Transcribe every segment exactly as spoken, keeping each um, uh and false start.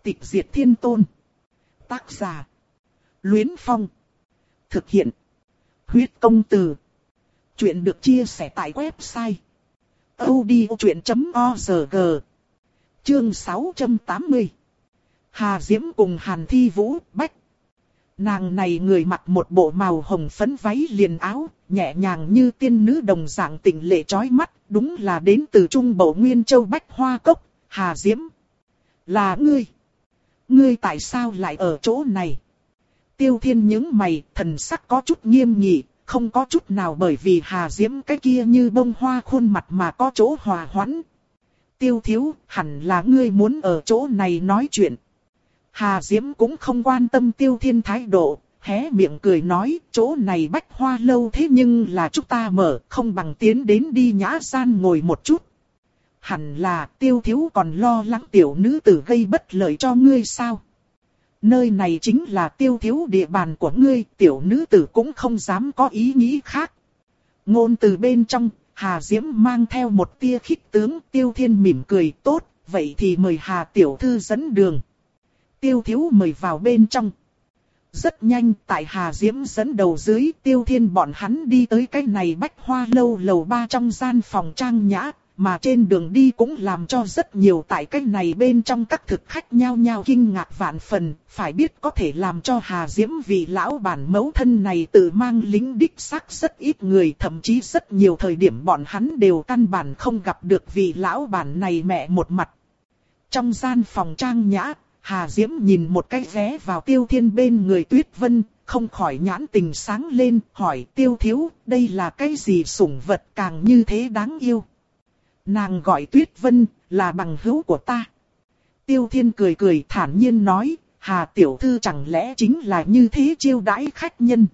Tịch diệt thiên tôn. Tác giả. Luyến Phong. Thực hiện. Huyết công từ. Chuyện được chia sẻ tại website audiochuyện chấm org. Chương sáu trăm tám mươi. Hà Diễm cùng Hàn Thi Vũ, Bách. Nàng này người mặc một bộ màu hồng phấn váy liền áo, nhẹ nhàng như tiên nữ đồng dạng tịnh lệ chói mắt, đúng là đến từ Trung Bộ Nguyên Châu Bách Hoa Cốc. Hà Diễm, là ngươi. Ngươi tại sao lại ở chỗ này? Tiêu Thiên nhướng mày, thần sắc có chút nghiêm nghị, không có chút nào bởi vì Hà Diễm cái kia như bông hoa khuôn mặt mà có chỗ hòa hoãn. Tiêu thiếu, hẳn là ngươi muốn ở chỗ này nói chuyện. Hà Diễm cũng không quan tâm Tiêu Thiên thái độ, hé miệng cười nói, chỗ này Bách Hoa lâu thế nhưng là chúng ta mở, không bằng tiến đến đi nhã gian ngồi một chút. Hẳn là Tiêu thiếu còn lo lắng tiểu nữ tử gây bất lợi cho ngươi sao? Nơi này chính là Tiêu thiếu địa bàn của ngươi, tiểu nữ tử cũng không dám có ý nghĩ khác. Ngôn từ bên trong, Hà Diễm mang theo một tia khích tướng. Tiêu Thiên mỉm cười, tốt, vậy thì mời Hà tiểu thư dẫn đường. Tiêu thiếu mời vào bên trong. Rất nhanh, tại Hà Diễm dẫn đầu dưới, Tiêu Thiên bọn hắn đi tới cái này Bách Hoa lâu lầu ba trong gian phòng trang nhã, mà trên đường đi cũng làm cho rất nhiều tại cái này bên trong các thực khách nhao nhao kinh ngạc vạn phần, phải biết có thể làm cho Hà Diễm vị lão bản mẫu thân này tự mang lính đích xác rất ít người, thậm chí rất nhiều thời điểm bọn hắn đều căn bản không gặp được vị lão bản này mẹ một mặt. Trong gian phòng trang nhã, Hà Diễm nhìn một cái vé vào Tiêu Thiên bên người Tuyết Vân, không khỏi nhãn tình sáng lên, hỏi Tiêu thiếu, đây là cái gì sủng vật càng như thế đáng yêu? Nàng gọi Tuyết Vân, là bằng hữu của ta. Tiêu Thiên cười cười thản nhiên nói, Hà tiểu thư chẳng lẽ chính là như thế chiêu đãi khách nhân?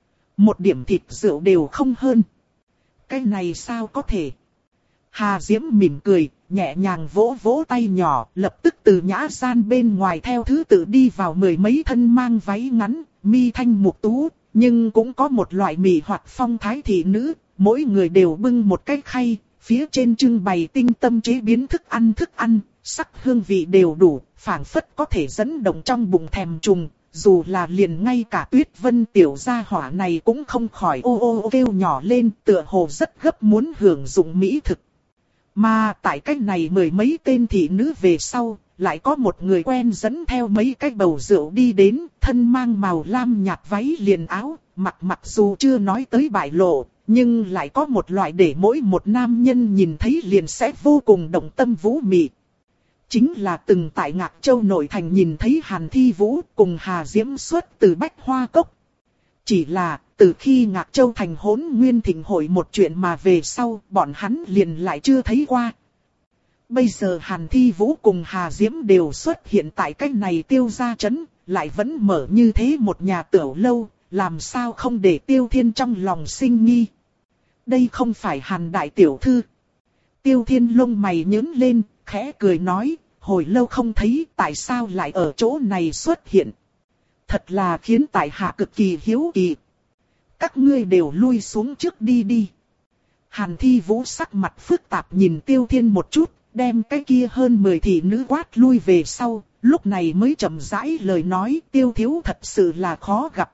Một điểm thịt rượu đều không hơn. Cái này sao có thể? Hà Diễm mỉm cười, nhẹ nhàng vỗ vỗ tay nhỏ, lập tức từ nhã gian bên ngoài theo thứ tự đi vào mười mấy thân mang váy ngắn, mi thanh mục tú, nhưng cũng có một loại mị hoạt phong thái thị nữ, mỗi người đều bưng một cái khay, phía trên trưng bày tinh tâm chế biến thức ăn thức ăn, sắc hương vị đều đủ, phảng phất có thể dẫn động trong bụng thèm trùng, dù là liền ngay cả Tuyết Vân tiểu gia hỏa này cũng không khỏi ô ô kêu nhỏ lên, tựa hồ rất gấp muốn hưởng dụng mỹ thực. Mà tại cách này mười mấy tên thị nữ về sau, lại có một người quen dẫn theo mấy cái bầu rượu đi đến, thân mang màu lam nhạt váy liền áo, mặc mặc dù chưa nói tới bại lộ, nhưng lại có một loại để mỗi một nam nhân nhìn thấy liền sẽ vô cùng động tâm vũ mị. Chính là từng tại Ngạc Châu nội thành nhìn thấy Hàn Thi Vũ cùng Hà Diễm xuất từ Bách Hoa Cốc. Chỉ là, từ khi Ngạc Châu thành Hỗn Nguyên Thịnh hội một chuyện mà về sau, bọn hắn liền lại chưa thấy qua. Bây giờ Hàn Thi Vũ cùng Hà Diễm đều xuất hiện tại cách này Tiêu gia trấn, lại vẫn mở như thế một nhà tiểu lâu, làm sao không để Tiêu Thiên trong lòng sinh nghi. Đây không phải Hàn đại tiểu thư. Tiêu Thiên lông mày nhướng lên, khẽ cười nói, hồi lâu không thấy, tại sao lại ở chỗ này xuất hiện? Thật là khiến tại hạ cực kỳ hiếu kỳ. Các ngươi đều lui xuống trước đi đi. Hàn Thi Vũ sắc mặt phức tạp nhìn Tiêu Thiên một chút, đem cái kia hơn mười thị nữ quát lui về sau, lúc này mới chậm rãi lời nói, Tiêu thiếu thật sự là khó gặp.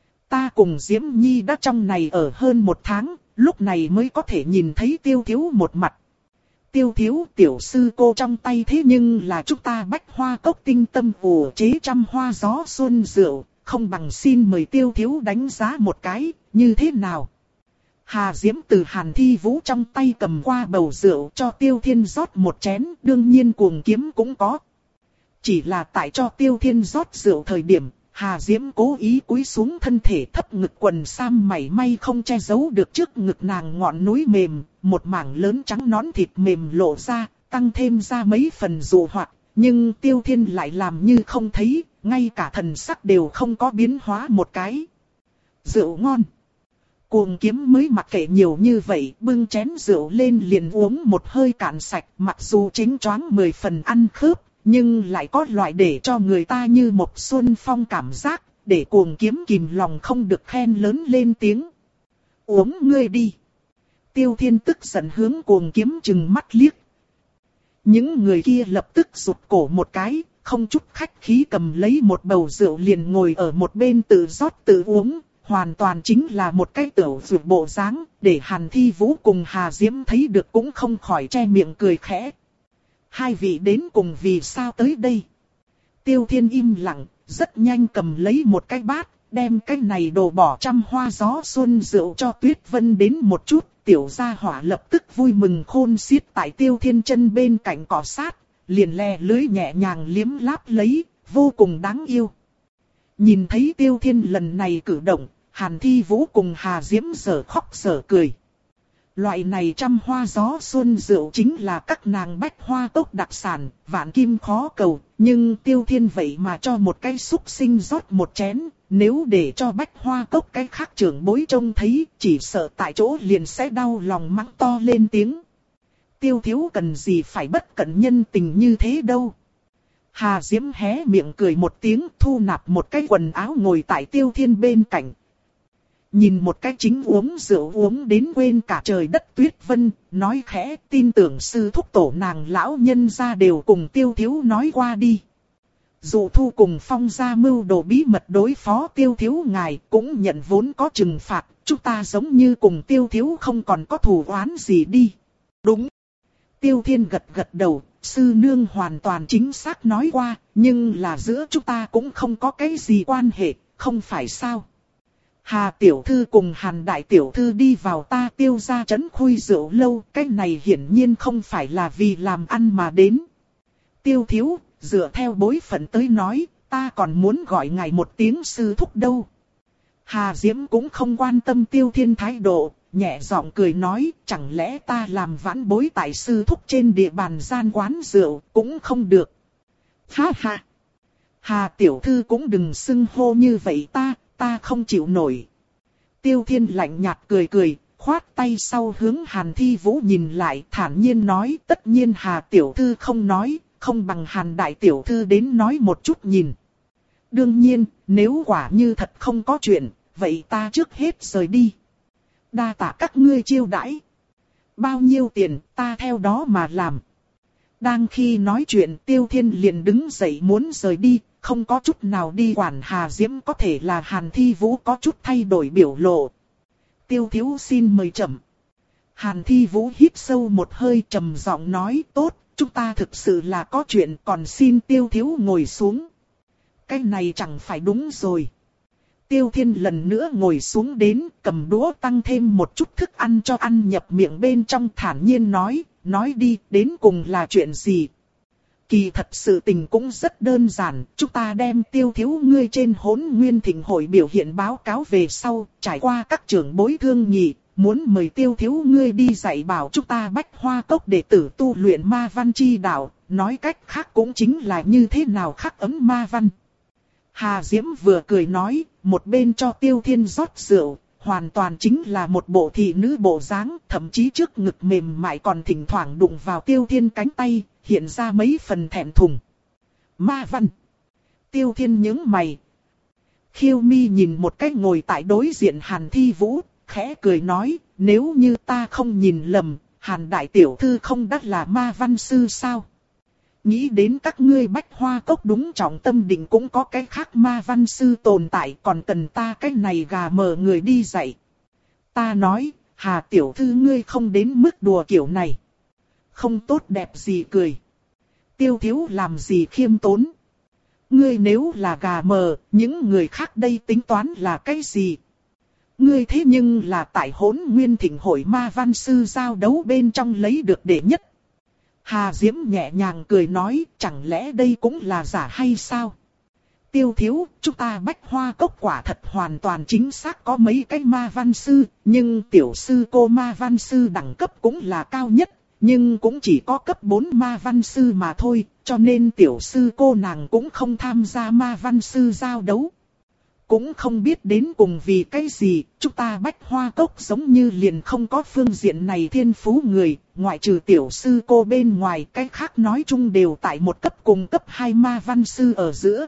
Ta cùng Diễm Nhi đã trong này ở hơn một tháng, lúc này mới có thể nhìn thấy Tiêu thiếu một mặt. Tiêu thiếu tiểu sư cô trong tay thế nhưng là chúng ta Bách Hoa Cốc tinh tâm ủ chế trăm hoa gió xuân rượu, không bằng xin mời Tiêu thiếu đánh giá một cái, như thế nào? Hà Diễm từ Hàn Thi Vũ trong tay cầm qua bầu rượu cho Tiêu Thiên rót một chén, đương nhiên cuồng kiếm cũng có. Chỉ là tại cho Tiêu Thiên rót rượu thời điểm, Hà Diễm cố ý cúi xuống thân thể thấp ngực quần sam mảy may không che giấu được trước ngực nàng ngọn núi mềm, một mảng lớn trắng nõn thịt mềm lộ ra, tăng thêm ra mấy phần dụ hoạt, nhưng Tiêu Thiên lại làm như không thấy, ngay cả thần sắc đều không có biến hóa một cái. Rượu ngon. Cuồng kiếm mới mặc kệ nhiều như vậy, bưng chén rượu lên liền uống một hơi cạn sạch, mặc dù chính choáng mười phần ăn khớp, nhưng lại có loại để cho người ta như một xuân phong cảm giác, để cuồng kiếm kìm lòng không được khen lớn lên tiếng. Uống ngươi đi. Tiêu Thiên tức giận hướng cuồng kiếm chừng mắt liếc. Những người kia lập tức rụt cổ một cái, không chút khách khí cầm lấy một bầu rượu liền ngồi ở một bên tự rót tự uống, hoàn toàn chính là một cái tiểu dược bộ dáng, để Hàn Thi Vũ cùng Hà Diễm thấy được cũng không khỏi che miệng cười khẽ. Hai vị đến cùng vì sao tới đây? Tiêu Thiên im lặng, rất nhanh cầm lấy một cái bát, đem cái này đồ bỏ trăm hoa gió xuân rượu cho Tuyết Vân đến một chút, tiểu gia hỏa lập tức vui mừng khôn xiết tại Tiêu Thiên chân bên cạnh cọ sát, liền le lưới nhẹ nhàng liếm láp lấy, vô cùng đáng yêu. Nhìn thấy Tiêu Thiên lần này cử động, Hàn Thi Vũ cùng Hà Diễm giờ khóc giờ cười. Loại này trăm hoa gió xuân rượu chính là các nàng bách hoa cốc đặc sản, vạn kim khó cầu, nhưng Tiêu Thiên vậy mà cho một cái xúc sinh rót một chén, nếu để cho bách hoa cốc cái khác trưởng bối trông thấy, chỉ sợ tại chỗ liền sẽ đau lòng mắng to lên tiếng. Tiêu thiếu cần gì phải bất cẩn nhân tình như thế đâu. Hà Diễm hé miệng cười một tiếng, thu nạp một cái quần áo ngồi tại Tiêu Thiên bên cạnh. Nhìn một cái chính uống rượu uống đến quên cả trời đất Tuyết Vân, nói khẽ, tin tưởng sư thúc tổ nàng lão nhân gia đều cùng Tiêu thiếu nói qua đi. Dụ Thu cùng Phong gia mưu đồ bí mật đối phó Tiêu thiếu ngài cũng nhận vốn có trừng phạt, chúng ta giống như cùng Tiêu thiếu không còn có thù oán gì đi. Đúng. Tiêu Thiên gật gật đầu, sư nương hoàn toàn chính xác nói qua, nhưng là giữa chúng ta cũng không có cái gì quan hệ, không phải sao? Hà tiểu thư cùng Hàn đại tiểu thư đi vào ta Tiêu gia trấn khui rượu lâu, cái này hiển nhiên không phải là vì làm ăn mà đến. Tiêu thiếu, dựa theo bối phận tới nói, ta còn muốn gọi ngài một tiếng sư thúc đâu. Hà Diễm cũng không quan tâm Tiêu Thiên thái độ, nhẹ giọng cười nói, chẳng lẽ ta làm vãn bối tại sư thúc trên địa bàn gian quán rượu, cũng không được. Ha ha! Hà tiểu thư cũng đừng xưng hô như vậy ta, ta không chịu nổi. Tiêu Thiên lạnh nhạt cười cười, khoát tay sau hướng Hàn Thi Vũ nhìn lại, thản nhiên nói, tất nhiên Hà tiểu thư không nói, không bằng Hàn đại tiểu thư đến nói một chút nhìn. Đương nhiên, nếu quả như thật không có chuyện, vậy ta trước hết rời đi. Đa tạ các ngươi chiêu đãi. Bao nhiêu tiền ta theo đó mà làm. Đang khi nói chuyện Tiêu Thiên liền đứng dậy muốn rời đi, không có chút nào đi quản Hà Diễm, có thể là Hàn Thi Vũ có chút thay đổi biểu lộ. Tiêu thiếu xin mời chậm. Hàn Thi Vũ hít sâu một hơi trầm giọng nói, tốt, chúng ta thực sự là có chuyện, còn xin Tiêu thiếu ngồi xuống. Cái này chẳng phải đúng rồi. Tiêu Thiên lần nữa ngồi xuống đến, cầm đũa tăng thêm một chút thức ăn cho ăn nhập miệng bên trong, thản nhiên nói, nói đi, đến cùng là chuyện gì. Kỳ thật sự tình cũng rất đơn giản, chúng ta đem Tiêu thiếu ngươi trên Hỗn Nguyên Thịnh hội biểu hiện báo cáo về sau, trải qua các trưởng bối thương nghị, muốn mời Tiêu thiếu ngươi đi dạy bảo chúng ta Bách Hoa Cốc đệ tử tu luyện ma văn chi đạo, nói cách khác cũng chính là như thế nào khắc ấm ma văn. Hà Diễm vừa cười nói, một bên cho Tiêu Thiên rót rượu, hoàn toàn chính là một bộ thị nữ bộ dáng, thậm chí trước ngực mềm mại còn thỉnh thoảng đụng vào Tiêu Thiên cánh tay, hiện ra mấy phần thẹn thùng. Ma văn. Tiêu Thiên nhướng mày. Khiêu Mi nhìn một cách ngồi tại đối diện Hàn Thi Vũ, khẽ cười nói, nếu như ta không nhìn lầm, Hàn đại tiểu thư không đắt là ma văn sư sao? Nghĩ đến các ngươi Bách Hoa Cốc đúng trọng tâm định cũng có cái khác ma văn sư tồn tại, còn cần ta cái này gà mờ người đi dạy. Ta nói, Hà tiểu thư ngươi không đến mức đùa kiểu này. Không tốt đẹp gì cười. Tiêu thiếu làm gì khiêm tốn. Ngươi nếu là gà mờ, những người khác đây tính toán là cái gì? Ngươi thế nhưng là tại Hỗn Nguyên Thịnh hội ma văn sư giao đấu bên trong lấy được đệ nhất. Hà Diễm nhẹ nhàng cười nói, chẳng lẽ đây cũng là giả hay sao? Tiêu thiếu, chúng ta Bách Hoa Cốc quả thật hoàn toàn chính xác có mấy cái ma văn sư, nhưng tiểu sư cô ma văn sư đẳng cấp cũng là cao nhất, nhưng cũng chỉ có cấp bốn ma văn sư mà thôi, cho nên tiểu sư cô nàng cũng không tham gia ma văn sư giao đấu. Cũng không biết đến cùng vì cái gì, chúng ta Bách Hoa Cốc giống như liền không có phương diện này thiên phú người, ngoại trừ tiểu sư cô bên ngoài, cái khác nói chung đều tại một cấp cùng cấp hai ma văn sư ở giữa.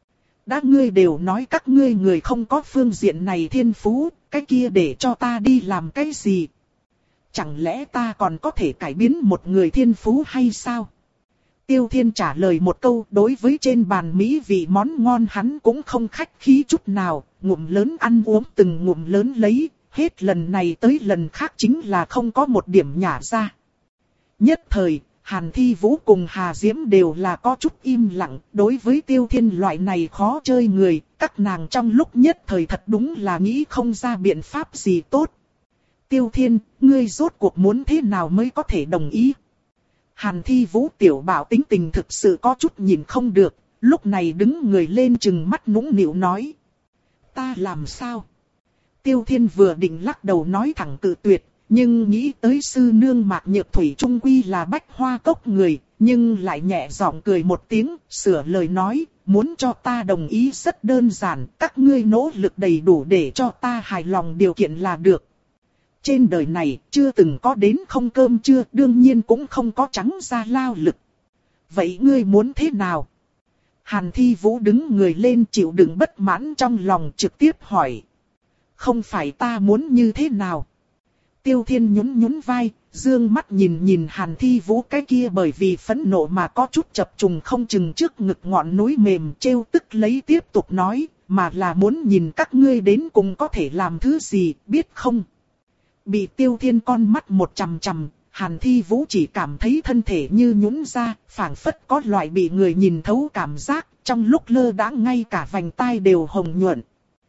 Đã ngươi đều nói các ngươi người không có phương diện này thiên phú, cái kia để cho ta đi làm cái gì? Chẳng lẽ ta còn có thể cải biến một người thiên phú hay sao? Tiêu Thiên trả lời một câu, đối với trên bàn mỹ vị món ngon hắn cũng không khách khí chút nào, ngụm lớn ăn uống từng ngụm lớn lấy, hết lần này tới lần khác chính là không có một điểm nhả ra. Nhất thời, Hàn Thi Vũ cùng Hà Diễm đều là có chút im lặng, đối với Tiêu Thiên loại này khó chơi người, các nàng trong lúc nhất thời thật đúng là nghĩ không ra biện pháp gì tốt. Tiêu Thiên, ngươi rốt cuộc muốn thế nào mới có thể đồng ý? Hàn Thi Vũ tiểu bảo tính tình thực sự có chút nhìn không được, lúc này đứng người lên chừng mắt nũng nịu nói. Ta làm sao? Tiêu Thiên vừa định lắc đầu nói thẳng cự tuyệt, nhưng nghĩ tới sư nương Mạc Nhược Thủy trung quy là Bách Hoa Cốc người, nhưng lại nhẹ giọng cười một tiếng, sửa lời nói, muốn cho ta đồng ý rất đơn giản, các ngươi nỗ lực đầy đủ để cho ta hài lòng điều kiện là được. Trên đời này chưa từng có đến không cơm trưa, đương nhiên cũng không có trắng ra lao lực. Vậy ngươi muốn thế nào? Hàn Thi Vũ đứng người lên chịu đựng bất mãn trong lòng trực tiếp hỏi. Không phải ta muốn như thế nào? Tiêu Thiên nhún nhún vai, dương mắt nhìn nhìn Hàn Thi Vũ cái kia bởi vì phẫn nộ mà có chút chập trùng không chừng trước ngực ngọn núi mềm trêu tức lấy tiếp tục nói, mà là muốn nhìn các ngươi đến cùng có thể làm thứ gì, biết không? Bị Tiêu Thiên con mắt một chằm chằm, Hàn Thi Vũ chỉ cảm thấy thân thể như nhũn ra, phảng phất có loại bị người nhìn thấu cảm giác, trong lúc lơ đãng ngay cả vành tai đều hồng nhuận.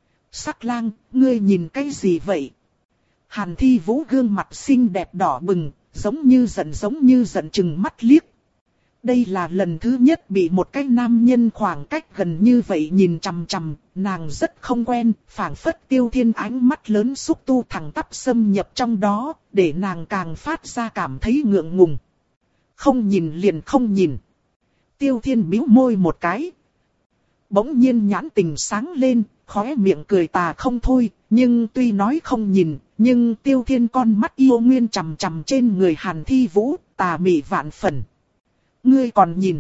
Sắc lang, ngươi nhìn cái gì vậy? Hàn Thi Vũ gương mặt xinh đẹp đỏ bừng, giống như giận giống như giận chừng mắt liếc. Đây là lần thứ nhất bị một cái nam nhân khoảng cách gần như vậy nhìn chằm chằm, nàng rất không quen, phảng phất Tiêu Thiên ánh mắt lớn xúc tu thẳng tắp xâm nhập trong đó, để nàng càng phát ra cảm thấy ngượng ngùng. Không nhìn liền không nhìn. Tiêu Thiên bĩu môi một cái. Bỗng nhiên nhãn tình sáng lên, khóe miệng cười tà không thôi, nhưng tuy nói không nhìn, nhưng Tiêu Thiên con mắt yêu nguyên chằm chằm trên người Hàn Thi Vũ, tà mị vạn phần. Ngươi còn nhìn.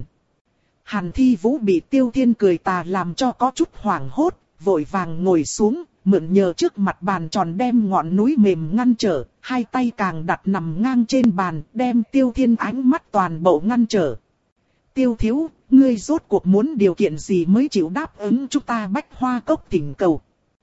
Hàn Thi Vũ bị Tiêu Thiên cười tà làm cho có chút hoảng hốt, vội vàng ngồi xuống, mượn nhờ trước mặt bàn tròn đem ngọn núi mềm ngăn trở, hai tay càng đặt nằm ngang trên bàn, đem Tiêu Thiên ánh mắt toàn bộ ngăn trở. Tiêu thiếu, ngươi rốt cuộc muốn điều kiện gì mới chịu đáp ứng chúng ta Bách Hoa Cốc thỉnh cầu?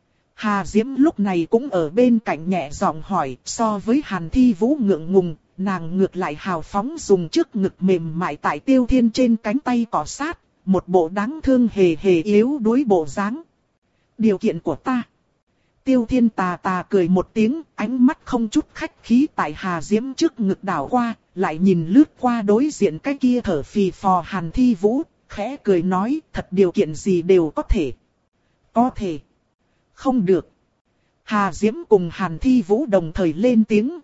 Hà Diễm lúc này cũng ở bên cạnh nhẹ giọng hỏi, so với Hàn Thi Vũ ngượng ngùng, nàng ngược lại hào phóng dùng trước ngực mềm mại tại Tiêu Thiên trên cánh tay cọ sát, một bộ đáng thương hề hề yếu đuối bộ dáng. Điều kiện của ta. Tiêu Thiên tà tà cười một tiếng, ánh mắt không chút khách khí tại Hà Diễm trước ngực đảo qua, lại nhìn lướt qua đối diện cái kia thở phì phò Hàn Thi Vũ, khẽ cười nói, thật điều kiện gì đều có thể. Có thể. Không được. Hà Diễm cùng Hàn Thi Vũ đồng thời lên tiếng.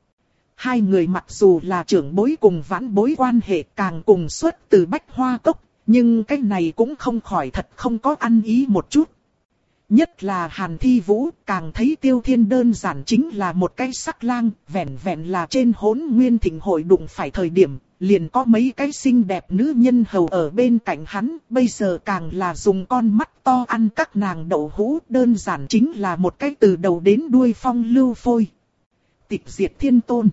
Hai người mặc dù là trưởng bối cùng vãn bối quan hệ càng cùng xuất từ Bách Hoa Cốc, nhưng cái này cũng không khỏi thật không có ăn ý một chút. Nhất là Hàn Thi Vũ càng thấy Tiêu Thiên đơn giản chính là một cái sắc lang, vẹn vẹn là trên Hỗn Nguyên Thịnh hội đụng phải thời điểm, liền có mấy cái xinh đẹp nữ nhân hầu ở bên cạnh hắn, bây giờ càng là dùng con mắt to ăn các nàng đậu hũ, đơn giản chính là một cái từ đầu đến đuôi phong lưu phôi. Tịch diệt thiên tôn.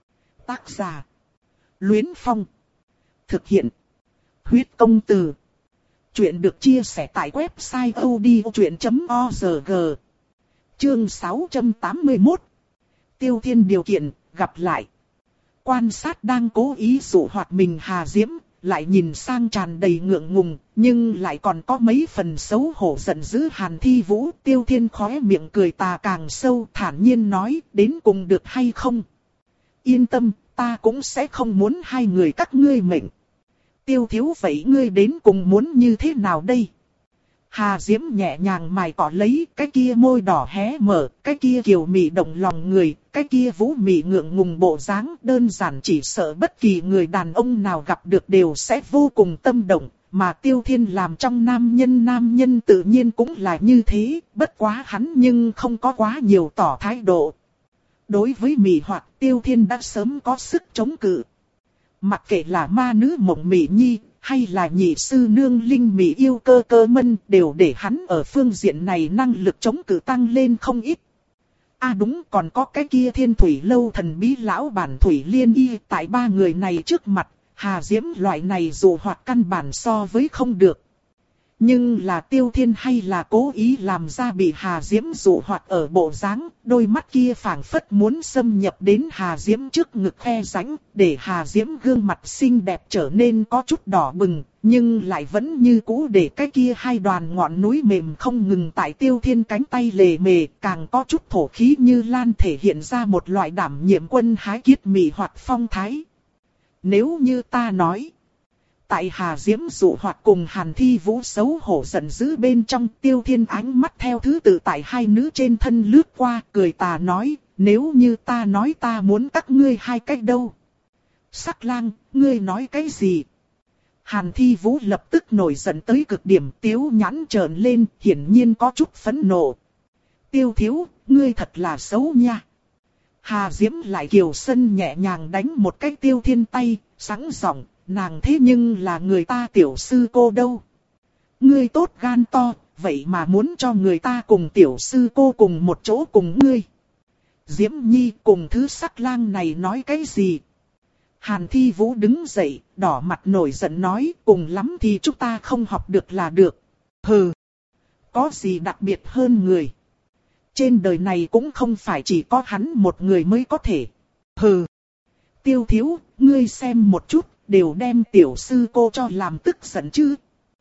Tác giả. Luyến Phong. Thực hiện. Huyết công từ. Chuyện được chia sẻ tại website odchuyện chấm org. Chương sáu trăm tám mươi mốt. Tiêu Thiên điều kiện, gặp lại. Quan sát đang cố ý dụ hoạt mình Hà Diễm, lại nhìn sang tràn đầy ngượng ngùng, nhưng lại còn có mấy phần xấu hổ giận dữ Hàn Thi Vũ. Tiêu Thiên khóe miệng cười tà càng sâu, thản nhiên nói, đến cùng được hay không? Yên tâm, ta cũng sẽ không muốn hai người các ngươi mệnh. Tiêu thiếu vậy ngươi đến cùng muốn như thế nào đây? Hà Diễm nhẹ nhàng mài cỏ lấy, cái kia môi đỏ hé mở, cái kia kiều mị động lòng người, cái kia vũ mị ngượng ngùng bộ dáng, đơn giản chỉ sợ bất kỳ người đàn ông nào gặp được đều sẽ vô cùng tâm động, mà Tiêu Thiên làm trong nam nhân nam nhân tự nhiên cũng là như thế, bất quá hắn nhưng không có quá nhiều tỏ thái độ. Đối với mị hoặc Tiêu Thiên đã sớm có sức chống cự. Mặc kệ là ma nữ mộng mị nhi, hay là nhị sư nương linh mị yêu cơ cơ mân, đều để hắn ở phương diện này năng lực chống cự tăng lên không ít. À đúng, còn có cái kia Thiên Thủy lâu thần bí lão bản Thủy Liên Y, tại ba người này trước mặt, Hà Diễm loại này dụ hoặc căn bản so với không được. Nhưng là Tiêu Thiên hay là cố ý làm ra bị Hà Diễm dụ hoặc ở bộ dáng, đôi mắt kia phảng phất muốn xâm nhập đến Hà Diễm trước ngực khe rãnh, để Hà Diễm gương mặt xinh đẹp trở nên có chút đỏ bừng, nhưng lại vẫn như cũ để cái kia hai đoàn ngọn núi mềm không ngừng tại Tiêu Thiên cánh tay lề mề, càng có chút thổ khí như lan thể hiện ra một loại đảm nhiệm quân hái kiết mị hoặc phong thái. Nếu như ta nói, tại Hà Diễm dụ hoặc cùng Hàn Thi Vũ xấu hổ giận dữ bên trong, Tiêu Thiên ánh mắt theo thứ tự tại hai nữ trên thân lướt qua, cười tà nói, nếu như ta nói ta muốn các ngươi hai cách đâu. Sắc lang, ngươi nói cái gì? Hàn Thi Vũ lập tức nổi giận tới cực điểm, tiếu nhãn trợn lên, hiển nhiên có chút phẫn nộ. Tiêu thiếu, ngươi thật là xấu nha. Hà Diễm lại kiều sân nhẹ nhàng đánh một cái Tiêu Thiên tay, sẵn giọng, nàng thế nhưng là người ta tiểu sư cô đâu. Ngươi tốt gan to, vậy mà muốn cho người ta cùng tiểu sư cô cùng một chỗ cùng ngươi. Diễm Nhi cùng thứ sắc lang này nói cái gì? Hàn Thi Vũ đứng dậy, đỏ mặt nổi giận nói, cùng lắm thì chúng ta không học được là được. Hừ, có gì đặc biệt hơn người? Trên đời này cũng không phải chỉ có hắn một người mới có thể. Hừ, Tiêu thiếu, ngươi xem một chút, đều đem tiểu sư cô cho làm tức giận chứ.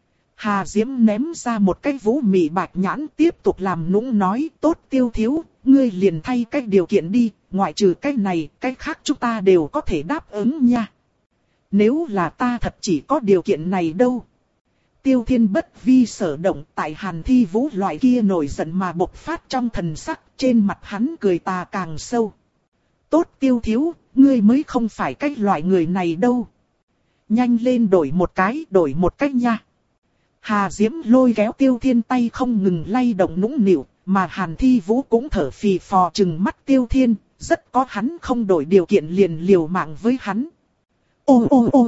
Hà Diễm ném ra một cái vũ mị bạch nhãn, tiếp tục làm nũng nói, tốt Tiêu thiếu, ngươi liền thay cái điều kiện đi, ngoại trừ cái này, cái khác chúng ta đều có thể đáp ứng nha. Nếu là ta thật chỉ có điều kiện này đâu. Tiêu Thiên bất vi sở động, tại Hàn Thi Vũ loại kia nổi giận mà bộc phát trong thần sắc, trên mặt hắn cười tà càng sâu. Tốt Tiêu thiếu, ngươi mới không phải cái loại người này đâu. Nhanh lên đổi một cái, đổi một cách nha. Hà Diễm lôi kéo Tiêu Thiên tay không ngừng lay động nũng nịu, mà Hàn Thi Vũ cũng thở phì phò trừng mắt Tiêu Thiên, rất có hắn không đổi điều kiện liền liều mạng với hắn. Ô ô ô!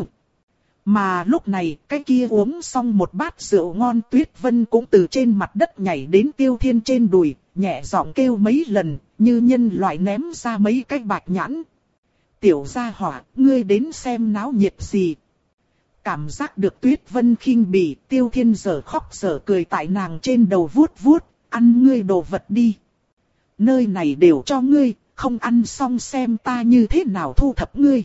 Mà lúc này, cái kia uống xong một bát rượu ngon Tuyết Vân cũng từ trên mặt đất nhảy đến Tiêu Thiên trên đùi, nhẹ giọng kêu mấy lần, như nhân loại ném ra mấy cái bạch nhãn. Tiểu gia hỏa, ngươi đến xem náo nhiệt gì. Cảm giác được Tuyết Vân khinh bỉ, Tiêu Thiên giở khóc giở cười tại nàng trên đầu vuốt vuốt, ăn ngươi đồ vật đi. Nơi này đều cho ngươi, không ăn xong xem ta như thế nào thu thập ngươi.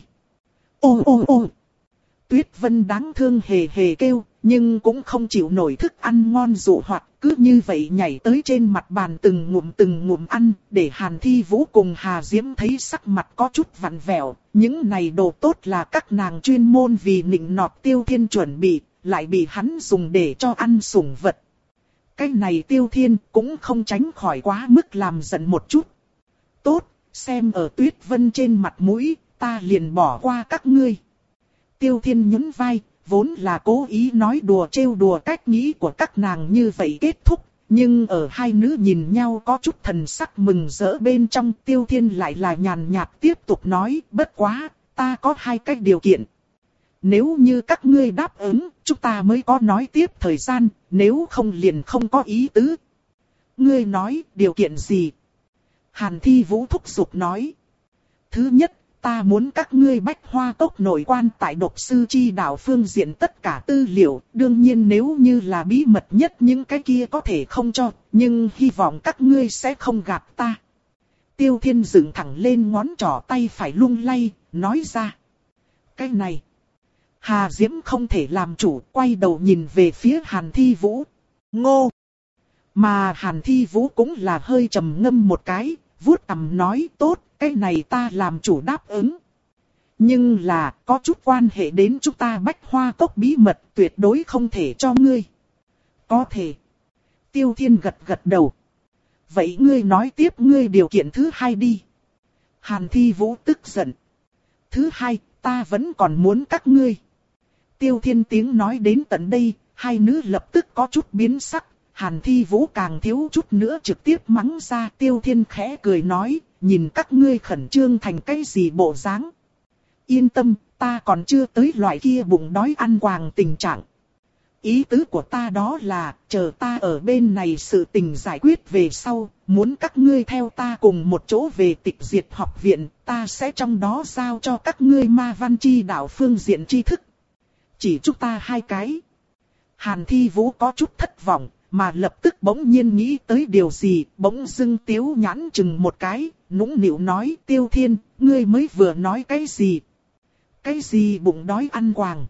Ô ô ô! Tuyết Vân đáng thương hề hề kêu, nhưng cũng không chịu nổi thức ăn ngon dụ hoặc, cứ như vậy nhảy tới trên mặt bàn từng ngụm từng ngụm ăn, để Hàn Thi Vũ cùng Hà Diễm thấy sắc mặt có chút vặn vẹo. Những này đồ tốt là các nàng chuyên môn vì nịnh nọt Tiêu Thiên chuẩn bị, lại bị hắn dùng để cho ăn sủng vật. Cái này Tiêu Thiên cũng không tránh khỏi quá mức làm giận một chút. Tốt, xem ở Tuyết Vân trên mặt mũi, ta liền bỏ qua các ngươi. Tiêu Thiên nhún vai, vốn là cố ý nói đùa trêu đùa cách nghĩ của các nàng như vậy kết thúc. Nhưng ở hai nữ nhìn nhau có chút thần sắc mừng rỡ bên trong, Tiêu Thiên lại là nhàn nhạt tiếp tục nói, bất quá, ta có hai cách điều kiện. Nếu như các ngươi đáp ứng, chúng ta mới có nói tiếp thời gian, nếu không liền không có ý tứ. Ngươi nói, điều kiện gì? Hàn Thi Vũ thúc giục nói. Thứ nhất, ta muốn các ngươi Bách Hoa Cốc nội quan tại độc sư chi đạo phương diện tất cả tư liệu, đương nhiên nếu như là bí mật nhất những cái kia có thể không cho, nhưng hy vọng các ngươi sẽ không gạt ta. Tiêu Thiên dựng thẳng lên ngón trỏ tay phải lung lay, nói ra. Cái này, Hà Diễm không thể làm chủ, quay đầu nhìn về phía Hàn Thi Vũ. Ngô! Mà Hàn Thi Vũ cũng là hơi trầm ngâm một cái, vuốt cằm nói tốt, cái này ta làm chủ đáp ứng. Nhưng là, có chút quan hệ đến chúng ta Bách Hoa Cốc bí mật, tuyệt đối không thể cho ngươi. Có thể. Tiêu Thiên gật gật đầu. Vậy ngươi nói tiếp ngươi điều kiện thứ hai đi. Hàn Thi Vũ tức giận. Thứ hai, ta vẫn còn muốn các ngươi. Tiêu Thiên tiếng nói đến tận đây, hai nữ lập tức có chút biến sắc. Hàn Thi Vũ càng thiếu chút nữa trực tiếp mắng ra. Tiêu Thiên khẽ cười nói, nhìn các ngươi khẩn trương thành cái gì bộ dáng. Yên tâm, ta còn chưa tới loại kia bụng đói ăn quàng tình trạng. Ý tứ của ta đó là, chờ ta ở bên này sự tình giải quyết về sau, muốn các ngươi theo ta cùng một chỗ về Tịch Diệt học viện, ta sẽ trong đó giao cho các ngươi ma văn chi đạo phương diện tri thức. Chỉ chúng ta hai cái. Hàn Thi Vũ có chút thất vọng, mà lập tức bỗng nhiên nghĩ tới điều gì, bỗng dưng Tiếu nhãn chừng một cái, nũng nịu nói, Tiêu Thiên, ngươi mới vừa nói cái gì? Cái gì bụng đói ăn quàng?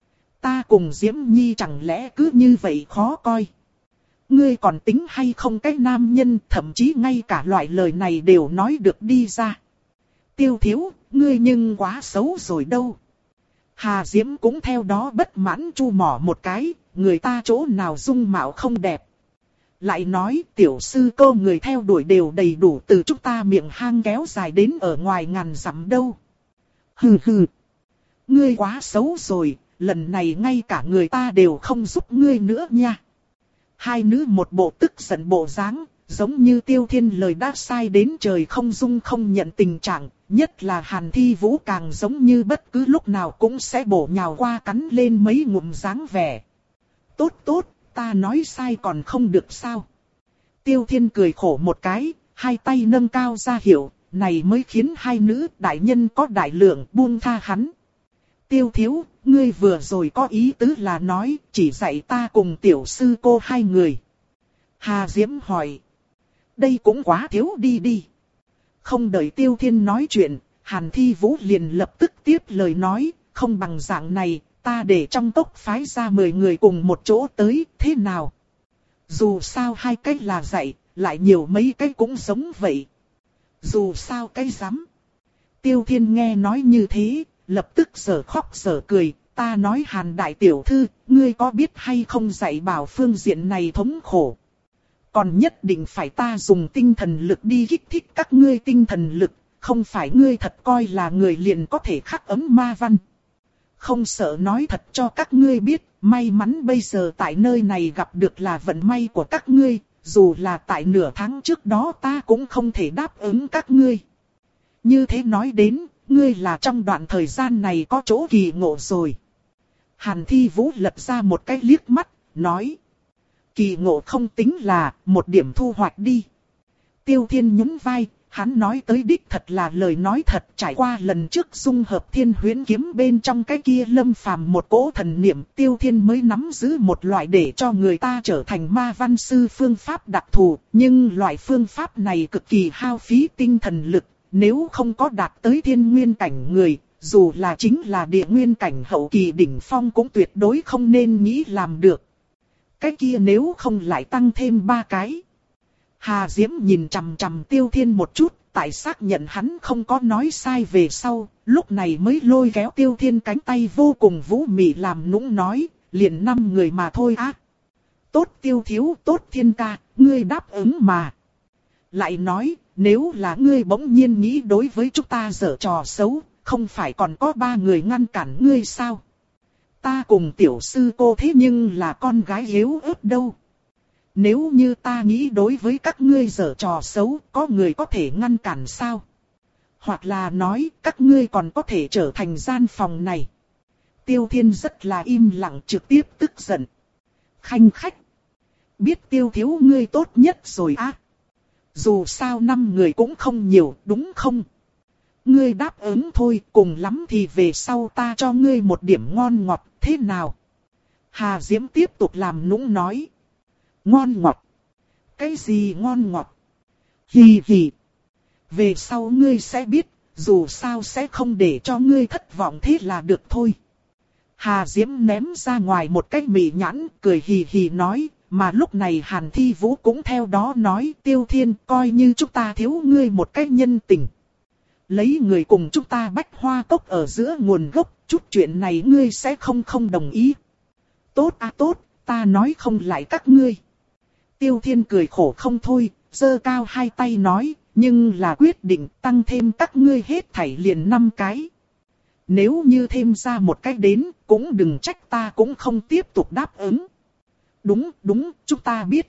Ta cùng Diễm Nhi chẳng lẽ cứ như vậy khó coi? Ngươi còn tính hay không cái nam nhân, thậm chí ngay cả loại lời này đều nói được đi ra. Tiêu thiếu, ngươi nhưng quá xấu rồi đâu. Hà Diễm cũng theo đó bất mãn chu mỏ một cái, người ta chỗ nào dung mạo không đẹp. Lại nói tiểu sư cô người theo đuổi đều đầy đủ từ chúng ta miệng hang kéo dài đến ở ngoài ngàn dặm đâu. Hừ hừ. Ngươi quá xấu rồi, lần này ngay cả người ta đều không giúp ngươi nữa nha. Hai nữ một bộ tức giận bộ dáng, giống như Tiêu Thiên lời đã sai đến trời không dung không nhận tình trạng, nhất là Hàn Thi Vũ càng giống như bất cứ lúc nào cũng sẽ bổ nhào qua cắn lên mấy ngụm dáng vẻ. Tốt tốt, ta nói sai còn không được sao. Tiêu Thiên cười khổ một cái, hai tay nâng cao ra hiệu, này mới khiến hai nữ đại nhân có đại lượng buông tha hắn. Tiêu thiếu, ngươi vừa rồi có ý tứ là nói, chỉ dạy ta cùng tiểu sư cô hai người. Hà Diễm hỏi. Đây cũng quá thiếu đi đi. Không đợi Tiêu Thiên nói chuyện, Hàn Thi Vũ liền lập tức tiếp lời nói, không bằng dạng này, ta để trong tốc phái ra mười người cùng một chỗ tới, thế nào? Dù sao hai cách là dạy, lại nhiều mấy cách cũng giống vậy. Dù sao cái dám. Tiêu Thiên nghe nói như thế, lập tức sở khóc sở cười, ta nói Hàn đại tiểu thư, ngươi có biết hay không dạy bảo phương diện này thống khổ. Còn nhất định phải ta dùng tinh thần lực đi kích thích các ngươi tinh thần lực, không phải ngươi thật coi là người liền có thể khắc ấm ma văn. Không sợ nói thật cho các ngươi biết, may mắn bây giờ tại nơi này gặp được là vận may của các ngươi, dù là tại nửa tháng trước đó ta cũng không thể đáp ứng các ngươi. Như thế nói đến, ngươi là trong đoạn thời gian này có chỗ kỳ ngộ rồi. Hàn Thi Vũ lật ra một cái liếc mắt, nói. Kỳ ngộ không tính là một điểm thu hoạch đi. Tiêu Thiên nhún vai, hắn nói tới đích thật là lời nói thật, trải qua lần trước dung hợp Thiên Huyễn kiếm bên trong cái kia lâm phàm một cỗ thần niệm, Tiêu Thiên mới nắm giữ một loại để cho người ta trở thành ma văn sư phương pháp đặc thù, nhưng loại phương pháp này cực kỳ hao phí tinh thần lực, nếu không có đạt tới thiên nguyên cảnh người, dù là chính là địa nguyên cảnh hậu kỳ đỉnh phong cũng tuyệt đối không nên nghĩ làm được. Cái kia nếu không lại tăng thêm ba cái. Hà Diễm nhìn chằm chằm Tiêu Thiên một chút, tại xác nhận hắn không có nói sai về sau, lúc này mới lôi kéo Tiêu Thiên cánh tay vô cùng vũ mị làm nũng nói, liền năm người mà thôi á. Tốt Tiêu thiếu, tốt Thiên ca, ngươi đáp ứng mà. Lại nói, nếu là ngươi bỗng nhiên nghĩ đối với chúng ta giở trò xấu, không phải còn có ba người ngăn cản ngươi sao? Ta cùng tiểu sư cô thế nhưng là con gái yếu ớt đâu. Nếu như ta nghĩ đối với các ngươi giở trò xấu, có người có thể ngăn cản sao? Hoặc là nói, các ngươi còn có thể trở thành gian phòng này. Tiêu Thiên rất là im lặng trực tiếp tức giận. Khanh khách. Biết Tiêu thiếu ngươi tốt nhất rồi á. Dù sao năm người cũng không nhiều, đúng không? Ngươi đáp ứng thôi, cùng lắm thì về sau ta cho ngươi một điểm ngon ngọt, thế nào? Hà Diễm tiếp tục làm nũng nói. Ngon ngọt? Cái gì ngon ngọt? Hì hì. Về sau ngươi sẽ biết, dù sao sẽ không để cho ngươi thất vọng thế là được thôi. Hà Diễm ném ra ngoài một cái mị nhãn, cười hì hì nói. Mà lúc này Hàn Thi Vũ cũng theo đó nói, Tiêu Thiên, coi như chúng ta thiếu ngươi một cái nhân tình. Lấy người cùng chúng ta bách hoa cốc ở giữa nguồn gốc, chút chuyện này ngươi sẽ không không đồng ý. Tốt à tốt, ta nói không lại các ngươi. Tiêu Thiên cười khổ không thôi, giơ cao hai tay nói, nhưng là quyết định tăng thêm các ngươi hết thảy liền năm cái. Nếu như thêm ra một cái đến, cũng đừng trách ta cũng không tiếp tục đáp ứng. Đúng, đúng, chúng ta biết.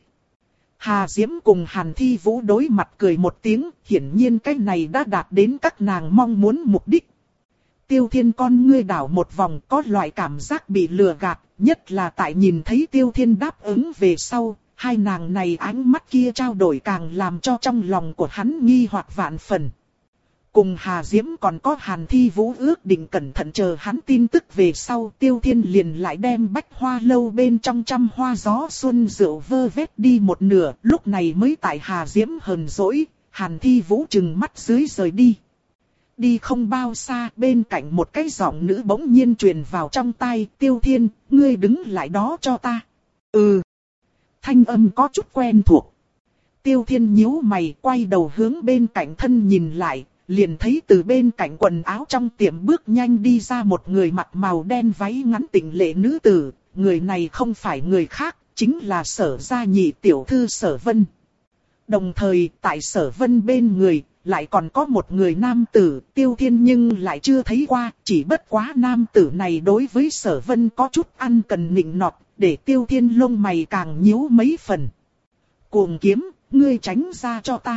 Hà Diễm cùng Hàn Thi Vũ đối mặt cười một tiếng, hiển nhiên cái này đã đạt đến các nàng mong muốn mục đích. Tiêu Thiên con ngươi đảo một vòng, có loại cảm giác bị lừa gạt, nhất là tại nhìn thấy Tiêu Thiên đáp ứng về sau, hai nàng này ánh mắt kia trao đổi càng làm cho trong lòng của hắn nghi hoặc vạn phần. Cùng Hà Diễm còn có Hàn Thi Vũ ước định cẩn thận chờ hắn tin tức về sau, Tiêu Thiên liền lại đem bách hoa lâu bên trong trăm hoa gió xuân rượu vơ vét đi một nửa, lúc này mới tại Hà Diễm hờn dỗi, Hàn Thi Vũ trừng mắt dưới rời đi. Đi không bao xa, bên cạnh một cái giọng nữ bỗng nhiên truyền vào trong tai, Tiêu Thiên, ngươi đứng lại đó cho ta. Ừ. Thanh âm có chút quen thuộc. Tiêu Thiên nhíu mày, quay đầu hướng bên cạnh thân nhìn lại, liền thấy từ bên cạnh quần áo trong tiệm bước nhanh đi ra một người mặc màu đen váy ngắn tịnh lệ nữ tử. Người này không phải người khác, chính là Sở gia nhị tiểu thư Sở Vân. Đồng thời, tại Sở Vân bên người, lại còn có một người nam tử, Tiêu Thiên nhưng lại chưa thấy qua, chỉ bất quá nam tử này đối với Sở Vân có chút ăn cần nịnh nọt, để Tiêu Thiên lông mày càng nhíu mấy phần. Cuồng kiếm, ngươi tránh ra cho ta.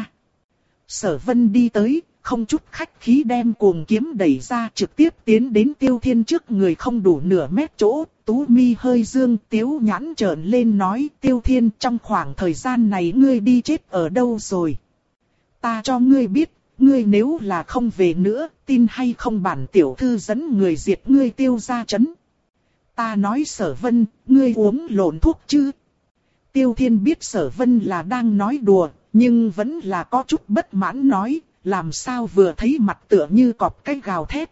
Sở Vân đi tới, không chút khách khí đem cuồng kiếm đẩy ra, trực tiếp tiến đến Tiêu Thiên trước người không đủ nửa mét chỗ, tú mi hơi dương, tiếu nhãn trợn lên nói, Tiêu Thiên, trong khoảng thời gian này ngươi đi chết ở đâu rồi? Ta cho ngươi biết, ngươi nếu là không về nữa, tin hay không bản tiểu thư dẫn người diệt ngươi Tiêu gia trấn. Ta nói Sở Vân, ngươi uống lộn thuốc chứ? Tiêu Thiên biết Sở Vân là đang nói đùa, nhưng vẫn là có chút bất mãn nói, làm sao vừa thấy mặt tựa như cọp cái gào thét.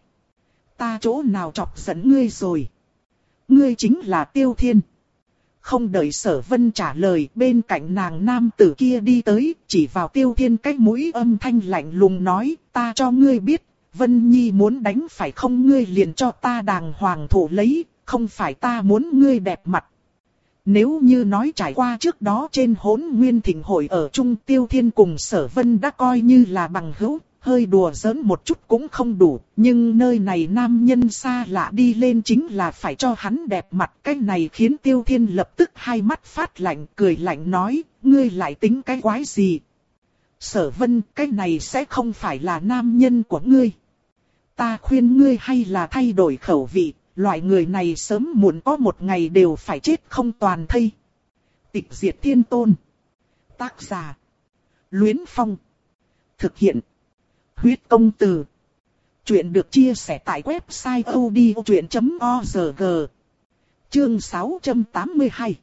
Ta chỗ nào chọc giận ngươi rồi? Ngươi chính là Tiêu Thiên. Không đợi Sở Vân trả lời, bên cạnh nàng nam tử kia đi tới, chỉ vào Tiêu Thiên cái mũi âm thanh lạnh lùng nói, ta cho ngươi biết, Vân Nhi muốn đánh phải không ngươi liền cho ta đàng hoàng thủ lấy, không phải ta muốn ngươi đẹp mặt. Nếu như nói trải qua trước đó trên Hỗn Nguyên Thịnh hội ở chung, Tiêu Thiên cùng Sở Vân đã coi như là bằng hữu, hơi đùa giỡn một chút cũng không đủ, nhưng nơi này nam nhân xa lạ đi lên chính là phải cho hắn đẹp mặt, cái này khiến Tiêu Thiên lập tức hai mắt phát lạnh, cười lạnh nói, ngươi lại tính cái quái gì? Sở Vân, cái này sẽ không phải là nam nhân của ngươi. Ta khuyên ngươi hay là thay đổi khẩu vị. Loại người này sớm muộn có một ngày đều phải chết không toàn thây. Tịch diệt thiên tôn. Tác giả. Luyến Phong. Thực hiện. Huyết công từ. Chuyện được chia sẻ tại website odchuyện chấm org. Chương sáu trăm tám mươi hai.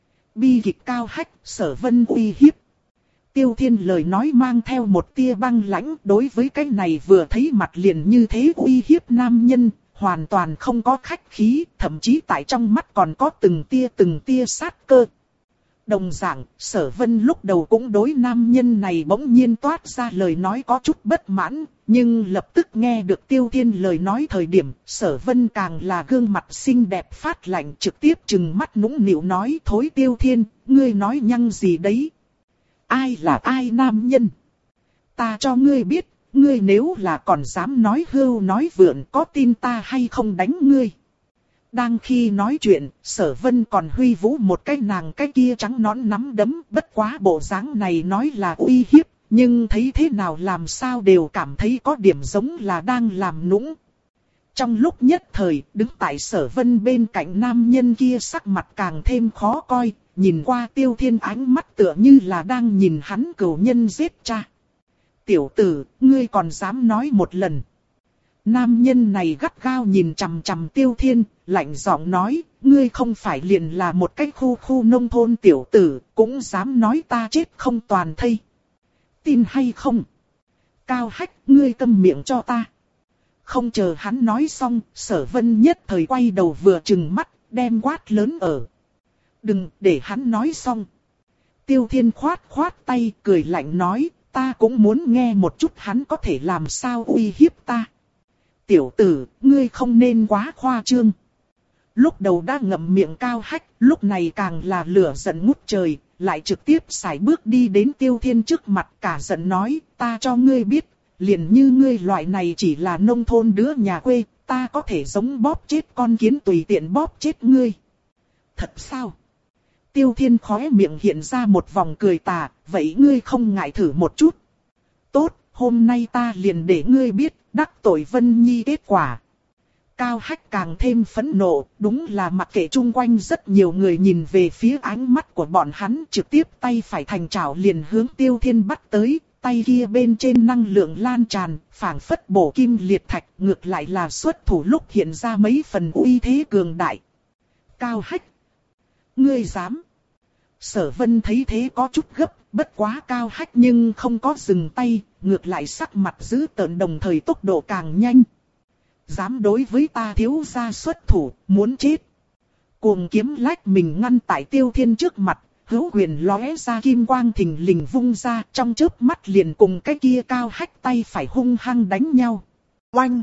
Bi kịch cao hách, Sở Vân uy hiếp. Tiêu Thiên lời nói mang theo một tia băng lãnh, đối với cái này vừa thấy mặt liền như thế uy hiếp nam nhân. Hoàn toàn không có khách khí, thậm chí tại trong mắt còn có từng tia từng tia sát cơ. Đồng dạng, Sở Vân lúc đầu cũng đối nam nhân này bỗng nhiên toát ra lời nói có chút bất mãn, nhưng lập tức nghe được Tiêu Thiên lời nói thời điểm, Sở Vân càng là gương mặt xinh đẹp phát lạnh, trực tiếp trừng mắt nũng nịu nói, thối Tiêu Thiên, ngươi nói nhăng gì đấy? Ai là ai nam nhân? Ta cho ngươi biết. Ngươi nếu là còn dám nói hưu nói vượn có tin ta hay không đánh ngươi. Đang khi nói chuyện, Sở Vân còn huy vũ một cái nàng cái kia trắng nõn nắm đấm, bất quá bộ dáng này nói là uy hiếp, nhưng thấy thế nào làm sao đều cảm thấy có điểm giống là đang làm nũng. Trong lúc nhất thời, đứng tại Sở Vân bên cạnh nam nhân kia sắc mặt càng thêm khó coi, nhìn qua Tiêu Thiên ánh mắt tựa như là đang nhìn hắn cừu nhân giết cha. Tiểu tử, ngươi còn dám nói một lần. Nam nhân này gắt gao nhìn chằm chằm Tiêu Thiên, lạnh giọng nói, ngươi không phải liền là một cái khu khu nông thôn tiểu tử, cũng dám nói ta chết không toàn thây. Tin hay không? Cao hách, ngươi câm miệng cho ta. Không chờ hắn nói xong, Sở Vân nhất thời quay đầu vừa trừng mắt, đem quát lớn ở. Đừng, để hắn nói xong. Tiêu Thiên khoát khoát tay, cười lạnh nói, ta cũng muốn nghe một chút hắn có thể làm sao uy hiếp ta. Tiểu tử, ngươi không nên quá khoa trương. Lúc đầu đã ngậm miệng Cao hách, lúc này càng là lửa giận ngút trời, lại trực tiếp sải bước đi đến Tiêu Thiên trước mặt cả giận nói, ta cho ngươi biết, liền như ngươi loại này chỉ là nông thôn đứa nhà quê, ta có thể giống bóp chết con kiến tùy tiện bóp chết ngươi. Thật sao? Tiêu Thiên khóe miệng hiện ra một vòng cười tà, vậy ngươi không ngại thử một chút. Tốt, hôm nay ta liền để ngươi biết, đắc tội Vân Nhi kết quả. Cao Hách càng thêm phẫn nộ, đúng là mặc kệ chung quanh rất nhiều người nhìn về phía ánh mắt của bọn hắn, trực tiếp tay phải thành chảo liền hướng Tiêu Thiên bắt tới, tay kia bên trên năng lượng lan tràn, phảng phất bổ kim liệt thạch, ngược lại là xuất thủ lúc hiện ra mấy phần uy thế cường đại. Cao Hách, ngươi dám? Sở Vân thấy thế có chút gấp, bất quá Cao Hách nhưng không có dừng tay, ngược lại sắc mặt dữ tợn đồng thời tốc độ càng nhanh. Dám đối với ta thiếu gia xuất thủ, muốn chết. Cuồng kiếm lách mình ngăn tại Tiêu Thiên trước mặt, hữu quyền lóe ra kim quang thình lình vung ra, trong chớp mắt liền cùng cái kia Cao Hách tay phải hung hăng đánh nhau. Oanh!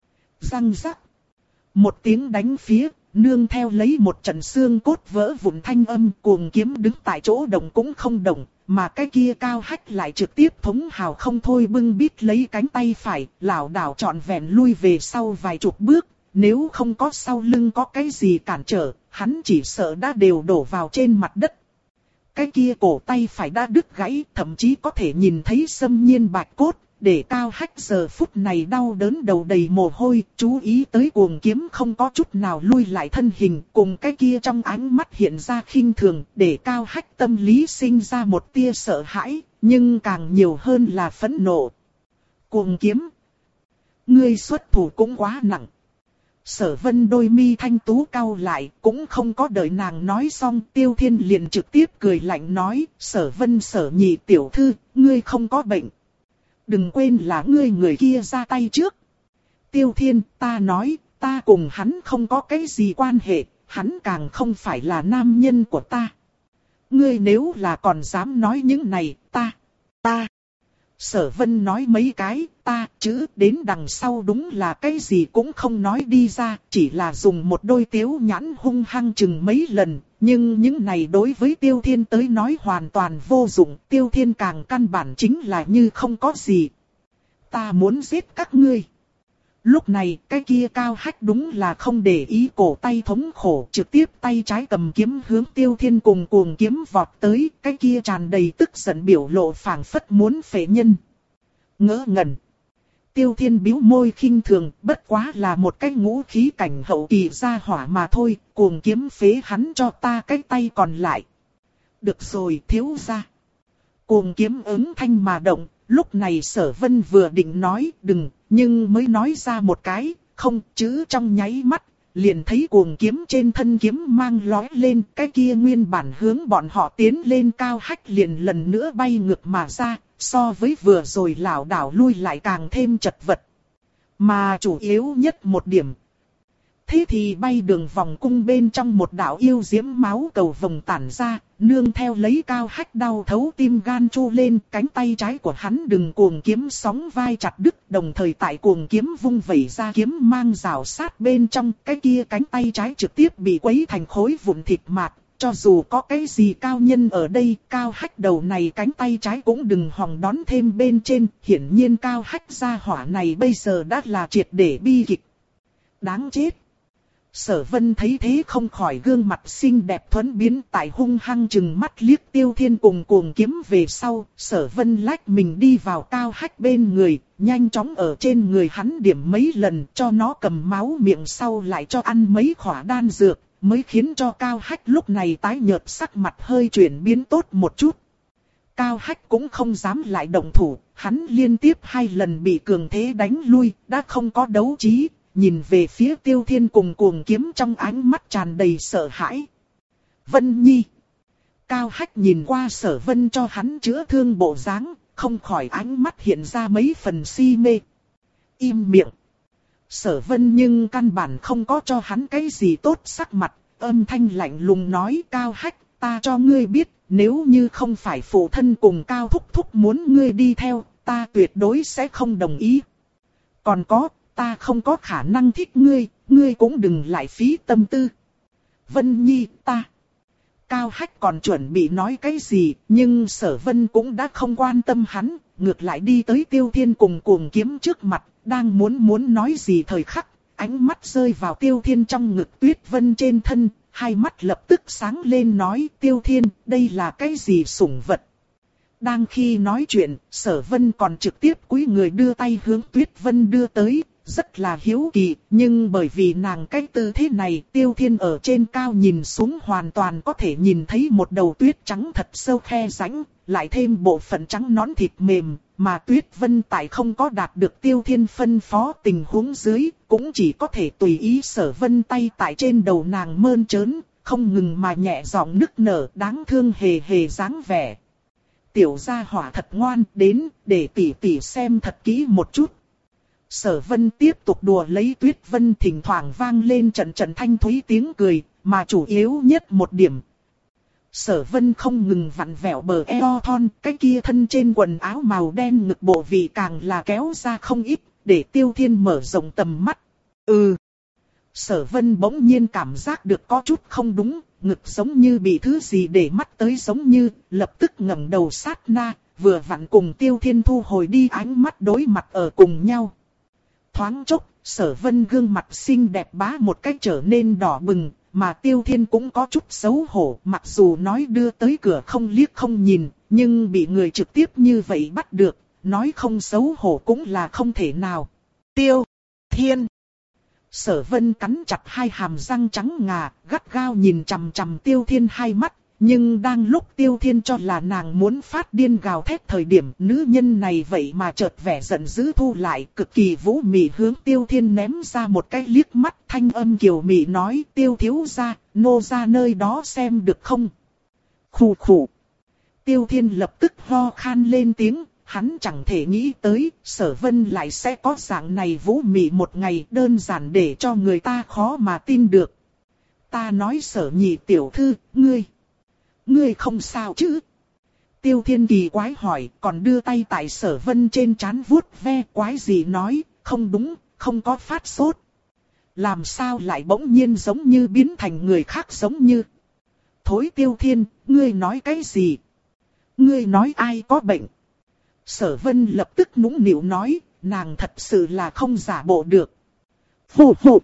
Răng rắc! Một tiếng đánh phía, nương theo lấy một trận xương cốt vỡ vụn thanh âm, cuồng kiếm đứng tại chỗ động cũng không động, mà cái kia Cao Hách lại trực tiếp thống hào không thôi bưng bít lấy cánh tay phải, lảo đảo trọn vẹn lui về sau vài chục bước, nếu không có sau lưng có cái gì cản trở, hắn chỉ sợ đã đều đổ vào trên mặt đất. Cái kia cổ tay phải đã đứt gãy, thậm chí có thể nhìn thấy xâm nhiên bạch cốt, để Cao Hách giờ phút này đau đớn đầu đầy mồ hôi, chú ý tới cuồng kiếm không có chút nào lui lại thân hình, cùng cái kia trong ánh mắt hiện ra khinh thường, để Cao Hách tâm lý sinh ra một tia sợ hãi, nhưng càng nhiều hơn là phẫn nộ. Cuồng kiếm, ngươi xuất thủ cũng quá nặng. Sở Vân đôi mi thanh tú cau lại, cũng không có đợi nàng nói xong, Tiêu Thiên liền trực tiếp cười lạnh nói, Sở Vân Sở nhị tiểu thư, ngươi không có bệnh. Đừng quên là ngươi người kia ra tay trước. Tiêu Thiên, ta nói, ta cùng hắn không có cái gì quan hệ, hắn càng không phải là nam nhân của ta. Ngươi nếu là còn dám nói những này, ta, ta. Sở Vân nói mấy cái, ta, chữ đến đằng sau đúng là cái gì cũng không nói đi ra, chỉ là dùng một đôi tiếu nhãn hung hăng chừng mấy lần, nhưng những này đối với Tiêu Thiên tới nói hoàn toàn vô dụng, Tiêu Thiên càng căn bản chính là như không có gì. Ta muốn giết các ngươi. Lúc này, cái kia Cao Hách đúng là không để ý cổ tay thống khổ, trực tiếp tay trái cầm kiếm hướng Tiêu Thiên cùng cuồng kiếm vọt tới, cái kia tràn đầy tức giận biểu lộ phảng phất muốn phệ nhân. Ngỡ ngẩn. Tiêu Thiên bĩu môi khinh thường, bất quá là một cái ngũ khí cảnh hậu kỳ gia hỏa mà thôi, cuồng kiếm phế hắn cho ta cái tay còn lại. Được rồi, thiếu gia. Cuồng kiếm ứng thanh mà động, lúc này Sở Vân vừa định nói đừng, nhưng mới nói ra một cái, không, chữ trong nháy mắt, liền thấy cuồng kiếm trên thân kiếm mang lói lên, cái kia nguyên bản hướng bọn họ tiến lên Cao Hách liền lần nữa bay ngược mà ra, so với vừa rồi lảo đảo lui lại càng thêm chật vật. Mà chủ yếu nhất một điểm. Thế thì bay đường vòng cung bên trong một đạo yêu diễm máu cầu vồng tản ra, nương theo lấy Cao Hách đau thấu tim gan chu lên, cánh tay trái của hắn đừng cuồng kiếm sóng vai chặt đứt, đồng thời tại cuồng kiếm vung vẩy ra kiếm mang rào sát bên trong, cái kia cánh tay trái trực tiếp bị quấy thành khối vụn thịt mạt. Cho dù có cái gì cao nhân ở đây, Cao Hách đầu này cánh tay trái cũng đừng hòng đón thêm bên trên, hiển nhiên Cao Hách gia hỏa này bây giờ đã là triệt để bi kịch. Đáng chết. Sở Vân thấy thế không khỏi gương mặt xinh đẹp thuẫn biến, tại hung hăng chừng mắt liếc Tiêu Thiên cùng cuồng kiếm về sau, Sở Vân lách mình đi vào Cao Hách bên người, nhanh chóng ở trên người hắn điểm mấy lần, cho nó cầm máu miệng sau lại cho ăn mấy khỏa đan dược, mới khiến cho Cao Hách lúc này tái nhợt sắc mặt hơi chuyển biến tốt một chút. Cao Hách cũng không dám lại động thủ, hắn liên tiếp hai lần bị cường thế đánh lui, đã không có đấu trí. Nhìn về phía Tiêu Thiên cùng cuồng kiếm trong ánh mắt tràn đầy sợ hãi. Vân Nhi. Cao Hách nhìn qua Sở Vân cho hắn chữa thương bộ dáng, không khỏi ánh mắt hiện ra mấy phần si mê. Im miệng. Sở Vân nhưng căn bản không có cho hắn cái gì tốt sắc mặt, âm thanh lạnh lùng nói Cao Hách, ta cho ngươi biết, nếu như không phải phụ thân cùng Cao Thúc Thúc muốn ngươi đi theo, ta tuyệt đối sẽ không đồng ý. Còn có, ta không có khả năng thích ngươi, ngươi cũng đừng lại phí tâm tư. Vân Nhi, ta. Cao Hách còn chuẩn bị nói cái gì, nhưng Sở Vân cũng đã không quan tâm hắn, ngược lại đi tới Tiêu Thiên cùng cuồng kiếm trước mặt, đang muốn muốn nói gì thời khắc, ánh mắt rơi vào Tiêu Thiên trong ngực Tuyết Vân trên thân, hai mắt lập tức sáng lên nói Tiêu Thiên, đây là cái gì sủng vật. Đang khi nói chuyện, Sở Vân còn trực tiếp cúi người đưa tay hướng Tuyết Vân đưa tới, rất là hiếu kỳ, nhưng bởi vì nàng cái tư thế này, Tiêu Thiên ở trên cao nhìn xuống hoàn toàn có thể nhìn thấy một đầu tuyết trắng thật sâu khe rãnh, lại thêm bộ phận trắng nõn thịt mềm, mà Tuyết Vân tại không có đạt được Tiêu Thiên phân phó tình huống dưới, cũng chỉ có thể tùy ý Sở Vân tay tại trên đầu nàng mơn trớn, không ngừng mà nhẹ giọng nức nở, đáng thương hề hề dáng vẻ. Tiểu gia hỏa thật ngoan, đến, để tỷ tỷ xem thật kỹ một chút. Sở Vân tiếp tục đùa lấy Tuyết Vân, thỉnh thoảng vang lên trận trận thanh thúy tiếng cười, mà chủ yếu nhất một điểm. Sở Vân không ngừng vặn vẹo bờ eo thon, cái kia thân trên quần áo màu đen ngực bộ vị càng là kéo ra không ít, để Tiêu Thiên mở rộng tầm mắt. Ừ. Sở Vân bỗng nhiên cảm giác được có chút không đúng, ngực giống như bị thứ gì để mắt tới giống như, lập tức ngẩng đầu sát na, vừa vặn cùng Tiêu Thiên thu hồi đi ánh mắt đối mặt ở cùng nhau. Thoáng chốc, Sở Vân gương mặt xinh đẹp bá một cách trở nên đỏ bừng, mà Tiêu Thiên cũng có chút xấu hổ, mặc dù nói đưa tới cửa không liếc không nhìn, nhưng bị người trực tiếp như vậy bắt được, nói không xấu hổ cũng là không thể nào. Tiêu Thiên. Sở Vân cắn chặt hai hàm răng trắng ngà, gắt gao nhìn chằm chằm Tiêu Thiên hai mắt, nhưng đang lúc Tiêu Thiên cho là nàng muốn phát điên gào thét thời điểm, nữ nhân này vậy mà chợt vẻ giận dữ thu lại, cực kỳ vũ mị hướng Tiêu Thiên ném ra một cái liếc mắt, thanh âm kiều mị nói: Tiêu thiếu gia, nô ra nơi đó xem được không? Khụ khụ. Tiêu Thiên lập tức ho khan lên tiếng. Hắn chẳng thể nghĩ tới, Sở Vân lại sẽ có dạng này vũ mị một ngày, đơn giản để cho người ta khó mà tin được. Ta nói Sở nhị tiểu thư, ngươi, ngươi không sao chứ? Tiêu Thiên kỳ quái hỏi, còn đưa tay tại Sở Vân trên trán vuốt ve, quái gì nói, không đúng, không có phát sốt. Làm sao lại bỗng nhiên giống như biến thành người khác giống như. Thối Tiêu Thiên, ngươi nói cái gì? Ngươi nói ai có bệnh? Sở Vân lập tức nũng nịu nói, nàng thật sự là không giả bộ được. Hù hù.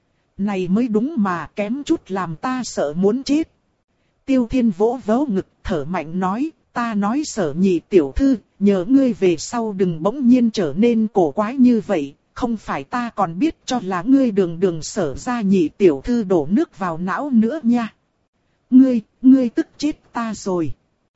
Này mới đúng mà, kém chút làm ta sợ muốn chết. Tiêu Thiên vỗ vỗ ngực, thở mạnh nói, ta nói Sở nhị tiểu thư, nhờ ngươi về sau đừng bỗng nhiên trở nên cổ quái như vậy, không phải ta còn biết cho là ngươi đường đường Sở gia nhị tiểu thư đổ nước vào não nữa nha. Ngươi, ngươi tức chết ta rồi.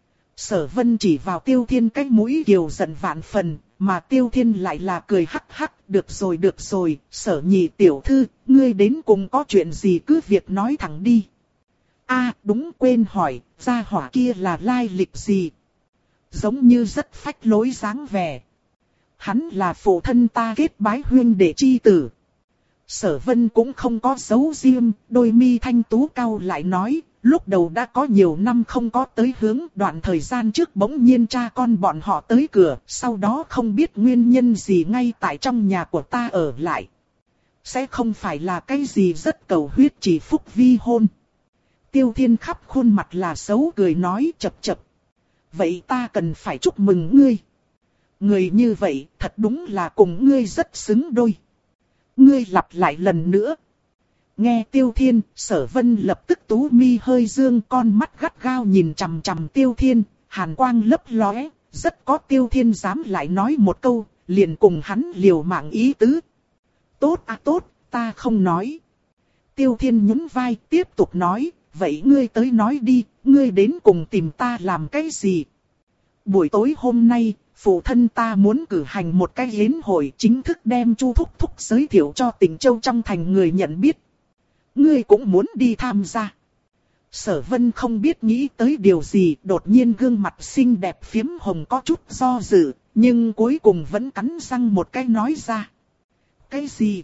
Sở Vân chỉ vào Tiêu Thiên cái mũi kiều giận vạn phần, mà Tiêu Thiên lại là cười hắc hắc, được rồi được rồi, Sở nhị tiểu thư, ngươi đến cùng có chuyện gì cứ việc nói thẳng đi. A à, đúng quên hỏi, gia hỏa kia là lai lịch gì? Giống như rất phách lối dáng vẻ. Hắn là phụ thân ta kết bái huyên đệ chi tử. Sở Vân cũng không có giấu riêng, đôi mi thanh tú cau lại nói. Lúc đầu đã có nhiều năm không có tới hướng, đoạn thời gian trước bỗng nhiên cha con bọn họ tới cửa, sau đó không biết nguyên nhân gì ngay tại trong nhà của ta ở lại. Sẽ không phải là cái gì rất cầu huyết chỉ phúc vi hôn. Tiêu Thiên khắp khuôn mặt là xấu cười nói chập chập. Vậy ta cần phải chúc mừng ngươi. Người như vậy thật đúng là cùng ngươi rất xứng đôi. Ngươi lặp lại lần nữa. Nghe Tiêu Thiên, Sở Vân lập tức tú mi hơi dương, con mắt gắt gao nhìn chằm chằm Tiêu Thiên, hàn quang lấp lóe, rất có Tiêu Thiên dám lại nói một câu, liền cùng hắn liều mạng ý tứ. Tốt à tốt, ta không nói. Tiêu Thiên nhún vai tiếp tục nói, vậy ngươi tới nói đi, ngươi đến cùng tìm ta làm cái gì? Buổi tối hôm nay, phụ thân ta muốn cử hành một cái yến hội chính thức đem Chu Thúc Thúc giới thiệu cho Tịnh Châu trong thành người nhận biết. Ngươi cũng muốn đi tham gia. Sở Vân không biết nghĩ tới điều gì, đột nhiên gương mặt xinh đẹp phiếm hồng có chút do dự, nhưng cuối cùng vẫn cắn răng một cái nói ra. Cái gì?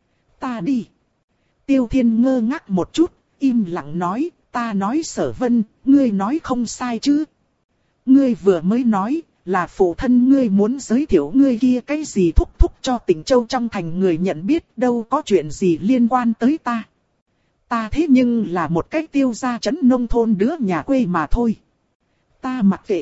Ta đi. Tiêu Thiên ngơ ngác một chút, im lặng nói, ta nói Sở Vân, ngươi nói không sai chứ. Ngươi vừa mới nói, là phụ thân ngươi muốn giới thiệu ngươi kia cái gì thúc thúc cho Tịnh Châu trong thành người nhận biết, đâu có chuyện gì liên quan tới ta. Ta thế nhưng là một cái tiêu gia trấn nông thôn đứa nhà quê mà thôi. Ta mặc kệ.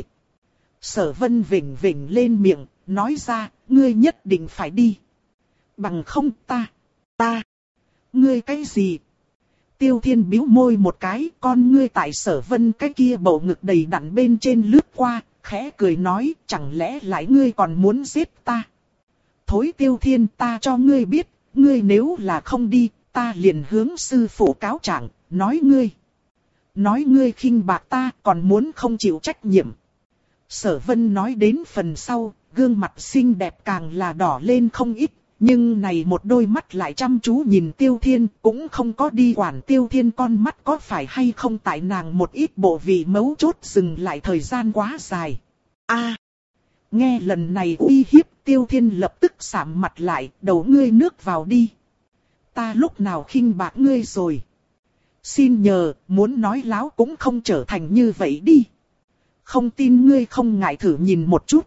Sở Vân vểnh vểnh lên miệng, nói ra, ngươi nhất định phải đi. Bằng không ta, ta, ngươi cái gì? Tiêu Thiên bĩu môi một cái, con ngươi tại Sở Vân cái kia bầu ngực đầy đặn bên trên lướt qua, khẽ cười nói, chẳng lẽ lại ngươi còn muốn giết ta? Thối Tiêu Thiên, ta cho ngươi biết, ngươi nếu là không đi, ta liền hướng sư phụ cáo trạng, nói ngươi. Nói ngươi khinh bạc ta, còn muốn không chịu trách nhiệm. Sở Vân nói đến phần sau, gương mặt xinh đẹp càng là đỏ lên không ít. Nhưng này một đôi mắt lại chăm chú nhìn Tiêu Thiên, cũng không có đi quản Tiêu Thiên con mắt có phải hay không, tại nàng một ít bộ vị mấu chốt dừng lại thời gian quá dài. A, nghe lần này uy hiếp, Tiêu Thiên lập tức sạm mặt lại, đầu ngươi nước vào đi. Ta lúc nào khinh bạc ngươi rồi. Xin nhờ, muốn nói láo cũng không trở thành như vậy đi. Không tin ngươi không ngại thử nhìn một chút.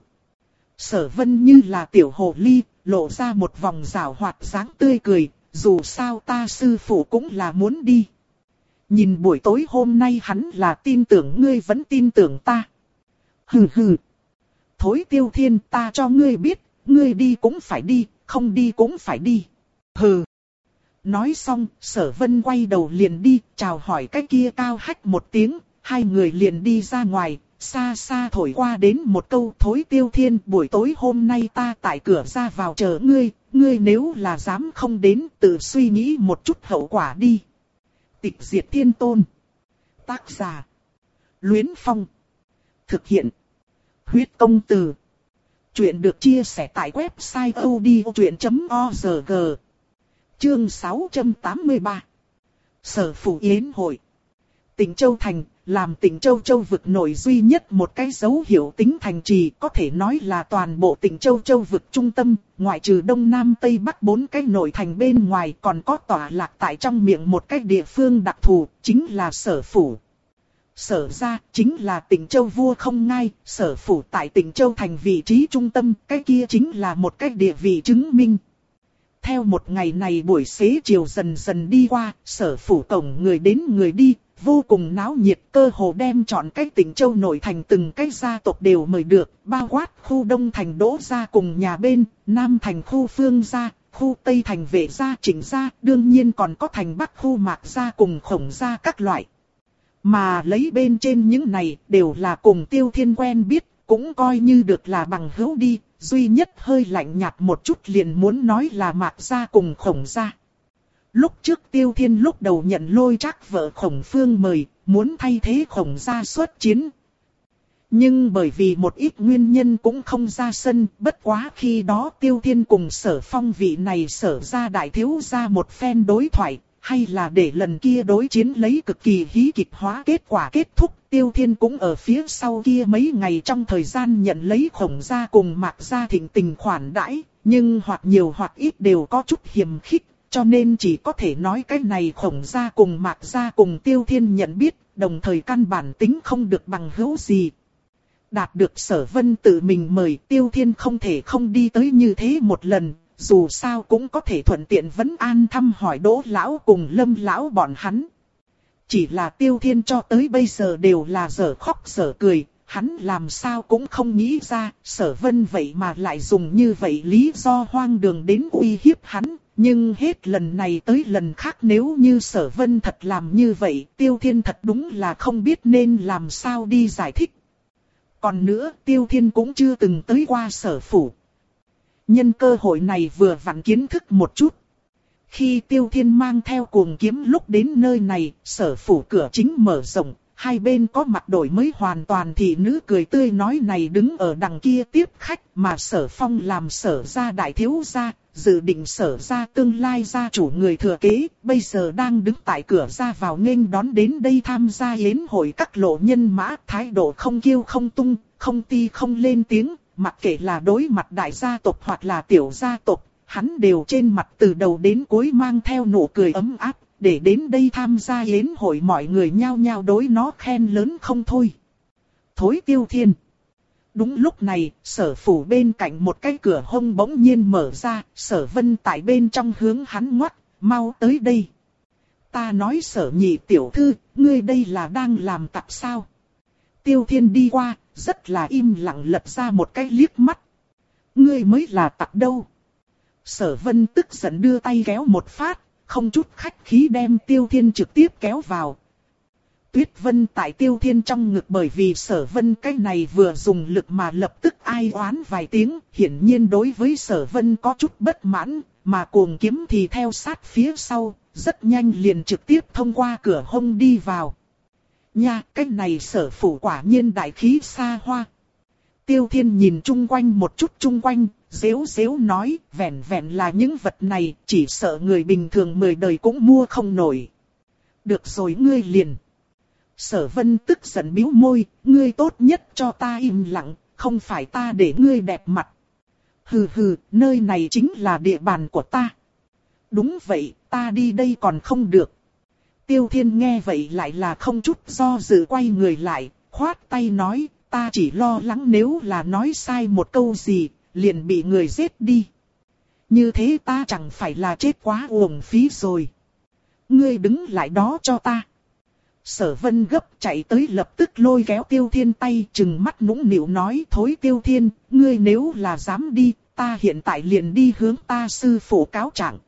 Sở Vân như là tiểu hồ ly, lộ ra một vòng rảo hoạt dáng tươi cười, dù sao ta sư phụ cũng là muốn đi. Nhìn buổi tối hôm nay hắn là tin tưởng ngươi vẫn tin tưởng ta. Hừ hừ. Thối Tiêu Thiên, ta cho ngươi biết, ngươi đi cũng phải đi, không đi cũng phải đi. Hừ. Nói xong, Sở Vân quay đầu liền đi, chào hỏi cái kia cao hách một tiếng, hai người liền đi ra ngoài. Xa xa thổi qua đến một câu, Thối Tiêu Thiên, buổi tối hôm nay ta tại cửa ra vào chờ ngươi, ngươi nếu là dám không đến, tự suy nghĩ một chút hậu quả đi. Tịch Diệt Thiên Tôn. Tác giả: Luyến Phong. Thực hiện: Huyết Công Từ. Chuyện được chia sẻ tại website odchuyện chấm org. Chương sáu trăm tám mươi ba. Sở Phủ Yến Hội. Tỉnh Châu Thành, làm tỉnh Châu Châu vực nổi duy nhất một cái dấu hiệu tính thành trì, có thể nói là toàn bộ tỉnh Châu Châu vực trung tâm, ngoại trừ Đông Nam Tây Bắc bốn cái nội thành bên ngoài, còn có tọa lạc tại trong miệng một cái địa phương đặc thù, chính là Sở Phủ. Sở ra chính là tỉnh Châu vua không ngai, Sở Phủ tại tỉnh Châu Thành vị trí trung tâm, cái kia chính là một cái địa vị chứng minh. Theo một ngày này buổi xế chiều dần dần đi qua, Sở Phủ cổng người đến người đi, vô cùng náo nhiệt, cơ hồ đem chọn cái tỉnh Châu nội thành từng cái gia tộc đều mời được, bao quát khu Đông thành Đỗ gia cùng nhà bên, Nam thành khu Phương gia, khu Tây thành Vệ gia, Trịnh gia, đương nhiên còn có thành Bắc khu Mạc gia cùng Khổng gia các loại. Mà lấy bên trên những này đều là cùng Tiêu Thiên quen biết, cũng coi như được là bằng hữu đi, duy nhất hơi lạnh nhạt một chút liền muốn nói là Mạc gia cùng Khổng gia. Lúc trước Tiêu Thiên lúc đầu nhận Lôi Trác vợ Khổng Phương mời, muốn thay thế Khổng gia xuất chiến. Nhưng bởi vì một ít nguyên nhân cũng không ra sân, bất quá khi đó Tiêu Thiên cùng Sở Phong vị này Sở gia đại thiếu gia một phen đối thoại, hay là để lần kia đối chiến lấy cực kỳ hí kịch hóa kết quả kết thúc. Tiêu Thiên cũng ở phía sau kia mấy ngày trong thời gian nhận lấy Khổng gia cùng Mạc gia thịnh tình khoản đãi, nhưng hoặc nhiều hoặc ít đều có chút hiềm khích. Cho nên chỉ có thể nói cái này Khổng gia cùng Mạc gia cùng Tiêu Thiên nhận biết, đồng thời căn bản tính không được bằng hữu gì. Đạt được Sở Vân tự mình mời, Tiêu Thiên không thể không đi tới như thế một lần, dù sao cũng có thể thuận tiện vấn an thăm hỏi Đỗ lão cùng Lâm lão bọn hắn. Chỉ là Tiêu Thiên cho tới bây giờ đều là dở khóc dở cười, hắn làm sao cũng không nghĩ ra, Sở Vân vậy mà lại dùng như vậy lý do hoang đường đến uy hiếp hắn. Nhưng hết lần này tới lần khác nếu như Sở Vân thật làm như vậy, Tiêu Thiên thật đúng là không biết nên làm sao đi giải thích. Còn nữa, Tiêu Thiên cũng chưa từng tới qua Sở Phủ. Nhân cơ hội này vừa vặn kiến thức một chút. Khi Tiêu Thiên mang theo cuồng kiếm lúc đến nơi này, Sở Phủ cửa chính mở rộng, hai bên có mặt đổi mới hoàn toàn thị nữ cười tươi nói này đứng ở đằng kia tiếp khách, mà Sở Phong làm Sở gia đại thiếu gia, dự định Sở gia tương lai gia chủ người thừa kế, bây giờ đang đứng tại cửa ra vào nghênh đón đến đây tham gia yến hội các lộ nhân mã, thái độ không kiêu không tung, không ti không lên tiếng, mặc kệ là đối mặt đại gia tộc hoặc là tiểu gia tộc, hắn đều trên mặt từ đầu đến cuối mang theo nụ cười ấm áp, để đến đây tham gia yến hội mọi người nhao nhao đối nó khen lớn không thôi. Thối Tiêu Thiên. Đúng lúc này, Sở Phủ bên cạnh một cái cửa hông bỗng nhiên mở ra, Sở Vân tại bên trong hướng hắn ngoắt, mau tới đây. Ta nói Sở nhị tiểu thư, ngươi đây là đang làm tặc sao? Tiêu Thiên đi qua, rất là im lặng lật ra một cái liếc mắt. Ngươi mới là tặc đâu. Sở Vân tức giận đưa tay kéo một phát, không chút khách khí đem Tiêu Thiên trực tiếp kéo vào. Tuyết Vân tại Tiêu Thiên trong ngực, bởi vì Sở Vân cái này vừa dùng lực mà lập tức ai oán vài tiếng, hiển nhiên đối với Sở Vân có chút bất mãn, mà Cuồng Kiếm thì theo sát phía sau, rất nhanh liền trực tiếp thông qua cửa hông đi vào. Nha, cái này Sở phủ quả nhiên đại khí xa hoa. Tiêu Thiên nhìn chung quanh một chút chung quanh, giễu giễu nói, vẹn vẹn là những vật này, chỉ sợ người bình thường mười đời cũng mua không nổi. Được rồi, ngươi liền. Sở Vân tức giận bĩu môi, ngươi tốt nhất cho ta im lặng, không phải ta để ngươi đẹp mặt. Hừ hừ, nơi này chính là địa bàn của ta. Đúng vậy, ta đi đây còn không được. Tiêu Thiên nghe vậy lại là không chút do dự quay người lại, khoát tay nói, ta chỉ lo lắng nếu là nói sai một câu gì, liền bị người giết đi. Như thế ta chẳng phải là chết quá uổng phí rồi. Ngươi đứng lại đó cho ta. Sở Vân gấp chạy tới lập tức lôi kéo Tiêu Thiên tay, trừng mắt nũng nịu nói, thối Tiêu Thiên, ngươi nếu là dám đi, ta hiện tại liền đi hướng ta sư phụ cáo trạng.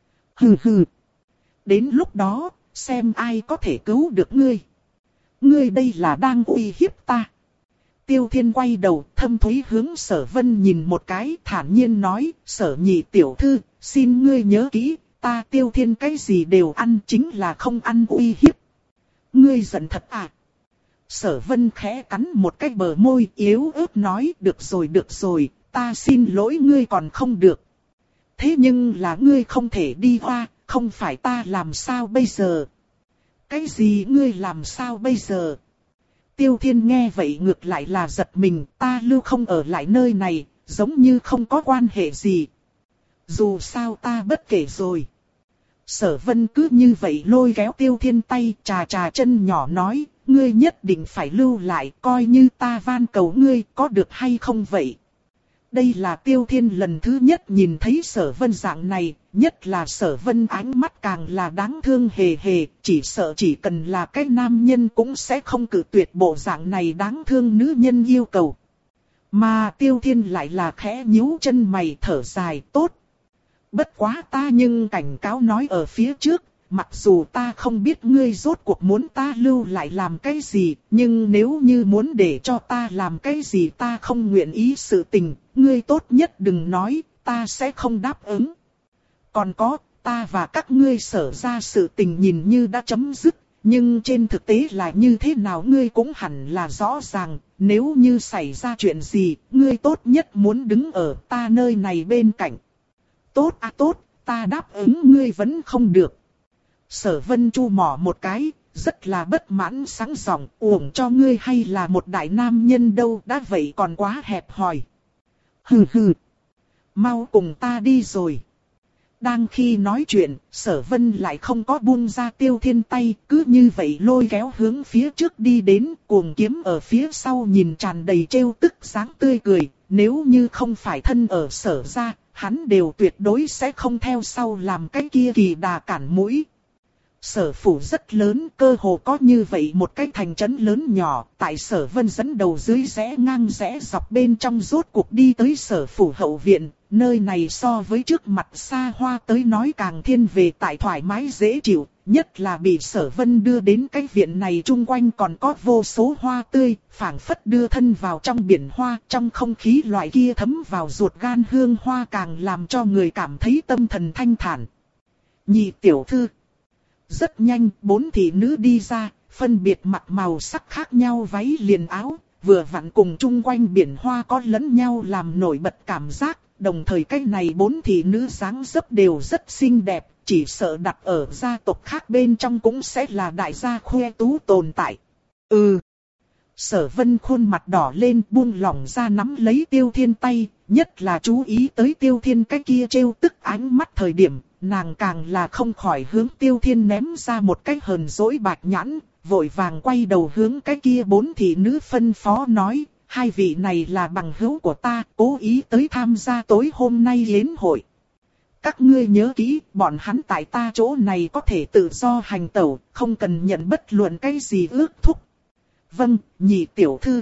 Hừ hừ. Đến lúc đó, xem ai có thể cứu được ngươi. Ngươi đây là đang uy hiếp ta. Tiêu Thiên quay đầu, thâm thúy hướng Sở Vân nhìn một cái, thản nhiên nói, Sở nhị tiểu thư, xin ngươi nhớ kỹ, ta Tiêu Thiên cái gì đều ăn, chính là không ăn uy hiếp. Ngươi giận thật à? Sở Vân khẽ cắn một cái bờ môi, yếu ớt nói, được rồi được rồi, ta xin lỗi ngươi còn không được. Thế nhưng là ngươi không thể đi hoa, không phải ta làm sao bây giờ? Cái gì ngươi làm sao bây giờ? Tiêu Thiên nghe vậy ngược lại là giật mình, ta lưu không ở lại nơi này, giống như không có quan hệ gì. Dù sao ta bất kể rồi. Sở Vân cứ như vậy lôi kéo Tiêu Thiên tay, trà trà chân nhỏ nói, ngươi nhất định phải lưu lại, coi như ta van cầu ngươi, có được hay không vậy? Đây là Tiêu Thiên lần thứ nhất nhìn thấy Sở Vân dạng này, nhất là Sở Vân ánh mắt càng là đáng thương hề hề, chỉ sợ chỉ cần là cái nam nhân cũng sẽ không cự tuyệt bộ dạng này đáng thương nữ nhân yêu cầu. Mà Tiêu Thiên lại là khẽ nhíu chân mày thở dài, tốt. Bất quá ta nhưng cảnh cáo nói ở phía trước, mặc dù ta không biết ngươi rốt cuộc muốn ta lưu lại làm cái gì, nhưng nếu như muốn để cho ta làm cái gì ta không nguyện ý sự tình, ngươi tốt nhất đừng nói, ta sẽ không đáp ứng. Còn có, ta và các ngươi Sở ra sự tình nhìn như đã chấm dứt, nhưng trên thực tế là như thế nào ngươi cũng hẳn là rõ ràng, nếu như xảy ra chuyện gì, ngươi tốt nhất muốn đứng ở ta nơi này bên cạnh. Tốt à tốt, ta đáp ứng ngươi vẫn không được. Sở Vân chu mỏ một cái, rất là bất mãn sáng giọng, uổng cho ngươi hay là một đại nam nhân đâu, đã vậy còn quá hẹp hòi. Hừ hừ, mau cùng ta đi rồi. Đang khi nói chuyện, Sở Vân lại không có buông ra Tiêu Thiên tay, cứ như vậy lôi kéo hướng phía trước đi đến, Cuồng Kiếm ở phía sau nhìn tràn đầy trêu tức dáng tươi cười, nếu như không phải thân ở Sở ra, hắn đều tuyệt đối sẽ không theo sau làm cái kia kỳ đà cản mũi. Sở phủ rất lớn, cơ hồ có như vậy một cái thành trấn lớn nhỏ, tại Sở Vân dẫn đầu dưới rẽ ngang rẽ dọc bên trong rốt cuộc đi tới Sở phủ hậu viện, nơi này so với trước mặt xa hoa tới nói càng thiên về tại thoải mái dễ chịu, nhất là bị Sở Vân đưa đến cái viện này chung quanh còn có vô số hoa tươi, phảng phất đưa thân vào trong biển hoa, trong không khí loại kia thấm vào ruột gan hương hoa càng làm cho người cảm thấy tâm thần thanh thản. Nhị tiểu thư. Rất nhanh, bốn thị nữ đi ra, phân biệt mặc màu sắc khác nhau váy liền áo, vừa vặn cùng chung quanh biển hoa có lẫn nhau làm nổi bật cảm giác, đồng thời cái này bốn thị nữ dáng dấp đều rất xinh đẹp, chỉ sợ đặt ở gia tộc khác bên trong cũng sẽ là đại gia khoe tú tồn tại. Ừ. Sở Vân khuôn mặt đỏ lên buông lỏng ra nắm lấy Tiêu Thiên tay, nhất là chú ý tới Tiêu Thiên cái kia trêu tức ánh mắt thời điểm, nàng càng là không khỏi hướng Tiêu Thiên ném ra một cái hờn dỗi bạch nhãn, vội vàng quay đầu hướng cái kia bốn thị nữ phân phó nói, hai vị này là bằng hữu của ta, cố ý tới tham gia tối hôm nay yến hội. Các ngươi nhớ kỹ, bọn hắn tại ta chỗ này có thể tự do hành tẩu, không cần nhận bất luận cái gì ước thúc. Vâng, nhị tiểu thư.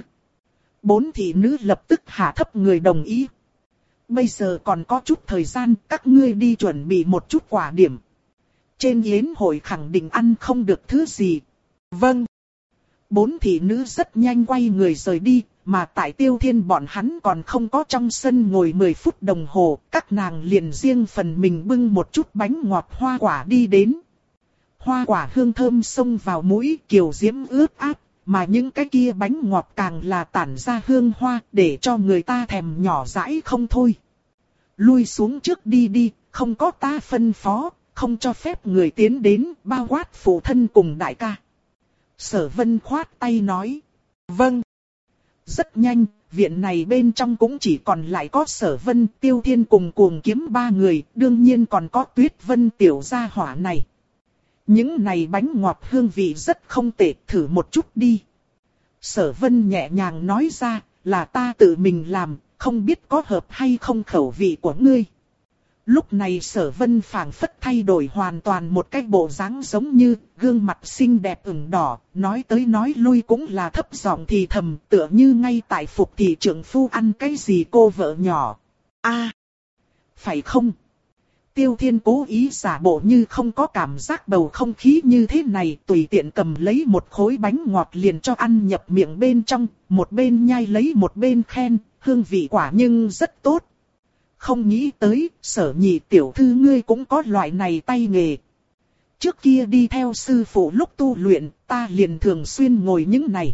Bốn thị nữ lập tức hạ thấp người đồng ý. Bây giờ còn có chút thời gian, các ngươi đi chuẩn bị một chút quả điểm. Trên yến hội khẳng định ăn không được thứ gì. Vâng. bốn thị nữ rất nhanh quay người rời đi, mà tại Tiêu Thiên bọn hắn còn không có trong sân ngồi mười phút đồng hồ, các nàng liền riêng phần mình bưng một chút bánh ngọt hoa quả đi đến. Hoa quả hương thơm xông vào mũi, kiều diễm ướt át, mà những cái kia bánh ngọt càng là tản ra hương hoa, để cho người ta thèm nhỏ dãi không thôi. Lui xuống trước đi đi, không có ta phân phó, không cho phép người tiến đến, bao quát phụ thân cùng đại ca. Sở Vân khoát tay nói. Vâng. Rất nhanh, viện này bên trong cũng chỉ còn lại có Sở Vân, Tiêu Thiên cùng Cuồng Kiếm ba người, đương nhiên còn có Tuyết Vân tiểu gia hỏa này. Những này bánh ngọt hương vị rất không tệ, thử một chút đi. Sở Vân nhẹ nhàng nói ra, là ta tự mình làm, không biết có hợp hay không khẩu vị của ngươi. Lúc này Sở Vân phảng phất thay đổi hoàn toàn một cái bộ dáng, giống như gương mặt xinh đẹp ửng đỏ, nói tới nói lui cũng là thấp giọng thì thầm, tựa như ngay tại phục thị trưởng phu ăn cái gì cô vợ nhỏ. A, à, phải không? Tiêu Thiên cố ý giả bộ như không có cảm giác bầu không khí như thế này, tùy tiện cầm lấy một khối bánh ngọt liền cho ăn nhập miệng bên trong, một bên nhai lấy một bên khen, hương vị quả nhưng rất tốt. Không nghĩ tới, Sở Nhị tiểu thư ngươi cũng có loại này tay nghề. Trước kia đi theo sư phụ lúc tu luyện, ta liền thường xuyên ngồi những này.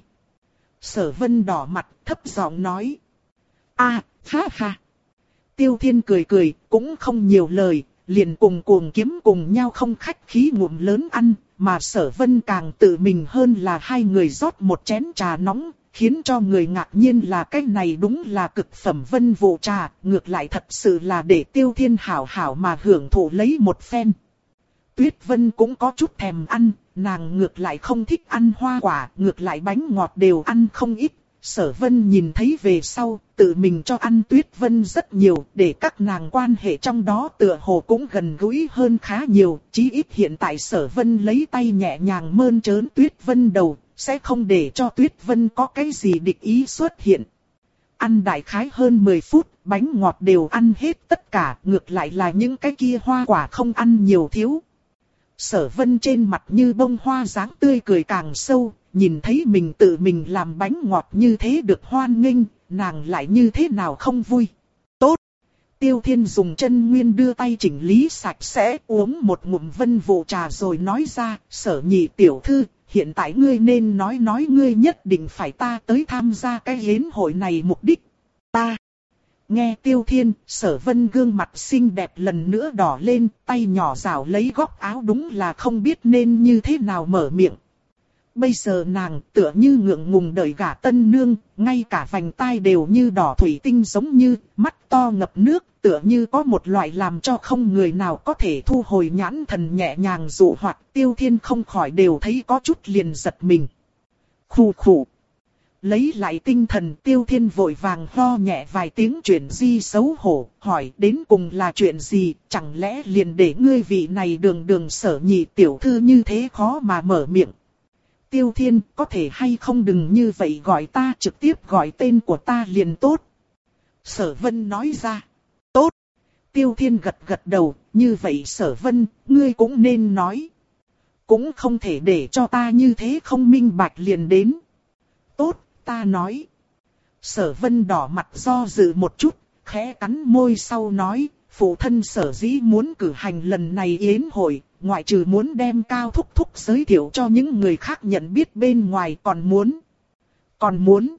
Sở Vân đỏ mặt, thấp giọng nói. A, ha ha. Tiêu Thiên cười cười, cũng không nhiều lời, liền cùng Cuồng Kiếm cùng nhau không khách khí ngụm lớn ăn, mà Sở Vân càng tự mình hơn là hai người rót một chén trà nóng, khiến cho người ngạc nhiên là cái này đúng là cực phẩm vân vụ trà, ngược lại thật sự là để Tiêu Thiên hảo hảo mà hưởng thụ lấy một phen. Tuyết Vân cũng có chút thèm ăn, nàng ngược lại không thích ăn hoa quả, ngược lại bánh ngọt đều ăn không ít. Sở Vân nhìn thấy về sau, tự mình cho ăn Tuyết Vân rất nhiều, để các nàng quan hệ trong đó tựa hồ cũng gần gũi hơn khá nhiều, chí ít hiện tại Sở Vân lấy tay nhẹ nhàng mơn trớn Tuyết Vân đầu, sẽ không để cho Tuyết Vân có cái gì địch ý xuất hiện. Ăn đại khái hơn mười phút, bánh ngọt đều ăn hết tất cả, ngược lại là những cái kia hoa quả không ăn nhiều thiếu. Sở Vân trên mặt như bông hoa dáng tươi cười càng sâu, nhìn thấy mình tự mình làm bánh ngọt như thế được hoan nghênh, nàng lại như thế nào không vui. Tốt! Tiêu Thiên dùng chân nguyên đưa tay chỉnh lý sạch sẽ, uống một ngụm vân vụ trà rồi nói ra, Sở Nhị tiểu thư, hiện tại ngươi nên nói nói ngươi nhất định phải ta tới tham gia cái yến hội này mục đích. Ta! Nghe Tiêu Thiên, Sở Vân gương mặt xinh đẹp lần nữa đỏ lên, tay nhỏ rảo lấy góc áo, đúng là không biết nên như thế nào mở miệng. Bây giờ nàng tựa như ngượng ngùng đợi gả tân nương, ngay cả vành tai đều như đỏ thủy tinh giống như, mắt to ngập nước, tựa như có một loại làm cho không người nào có thể thu hồi nhãn thần nhẹ nhàng dụ hoặc. Tiêu Thiên không khỏi đều thấy có chút liền giật mình. Khù khù. Lấy lại tinh thần, Tiêu Thiên vội vàng ho nhẹ vài tiếng chuyện di xấu hổ, hỏi đến cùng là chuyện gì, chẳng lẽ liền để ngươi vị này đường đường Sở Nhị tiểu thư như thế khó mà mở miệng. Tiêu Thiên, có thể hay không đừng như vậy gọi ta, trực tiếp gọi tên của ta liền tốt. Sở Vân nói ra. Tốt. Tiêu Thiên gật gật đầu, như vậy Sở Vân, ngươi cũng nên nói. Cũng không thể để cho ta như thế không minh bạch liền đến. Tốt, ta nói. Sở Vân đỏ mặt do dự một chút, khẽ cắn môi sau nói, phụ thân Sở dĩ muốn cử hành lần này yến hội, ngoại trừ muốn đem Cao Thúc Thúc giới thiệu cho những người khác nhận biết bên ngoài, còn muốn. Còn muốn.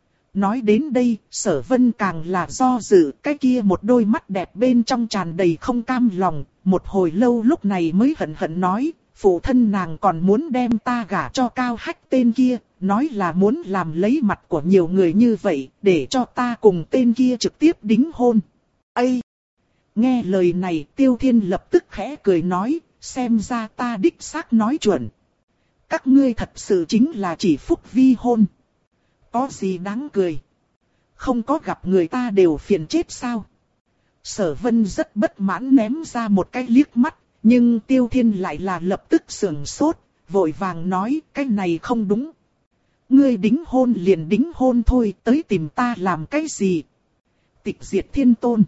Nói đến đây, Sở Vân càng là do dự, cái kia một đôi mắt đẹp bên trong tràn đầy không cam lòng, một hồi lâu lúc này mới hận hận nói, phụ thân nàng còn muốn đem ta gả cho Cao Hách tên kia, nói là muốn làm lấy mặt của nhiều người như vậy, để cho ta cùng tên kia trực tiếp đính hôn. Ây! Nghe lời này, Tiêu Thiên lập tức khẽ cười nói, xem ra ta đích xác nói chuẩn. Các ngươi thật sự chính là chỉ phúc vi hôn. Có gì đáng cười? Không có gặp người ta đều phiền chết sao? Sở Vân rất bất mãn ném ra một cái liếc mắt, nhưng Tiêu Thiên lại là lập tức sườn sốt, vội vàng nói cái này không đúng. Ngươi đính hôn liền đính hôn thôi, tới tìm ta làm cái gì? Tịch Diệt Thiên Tôn.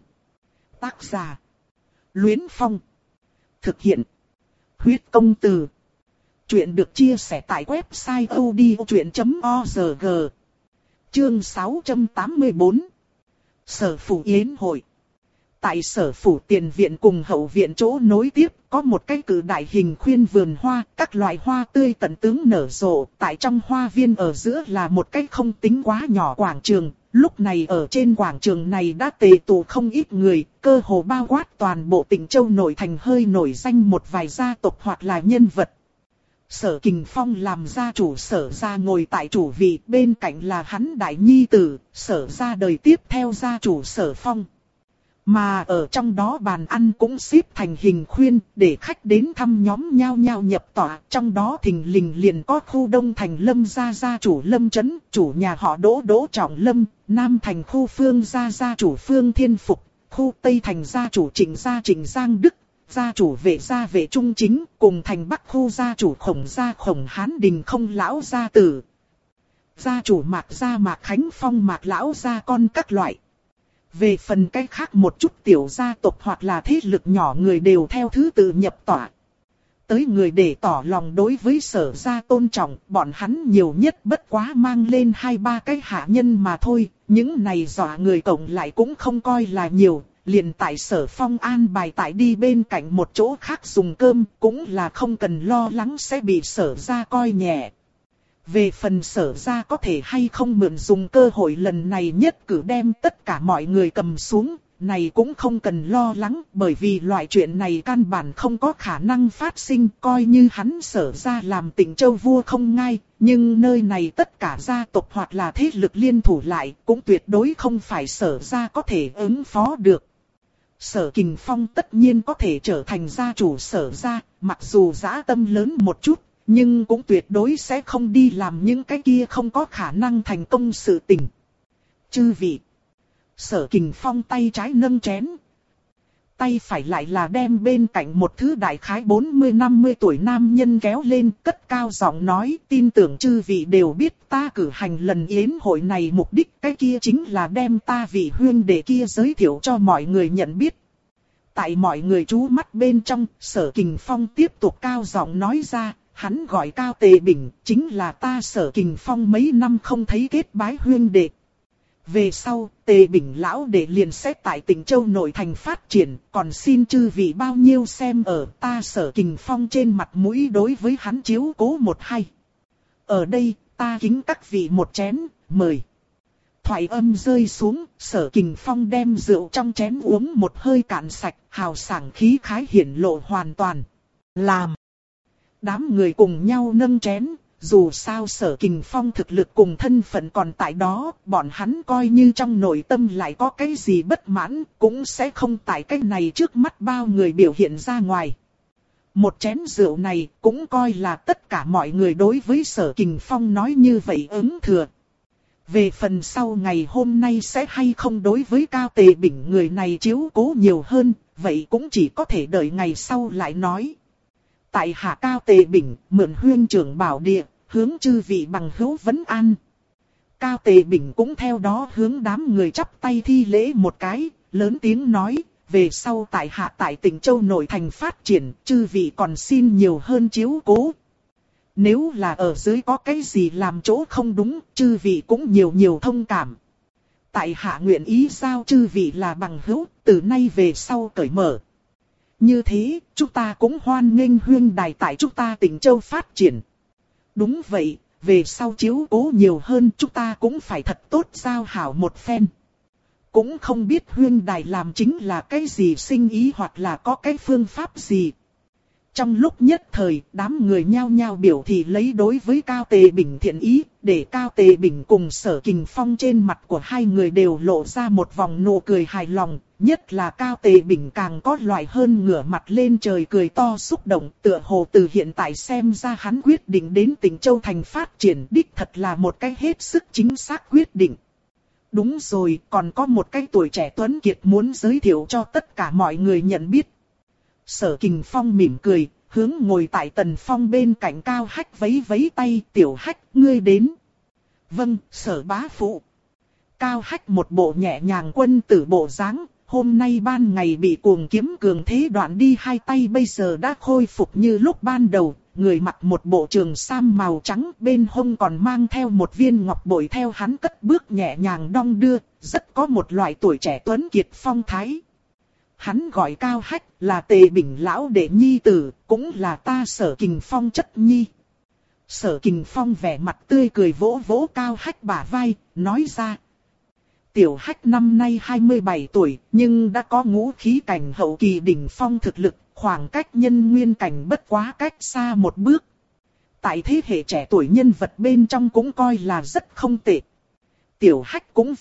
Tác giả: Luyến Phong. Thực hiện: Huyết Công Từ. Chuyện được chia sẻ tại website odchuyện chấm org. Chương sáu trăm tám mươi tư. Sở phủ yến hội. Tại sở phủ tiền viện cùng hậu viện chỗ nối tiếp, có một cái cự đại hình khuyên vườn hoa, các loại hoa tươi tận tướng nở rộ. Tại trong hoa viên ở giữa là một cái không tính quá nhỏ quảng trường. Lúc này ở trên quảng trường này đã tề tụ không ít người, cơ hồ bao quát toàn bộ Tịnh Châu nội thành hơi nổi danh một vài gia tộc hoặc là nhân vật. Sở Kình Phong làm gia chủ Sở gia ngồi tại chủ vị, bên cạnh là hắn đại nhi tử, Sở gia đời tiếp theo gia chủ Sở Phong. Mà ở trong đó bàn ăn cũng xếp thành hình khuyên, để khách đến thăm nhóm nhao nhao nhập tọa. Trong đó thình lình liền có khu Đông Thành Lâm gia gia chủ Lâm Chấn, chủ nhà họ Đỗ Đỗ Trọng Lâm, Nam Thành khu Phương gia gia chủ Phương Thiên Phục, khu Tây Thành gia chủ Trịnh gia Trịnh Giang Đức, gia chủ Vệ gia Vệ Trung Chính, cùng thành Bắc khu gia chủ Khổng gia Khổng Hán Đình Không lão gia tử, gia chủ Mạc gia Mạc Khánh Phong Mạc lão gia con các loại. Về phần cái khác một chút tiểu gia tộc hoặc là thế lực nhỏ người đều theo thứ tự nhập tọa. Tới người để tỏ lòng đối với Sở gia tôn trọng, bọn hắn nhiều nhất bất quá mang lên hai ba cái hạ nhân mà thôi, những này dọa người cộng lại cũng không coi là nhiều. Liền tại Sở Phong an bài tại đi bên cạnh một chỗ khác dùng cơm, cũng là không cần lo lắng sẽ bị Sở gia coi nhẹ. Về phần Sở gia có thể hay không mượn dùng cơ hội lần này nhất cử đem tất cả mọi người cầm xuống, này cũng không cần lo lắng, bởi vì loại chuyện này căn bản không có khả năng phát sinh, coi như hắn Sở gia làm Tịnh Châu vua không ngai, nhưng nơi này tất cả gia tộc hoặc là thế lực liên thủ lại, cũng tuyệt đối không phải Sở gia có thể ứng phó được. Sở Kình Phong tất nhiên có thể trở thành gia chủ Sở gia, mặc dù dã tâm lớn một chút, nhưng cũng tuyệt đối sẽ không đi làm những cái kia không có khả năng thành công sự tình. Chư vị. Sở Kình Phong tay trái nâng chén, tay phải lại là đem bên cạnh một thứ đại khái bốn mươi năm mươi tuổi nam nhân kéo lên, cất cao giọng nói, tin tưởng chư vị đều biết ta cử hành lần yến hội này mục đích, cái kia chính là đem ta vị huynh đệ kia giới thiệu cho mọi người nhận biết. Tại mọi người chú mắt bên trong, Sở Kình Phong tiếp tục cao giọng nói ra, hắn gọi Cao Tề Bình, chính là ta Sở Kình Phong mấy năm không thấy kết bái huynh đệ. Về sau, Tề Bình lão đệ liền sẽ tại Tịnh Châu nội thành phát triển, còn xin chư vị bao nhiêu xem ở ta Sở Kình Phong trên mặt mũi đối với hắn chiếu cố một hay. Ở đây, ta kính các vị một chén, mời. Thoại âm rơi xuống, Sở Kình Phong đem rượu trong chén uống một hơi cạn sạch, hào sảng khí khái hiển lộ hoàn toàn. Làm. Đám người cùng nhau nâng chén. Dù sao Sở Kình Phong thực lực cùng thân phận còn tại đó, bọn hắn coi như trong nội tâm lại có cái gì bất mãn, cũng sẽ không tại cái này trước mắt bao người biểu hiện ra ngoài. Một chén rượu này cũng coi là tất cả mọi người đối với Sở Kình Phong nói như vậy ứng thừa. Về phần sau ngày hôm nay sẽ hay không đối với Cao Tề Bình người này chiếu cố nhiều hơn, vậy cũng chỉ có thể đợi ngày sau lại nói. Tại hạ Cao Tề Bình, mượn huyên trưởng bảo địa, hướng chư vị bằng hữu vấn an. Cao Tề Bình cũng theo đó hướng đám người chắp tay thi lễ một cái, lớn tiếng nói, về sau tại hạ tại Tịnh Châu nội thành phát triển, chư vị còn xin nhiều hơn chiếu cố. Nếu là ở dưới có cái gì làm chỗ không đúng, chư vị cũng nhiều nhiều thông cảm. Tại hạ nguyện ý giao chư vị là bằng hữu, từ nay về sau cởi mở. Như thế, chúng ta cũng hoan nghênh huyên đài tại chúng ta Tịnh Châu phát triển. Đúng vậy, về sau chiếu cố nhiều hơn chúng ta cũng phải thật tốt giao hảo một phen. Cũng không biết huyên đài làm chính là cái gì sinh ý hoặc là có cái phương pháp gì. Trong lúc nhất thời, đám người nhao nhao biểu thị lấy đối với Cao Tề Bình thiện ý, để Cao Tề Bình cùng Sở Kình Phong trên mặt của hai người đều lộ ra một vòng nụ cười hài lòng, nhất là Cao Tề Bình càng có loại hơn ngửa mặt lên trời cười to xúc động, tựa hồ từ hiện tại xem ra hắn quyết định đến Tịnh Châu thành phát triển đích thật là một cái hết sức chính xác quyết định. Đúng rồi, còn có một cái tuổi trẻ tuấn kiệt muốn giới thiệu cho tất cả mọi người nhận biết. Sở Kình Phong mỉm cười, hướng ngồi tại Tần Phong bên cạnh Cao Hách vẫy vẫy tay, tiểu Hách, ngươi đến. Vâng, Sở bá phụ. Cao Hách một bộ nhẹ nhàng quân tử bộ dáng, hôm nay ban ngày bị cuồng kiếm cường thế đoạn đi hai tay bây giờ đã khôi phục như lúc ban đầu, người mặc một bộ trường sam màu trắng, bên hông còn mang theo một viên ngọc bội, theo hắn cất bước nhẹ nhàng đong đưa, rất có một loại tuổi trẻ tuấn kiệt phong thái. Hắn gọi Cao Hách, là Tề Bình lão đệ nhi tử, cũng là ta Sở Kình Phong chất nhi. Sở Kình Phong vẻ mặt tươi cười vỗ vỗ Cao Hách bả vai, nói ra. Tiểu Hách năm nay hai mươi bảy tuổi, nhưng đã có ngũ khí cảnh hậu kỳ đỉnh phong thực lực, khoảng cách nhân nguyên cảnh bất quá cách xa một bước. Tại thế hệ trẻ tuổi nhân vật bên trong cũng coi là rất không tệ. Tiểu Hách cũng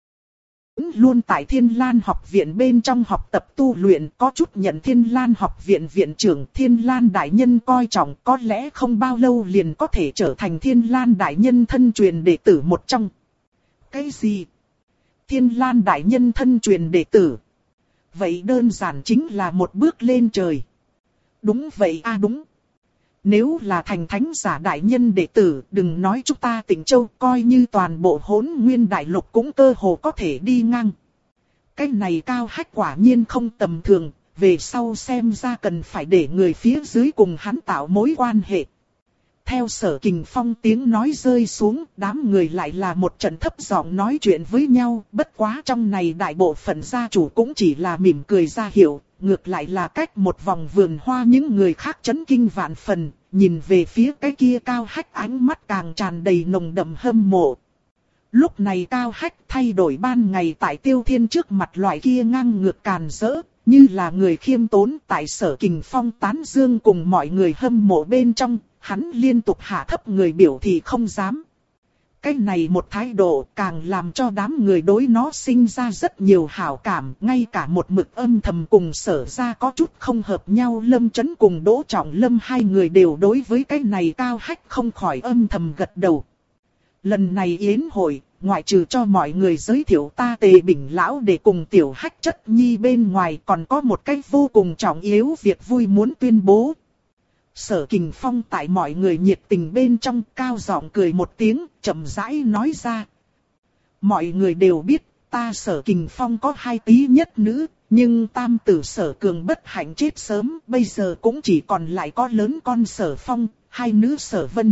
vẫn luôn tại Thiên Lan học viện bên trong học tập tu luyện, có chút nhận Thiên Lan học viện viện trưởng Thiên Lan đại nhân coi trọng, có lẽ không bao lâu liền có thể trở thành Thiên Lan đại nhân thân truyền đệ tử một trong. Cái gì? Thiên Lan đại nhân thân truyền đệ tử? Vậy đơn giản chính là một bước lên trời. Đúng vậy a à đúng. Nếu là thành thánh giả đại nhân đệ tử, đừng nói chúng ta Tịnh Châu, coi như toàn bộ Hỗn Nguyên đại lục cũng cơ hồ có thể đi ngang. Cái này Cao Hách quả nhiên không tầm thường, về sau xem ra cần phải để người phía dưới cùng hắn tạo mối quan hệ. Theo Sở Kình Phong tiếng nói rơi xuống, đám người lại là một trận thấp giọng nói chuyện với nhau, bất quá trong này đại bộ phận gia chủ cũng chỉ là mỉm cười ra hiệu, ngược lại là cách một vòng vườn hoa những người khác chấn kinh vạn phần, nhìn về phía cái kia Cao Hách ánh mắt càng tràn đầy nồng đậm hâm mộ. Lúc này Cao Hách thay đổi ban ngày tại Tiêu Thiên trước mặt loại kia ngang ngược càn rỡ, như là người khiêm tốn tại Sở Kình Phong tán dương cùng mọi người hâm mộ bên trong. Hắn liên tục hạ thấp người biểu thì không dám. Cái này một thái độ càng làm cho đám người đối nó sinh ra rất nhiều hảo cảm. Ngay cả một mực âm thầm cùng Sở ra có chút không hợp nhau Lâm Chấn cùng Đỗ Trọng Lâm, hai người đều đối với cái này Cao Hách không khỏi âm thầm gật đầu. Lần này yến hội, ngoại trừ cho mọi người giới thiệu ta Tề Bình lão để cùng Tiểu Hách chất nhi bên ngoài, còn có một cái vô cùng trọng yếu việc vui muốn tuyên bố. Sở Kình Phong tại mọi người nhiệt tình bên trong cao giọng cười một tiếng, chậm rãi nói ra. Mọi người đều biết, ta Sở Kình Phong có hai tí nhất nữ, nhưng tam tử Sở Cường bất hạnh chết sớm, bây giờ cũng chỉ còn lại có lớn con Sở Phong, hai nữ Sở Vân.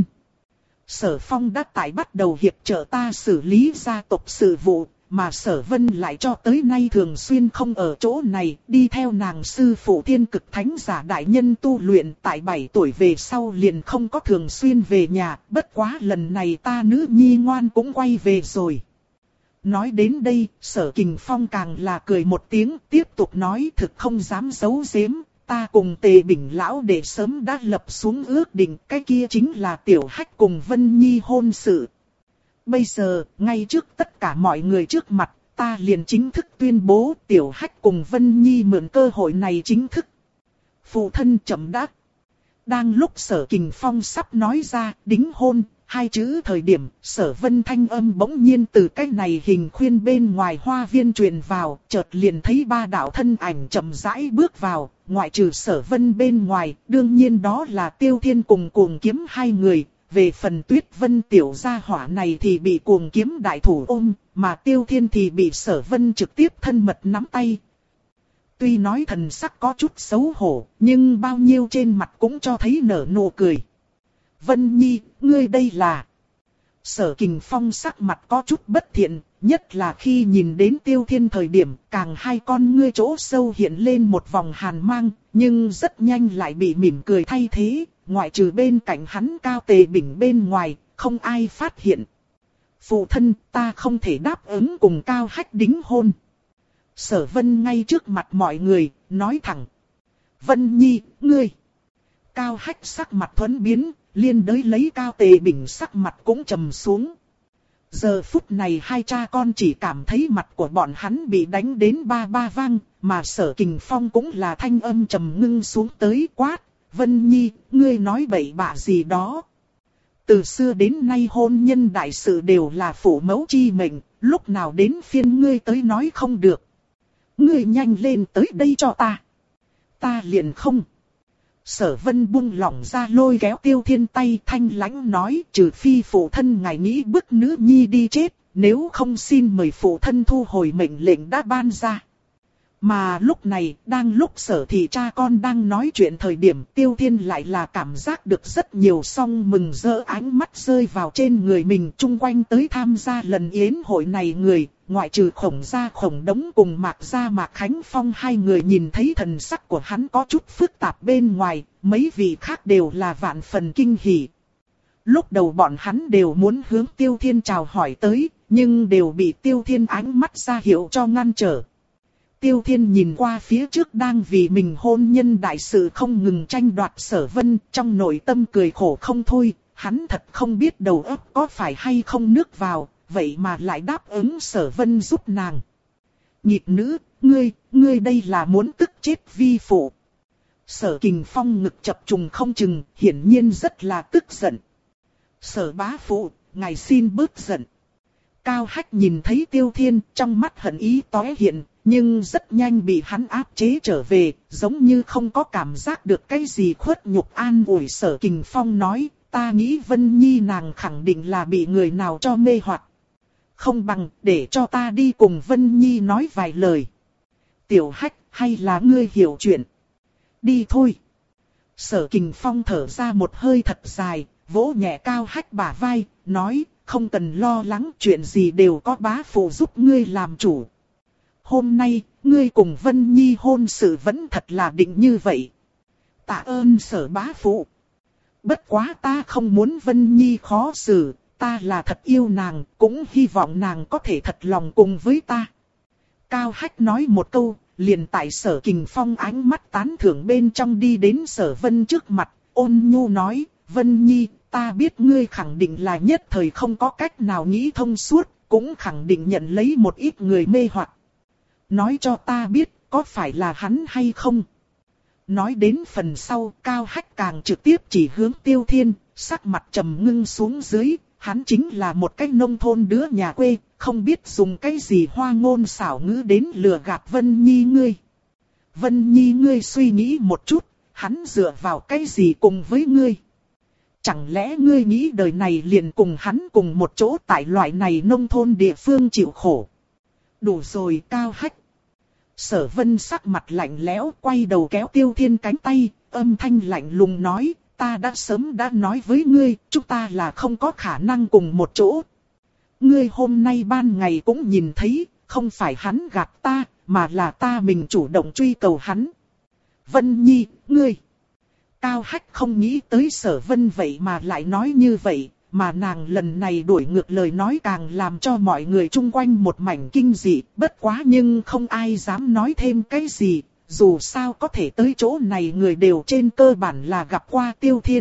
Sở Phong đã tại bắt đầu hiệp trợ ta xử lý gia tộc sự vụ, mà Sở Vân lại cho tới nay thường xuyên không ở chỗ này, đi theo nàng sư phụ Thiên Cực Thánh giả đại nhân tu luyện, tại bảy tuổi về sau liền không có thường xuyên về nhà, bất quá lần này ta nữ nhi ngoan cũng quay về rồi. Nói đến đây, Sở Kình Phong càng là cười một tiếng, tiếp tục nói thực không dám giấu giếm, ta cùng Tề Bình lão để sớm đã lập xuống ước định, cái kia chính là Tiểu Hách cùng Vân Nhi hôn sự. Bây giờ, ngay trước tất cả mọi người trước mặt, ta liền chính thức tuyên bố Tiểu Hách cùng Vân Nhi mượn cơ hội này chính thức. Phụ thân chậm đáp. Đang lúc Sở Kình Phong sắp nói ra đính hôn, hai chữ thời điểm, Sở Vân thanh âm bỗng nhiên từ cái này hình khuyên bên ngoài hoa viên truyền vào, chợt liền thấy ba đạo thân ảnh chậm rãi bước vào, ngoại trừ Sở Vân bên ngoài, đương nhiên đó là Tiêu Thiên cùng Cuồng Kiếm hai người. Về phần Tuyết Vân tiểu gia hỏa này thì bị Cuồng Kiếm đại thủ ôm, mà Tiêu Thiên thì bị Sở Vân trực tiếp thân mật nắm tay. Tuy nói thần sắc có chút xấu hổ, nhưng bao nhiêu trên mặt cũng cho thấy nở nụ cười. Vân Nhi, ngươi đây là... Sở Kình Phong sắc mặt có chút bất thiện, nhất là khi nhìn đến Tiêu Thiên thời điểm, càng hai con ngươi chỗ sâu hiện lên một vòng hàn mang, nhưng rất nhanh lại bị mỉm cười thay thế. Ngoại trừ bên cạnh hắn Cao Tề Bình bên ngoài, không ai phát hiện. Phụ thân, ta không thể đáp ứng cùng Cao Hách đính hôn. Sở Vân ngay trước mặt mọi người, nói thẳng. Vân Nhi, ngươi. Cao Hách sắc mặt thuẫn biến, liên đới lấy Cao Tề Bình sắc mặt cũng trầm xuống. Giờ phút này hai cha con chỉ cảm thấy mặt của bọn hắn bị đánh đến ba ba vang, mà Sở Kình Phong cũng là thanh âm trầm ngưng xuống tới quát. Vân Nhi, ngươi nói bậy bạ gì đó. Từ xưa đến nay hôn nhân đại sự đều là phụ mẫu chi mệnh, lúc nào đến phiên ngươi tới nói không được. Ngươi nhanh lên tới đây cho ta. Ta liền không. Sở Vân buông lỏng ra lôi kéo Tiêu Thiên tay thanh lãnh nói, trừ phi phụ thân ngài nghĩ bức nữ nhi đi chết, nếu không xin mời phụ thân thu hồi mệnh lệnh đã ban ra. Mà lúc này, đang lúc Sở Thị cha con đang nói chuyện thời điểm, Tiêu Thiên lại là cảm giác được rất nhiều song mừng rỡ ánh mắt rơi vào trên người mình, chung quanh tới tham gia lần yến hội này người, ngoại trừ Khổng Gia Khổng Đống cùng Mạc Gia Mạc Khánh Phong, hai người nhìn thấy thần sắc của hắn có chút phức tạp bên ngoài, mấy vị khác đều là vạn phần kinh hỉ. Lúc đầu bọn hắn đều muốn hướng Tiêu Thiên chào hỏi tới, nhưng đều bị Tiêu Thiên ánh mắt ra hiệu cho ngăn trở. Tiêu Thiên nhìn qua phía trước đang vì mình hôn nhân đại sự không ngừng tranh đoạt Sở Vân, trong nội tâm cười khổ không thôi, hắn thật không biết đầu óc có phải hay không nước vào, vậy mà lại đáp ứng Sở Vân giúp nàng. Nhịp nữ, ngươi, ngươi đây là muốn tức chết vi phụ. Sở Kình Phong ngực chập trùng không chừng, hiển nhiên rất là tức giận. Sở bá phụ, ngài xin bớt giận. Cao Hách nhìn thấy Tiêu Thiên, trong mắt hận ý tóe hiện, nhưng rất nhanh bị hắn áp chế trở về, giống như không có cảm giác được cái gì khuất nhục, an ủi Sở Kình Phong nói, ta nghĩ Vân Nhi nàng khẳng định là bị người nào cho mê hoặc. Không bằng để cho ta đi cùng Vân Nhi nói vài lời. Tiểu Hách, hay là ngươi hiểu chuyện? Đi thôi. Sở Kình Phong thở ra một hơi thật dài, vỗ nhẹ Cao Hách bả vai, nói, không cần lo lắng, chuyện gì đều có bá phụ giúp ngươi làm chủ. Hôm nay, ngươi cùng Vân Nhi hôn sự vẫn thật là định như vậy. Tạ ơn Sở bá phụ. Bất quá ta không muốn Vân Nhi khó xử, ta là thật yêu nàng, cũng hy vọng nàng có thể thật lòng cùng với ta. Cao Hách nói một câu, liền tại Sở Kình Phong ánh mắt tán thưởng bên trong đi đến Sở Vân trước mặt, ôn nhu nói, Vân Nhi, ta biết ngươi khẳng định là nhất thời không có cách nào nghĩ thông suốt, cũng khẳng định nhận lấy một ít người mê hoặc. Nói cho ta biết, có phải là hắn hay không? Nói đến phần sau, Cao Hách càng trực tiếp chỉ hướng Tiêu Thiên, sắc mặt trầm ngưng xuống dưới, hắn chính là một cái nông thôn đứa nhà quê, không biết dùng cái gì hoa ngôn xảo ngữ đến lừa gạt Vân Nhi ngươi. Vân Nhi ngươi suy nghĩ một chút, hắn dựa vào cái gì cùng với ngươi? Chẳng lẽ ngươi nghĩ đời này liền cùng hắn cùng một chỗ tại loại này nông thôn địa phương chịu khổ? Đủ rồi Cao Hách. Sở Vân sắc mặt lạnh lẽo, quay đầu kéo Tiêu Thiên cánh tay, âm thanh lạnh lùng nói, ta đã sớm đã nói với ngươi, chúng ta là không có khả năng cùng một chỗ. Ngươi hôm nay ban ngày cũng nhìn thấy, không phải hắn gạt ta, mà là ta mình chủ động truy cầu hắn. Vân Nhi, ngươi. Cao Hách không nghĩ tới Sở Vân vậy mà lại nói như vậy, mà nàng lần này đuổi ngược lời nói càng làm cho mọi người chung quanh một mảnh kinh dị, bất quá nhưng không ai dám nói thêm cái gì, dù sao có thể tới chỗ này người đều trên cơ bản là gặp qua Tiêu Thiên.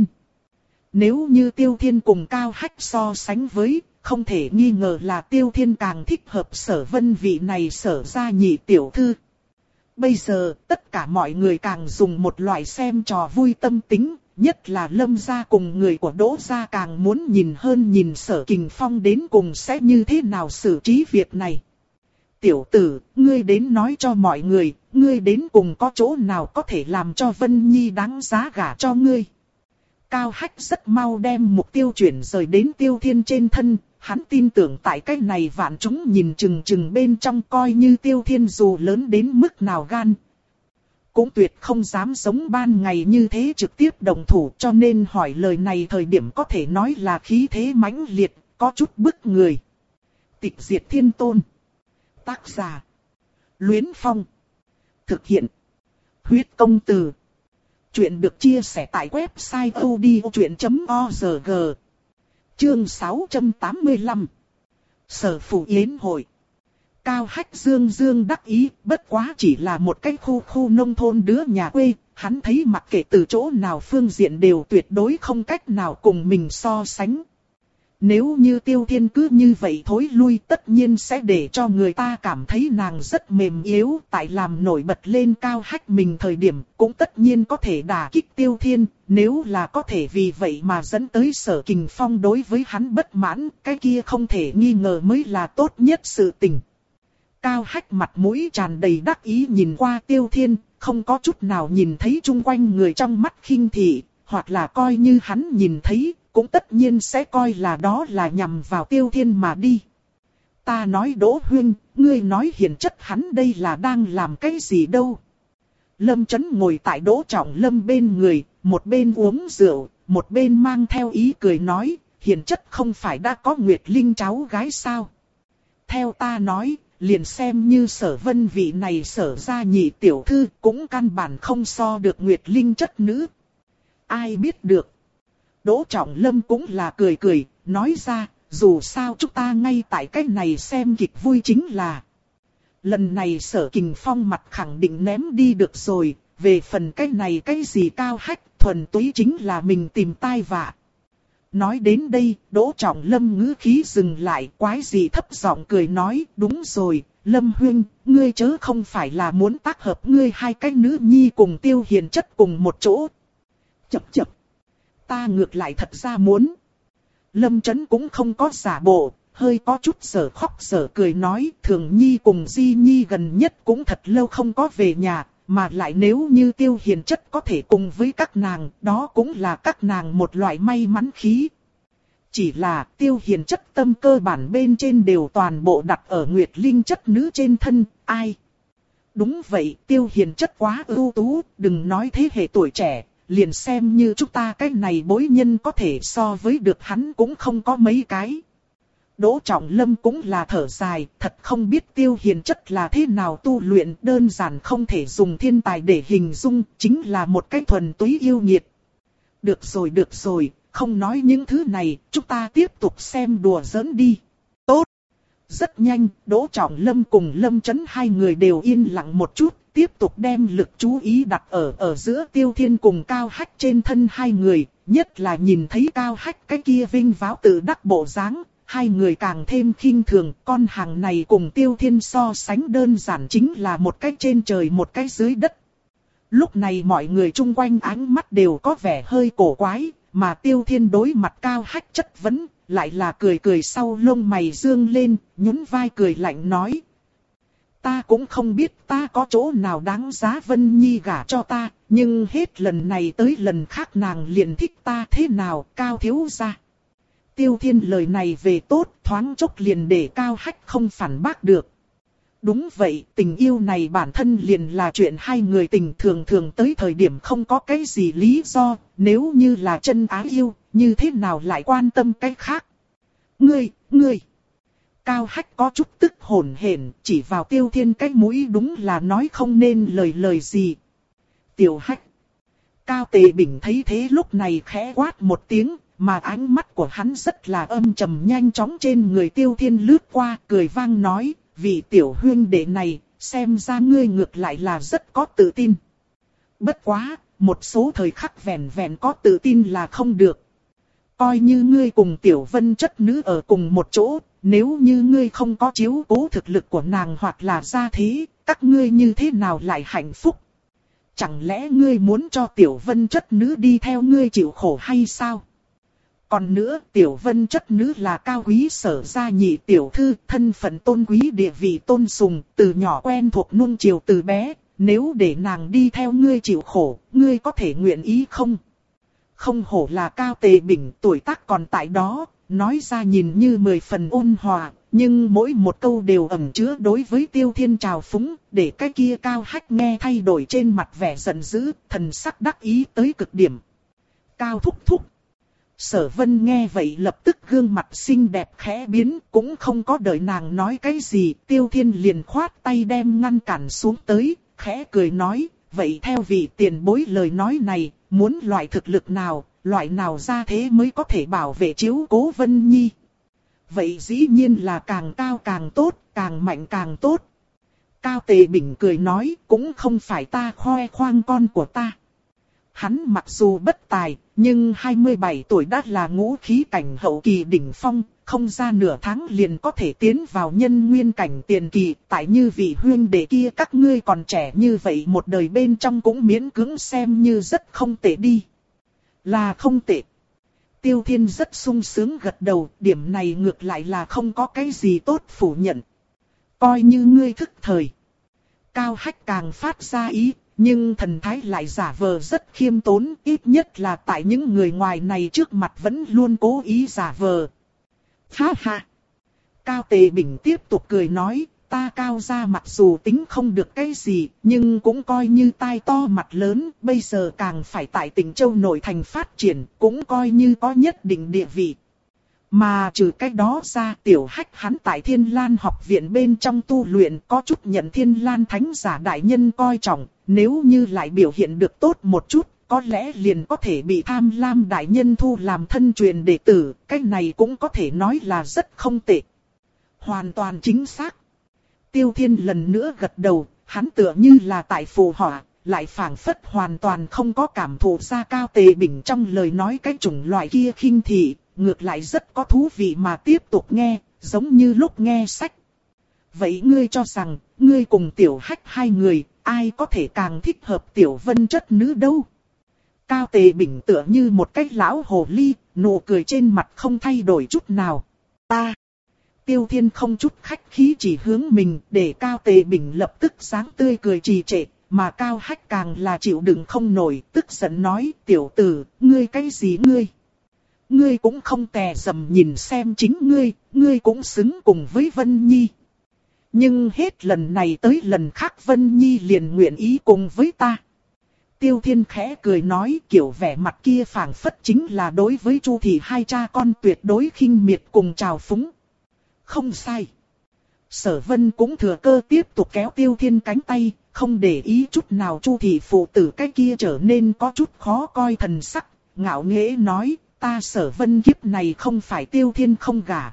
Nếu như Tiêu Thiên cùng Cao Hách so sánh với, không thể nghi ngờ là Tiêu Thiên càng thích hợp Sở Vân vị này Sở gia nhị tiểu thư. Bây giờ, tất cả mọi người càng dùng một loại xem trò vui tâm tính, nhất là Lâm gia cùng người của Đỗ gia càng muốn nhìn hơn nhìn Sở Kình Phong đến cùng sẽ như thế nào xử trí việc này. Tiểu tử, ngươi đến nói cho mọi người, ngươi đến cùng có chỗ nào có thể làm cho Vân Nhi đáng giá gả cho ngươi. Cao Hách rất mau đem mục tiêu chuyển rời đến Tiêu Thiên trên thân, hắn tin tưởng tại cái này vạn chúng nhìn chừng chừng bên trong coi như Tiêu Thiên dù lớn đến mức nào gan. Cũng tuyệt không dám giống ban ngày như thế trực tiếp đồng thủ, cho nên hỏi lời này thời điểm có thể nói là khí thế mãnh liệt, có chút bức người. Tịch Diệt Thiên Tôn. Tác giả. Luyến Phong. Thực hiện. Huyết Công Từ. Chuyện được chia sẻ tại website odchuyện chấm org. Chương sáu trăm tám mươi lăm. Sở Phủ Yến Hội. Cao Hách dương dương đắc ý, bất quá chỉ là một cái khu khu nông thôn đứa nhà quê, hắn thấy mặc kệ từ chỗ nào phương diện đều tuyệt đối không cách nào cùng mình so sánh. Nếu như Tiêu Thiên cứ như vậy thối lui tất nhiên sẽ để cho người ta cảm thấy nàng rất mềm yếu, tại làm nổi bật lên Cao Hách mình thời điểm cũng tất nhiên có thể đả kích Tiêu Thiên, nếu là có thể vì vậy mà dẫn tới Sở Kình Phong đối với hắn bất mãn, cái kia không thể nghi ngờ mới là tốt nhất sự tình. Cao Hách mặt mũi tràn đầy đắc ý nhìn qua Tiêu Thiên, không có chút nào nhìn thấy chung quanh người trong mắt khinh thị, hoặc là coi như hắn nhìn thấy, cũng tất nhiên sẽ coi là đó là nhằm vào Tiêu Thiên mà đi. Ta nói Đỗ huynh, ngươi nói hiền chất hắn đây là đang làm cái gì đâu? Lâm Chấn ngồi tại Đỗ Trọng Lâm bên người, một bên uống rượu, một bên mang theo ý cười nói, hiền chất không phải đã có Nguyệt Linh cháu gái sao? Theo ta nói, liền xem như Sở Vân vị này Sở gia nhị tiểu thư cũng căn bản không so được Nguyệt Linh chất nữ. Ai biết được? Đỗ Trọng Lâm cũng là cười cười, nói ra, dù sao chúng ta ngay tại cái này xem kịch vui chính là. Lần này Sở Kình Phong mặt khẳng định ném đi được rồi, về phần cái này cái gì cao hách, thuần túy chính là mình tìm tai vạ. Nói đến đây, Đỗ Trọng Lâm ngữ khí dừng lại, quái gì thấp giọng cười nói, đúng rồi, Lâm huynh, ngươi chớ không phải là muốn tác hợp ngươi hai cái nữ nhi cùng Tiêu Hiền chất cùng một chỗ. Chập chập, ta ngược lại thật ra muốn. Lâm Chấn cũng không có giả bộ, hơi có chút sở khóc sở cười nói, Thường Nhi cùng Di Nhi gần nhất cũng thật lâu không có về nhà, mà lại nếu như Tiêu Hiền chất có thể cùng với các nàng, đó cũng là các nàng một loại may mắn khí. Chỉ là Tiêu Hiền chất tâm cơ bản bên trên đều toàn bộ đặt ở Nguyệt Linh chất nữ trên thân, ai? Đúng vậy, Tiêu Hiền chất quá ưu tú, đừng nói thế hệ tuổi trẻ, liền xem như chúng ta cái này bối nhân có thể so với được hắn cũng không có mấy cái. Đỗ Trọng Lâm cũng là thở dài, thật không biết Tiêu Hiền chất là thế nào tu luyện, đơn giản không thể dùng thiên tài để hình dung, chính là một cái thuần túy yêu nghiệt. Được rồi được rồi, không nói những thứ này, chúng ta tiếp tục xem đùa giỡn đi. Tốt. Rất nhanh, Đỗ Trọng Lâm cùng Lâm Chấn hai người đều yên lặng một chút, tiếp tục đem lực chú ý đặt ở ở giữa Tiêu Thiên cùng Cao Hách trên thân hai người, nhất là nhìn thấy Cao Hách cái kia vinh váo tự đắc bộ dáng. Hai người càng thêm khinh thường, con hàng này cùng Tiêu Thiên so sánh đơn giản chính là một cái trên trời một cái dưới đất. Lúc này mọi người chung quanh ánh mắt đều có vẻ hơi cổ quái, mà Tiêu Thiên đối mặt Cao Hách chất vấn, lại là cười cười sau lông mày dương lên, nhún vai cười lạnh nói. Ta cũng không biết ta có chỗ nào đáng giá Vân Nhi gả cho ta, nhưng hết lần này tới lần khác nàng liền thích ta thế nào, Cao thiếu gia. Tiêu Thiên lời này về tốt, thoáng chốc liền để Cao Hách không phản bác được. Đúng vậy, tình yêu này bản thân liền là chuyện hai người tình thường thường tới thời điểm không có cái gì lý do, nếu như là chân ái yêu, như thế nào lại quan tâm cái khác. Ngươi, ngươi. Cao Hách có chút tức hổn hển, chỉ vào Tiêu Thiên cái mũi đúng là nói không nên lời lời gì. Tiểu Hách. Cao Tề Bình thấy thế lúc này khẽ quát một tiếng. Mà ánh mắt của hắn rất là âm trầm nhanh chóng trên người Tiêu Thiên lướt qua, cười vang nói, vị tiểu huynh đệ này, xem ra ngươi ngược lại là rất có tự tin. Bất quá, một số thời khắc vẹn vẹn có tự tin là không được. Coi như ngươi cùng Tiểu Vân chất nữ ở cùng một chỗ, nếu như ngươi không có chiếu cố thực lực của nàng hoặc là gia thế, các ngươi như thế nào lại hạnh phúc? Chẳng lẽ ngươi muốn cho Tiểu Vân chất nữ đi theo ngươi chịu khổ hay sao? Còn nữa, Tiểu Vân chất nữ là cao quý Sở gia nhị tiểu thư, thân phận tôn quý địa vị tôn sùng, từ nhỏ quen thuộc nuông chiều từ bé, nếu để nàng đi theo ngươi chịu khổ, ngươi có thể nguyện ý không? Không hổ là Cao Tề Bình, tuổi tác còn tại đó, nói ra nhìn như mười phần ôn hòa, nhưng mỗi một câu đều ẩn chứa đối với Tiêu Thiên trào phúng, để cái kia Cao Hách nghe thay đổi trên mặt vẻ giận dữ, thần sắc đắc ý tới cực điểm. Cao thúc thúc. Sở Vân nghe vậy lập tức gương mặt xinh đẹp khẽ biến, cũng không có đợi nàng nói cái gì, Tiêu Thiên liền khoát tay đem ngăn cản xuống tới, khẽ cười nói, vậy theo vị tiền bối lời nói này, muốn loại thực lực nào, loại nào ra thế mới có thể bảo vệ chiếu cố Vân Nhi. Vậy dĩ nhiên là càng cao càng tốt, càng mạnh càng tốt. Cao Tề Bình cười nói, cũng không phải ta khoe khoang con của ta. Hắn mặc dù bất tài, nhưng hai mươi bảy tuổi đã là ngũ khí cảnh hậu kỳ đỉnh phong, không ra nửa tháng liền có thể tiến vào nhân nguyên cảnh tiền kỳ. Tại như vị huynh đệ kia các ngươi còn trẻ như vậy một đời bên trong cũng miễn cưỡng xem như rất không tệ đi. Là không tệ. Tiêu Thiên rất sung sướng gật đầu, điểm này ngược lại là không có cái gì tốt phủ nhận. Coi như ngươi thức thời. Cao Hách càng phát ra ý. Nhưng thần thái lại giả vờ rất khiêm tốn, ít nhất là tại những người ngoài này trước mặt vẫn luôn cố ý giả vờ. Ha ha! Cao Tề Bình tiếp tục cười nói, ta Cao gia mặc dù tính không được cái gì, nhưng cũng coi như tai to mặt lớn, bây giờ càng phải tại tỉnh Châu nội thành phát triển, cũng coi như có nhất định địa vị. Mà trừ cái đó ra, Tiểu Hách hắn tại Thiên Lan học viện bên trong tu luyện có chút nhận Thiên Lan thánh giả đại nhân coi trọng, nếu như lại biểu hiện được tốt một chút, có lẽ liền có thể bị Tham Lam đại nhân thu làm thân truyền đệ tử, cái này cũng có thể nói là rất không tệ. Hoàn toàn chính xác. Tiêu Thiên lần nữa gật đầu, hắn tựa như là tại phù họa, lại phảng phất hoàn toàn không có cảm thụ ra Cao Tề Bình trong lời nói cái chủng loại kia khinh thị, ngược lại rất có thú vị mà tiếp tục nghe, giống như lúc nghe sách. Vậy ngươi cho rằng, ngươi cùng Tiểu Hách hai người, ai có thể càng thích hợp Tiểu Vân chất nữ đâu? Cao Tề Bình tựa như một cái lão hồ ly, nụ cười trên mặt không thay đổi chút nào. Ta! Tiêu Thiên không chút khách khí chỉ hướng mình, để Cao Tề Bình lập tức sáng tươi cười trì trệ, mà Cao Hách càng là chịu đựng không nổi, tức giận nói, tiểu tử, ngươi cái gì ngươi? Ngươi cũng không tè dầm nhìn xem chính ngươi, ngươi cũng xứng cùng với Vân Nhi. Nhưng hết lần này tới lần khác Vân Nhi liền nguyện ý cùng với ta. Tiêu Thiên khẽ cười nói, kiểu vẻ mặt kia phảng phất chính là đối với Chu thị hai cha con tuyệt đối khinh miệt cùng trào phúng. Không sai. Sở Vân cũng thừa cơ tiếp tục kéo Tiêu Thiên cánh tay, không để ý chút nào Chu thị phụ tử cái kia trở nên có chút khó coi thần sắc, ngạo nghễ nói, ta Sở Vân kiếp này không phải Tiêu Thiên không gả.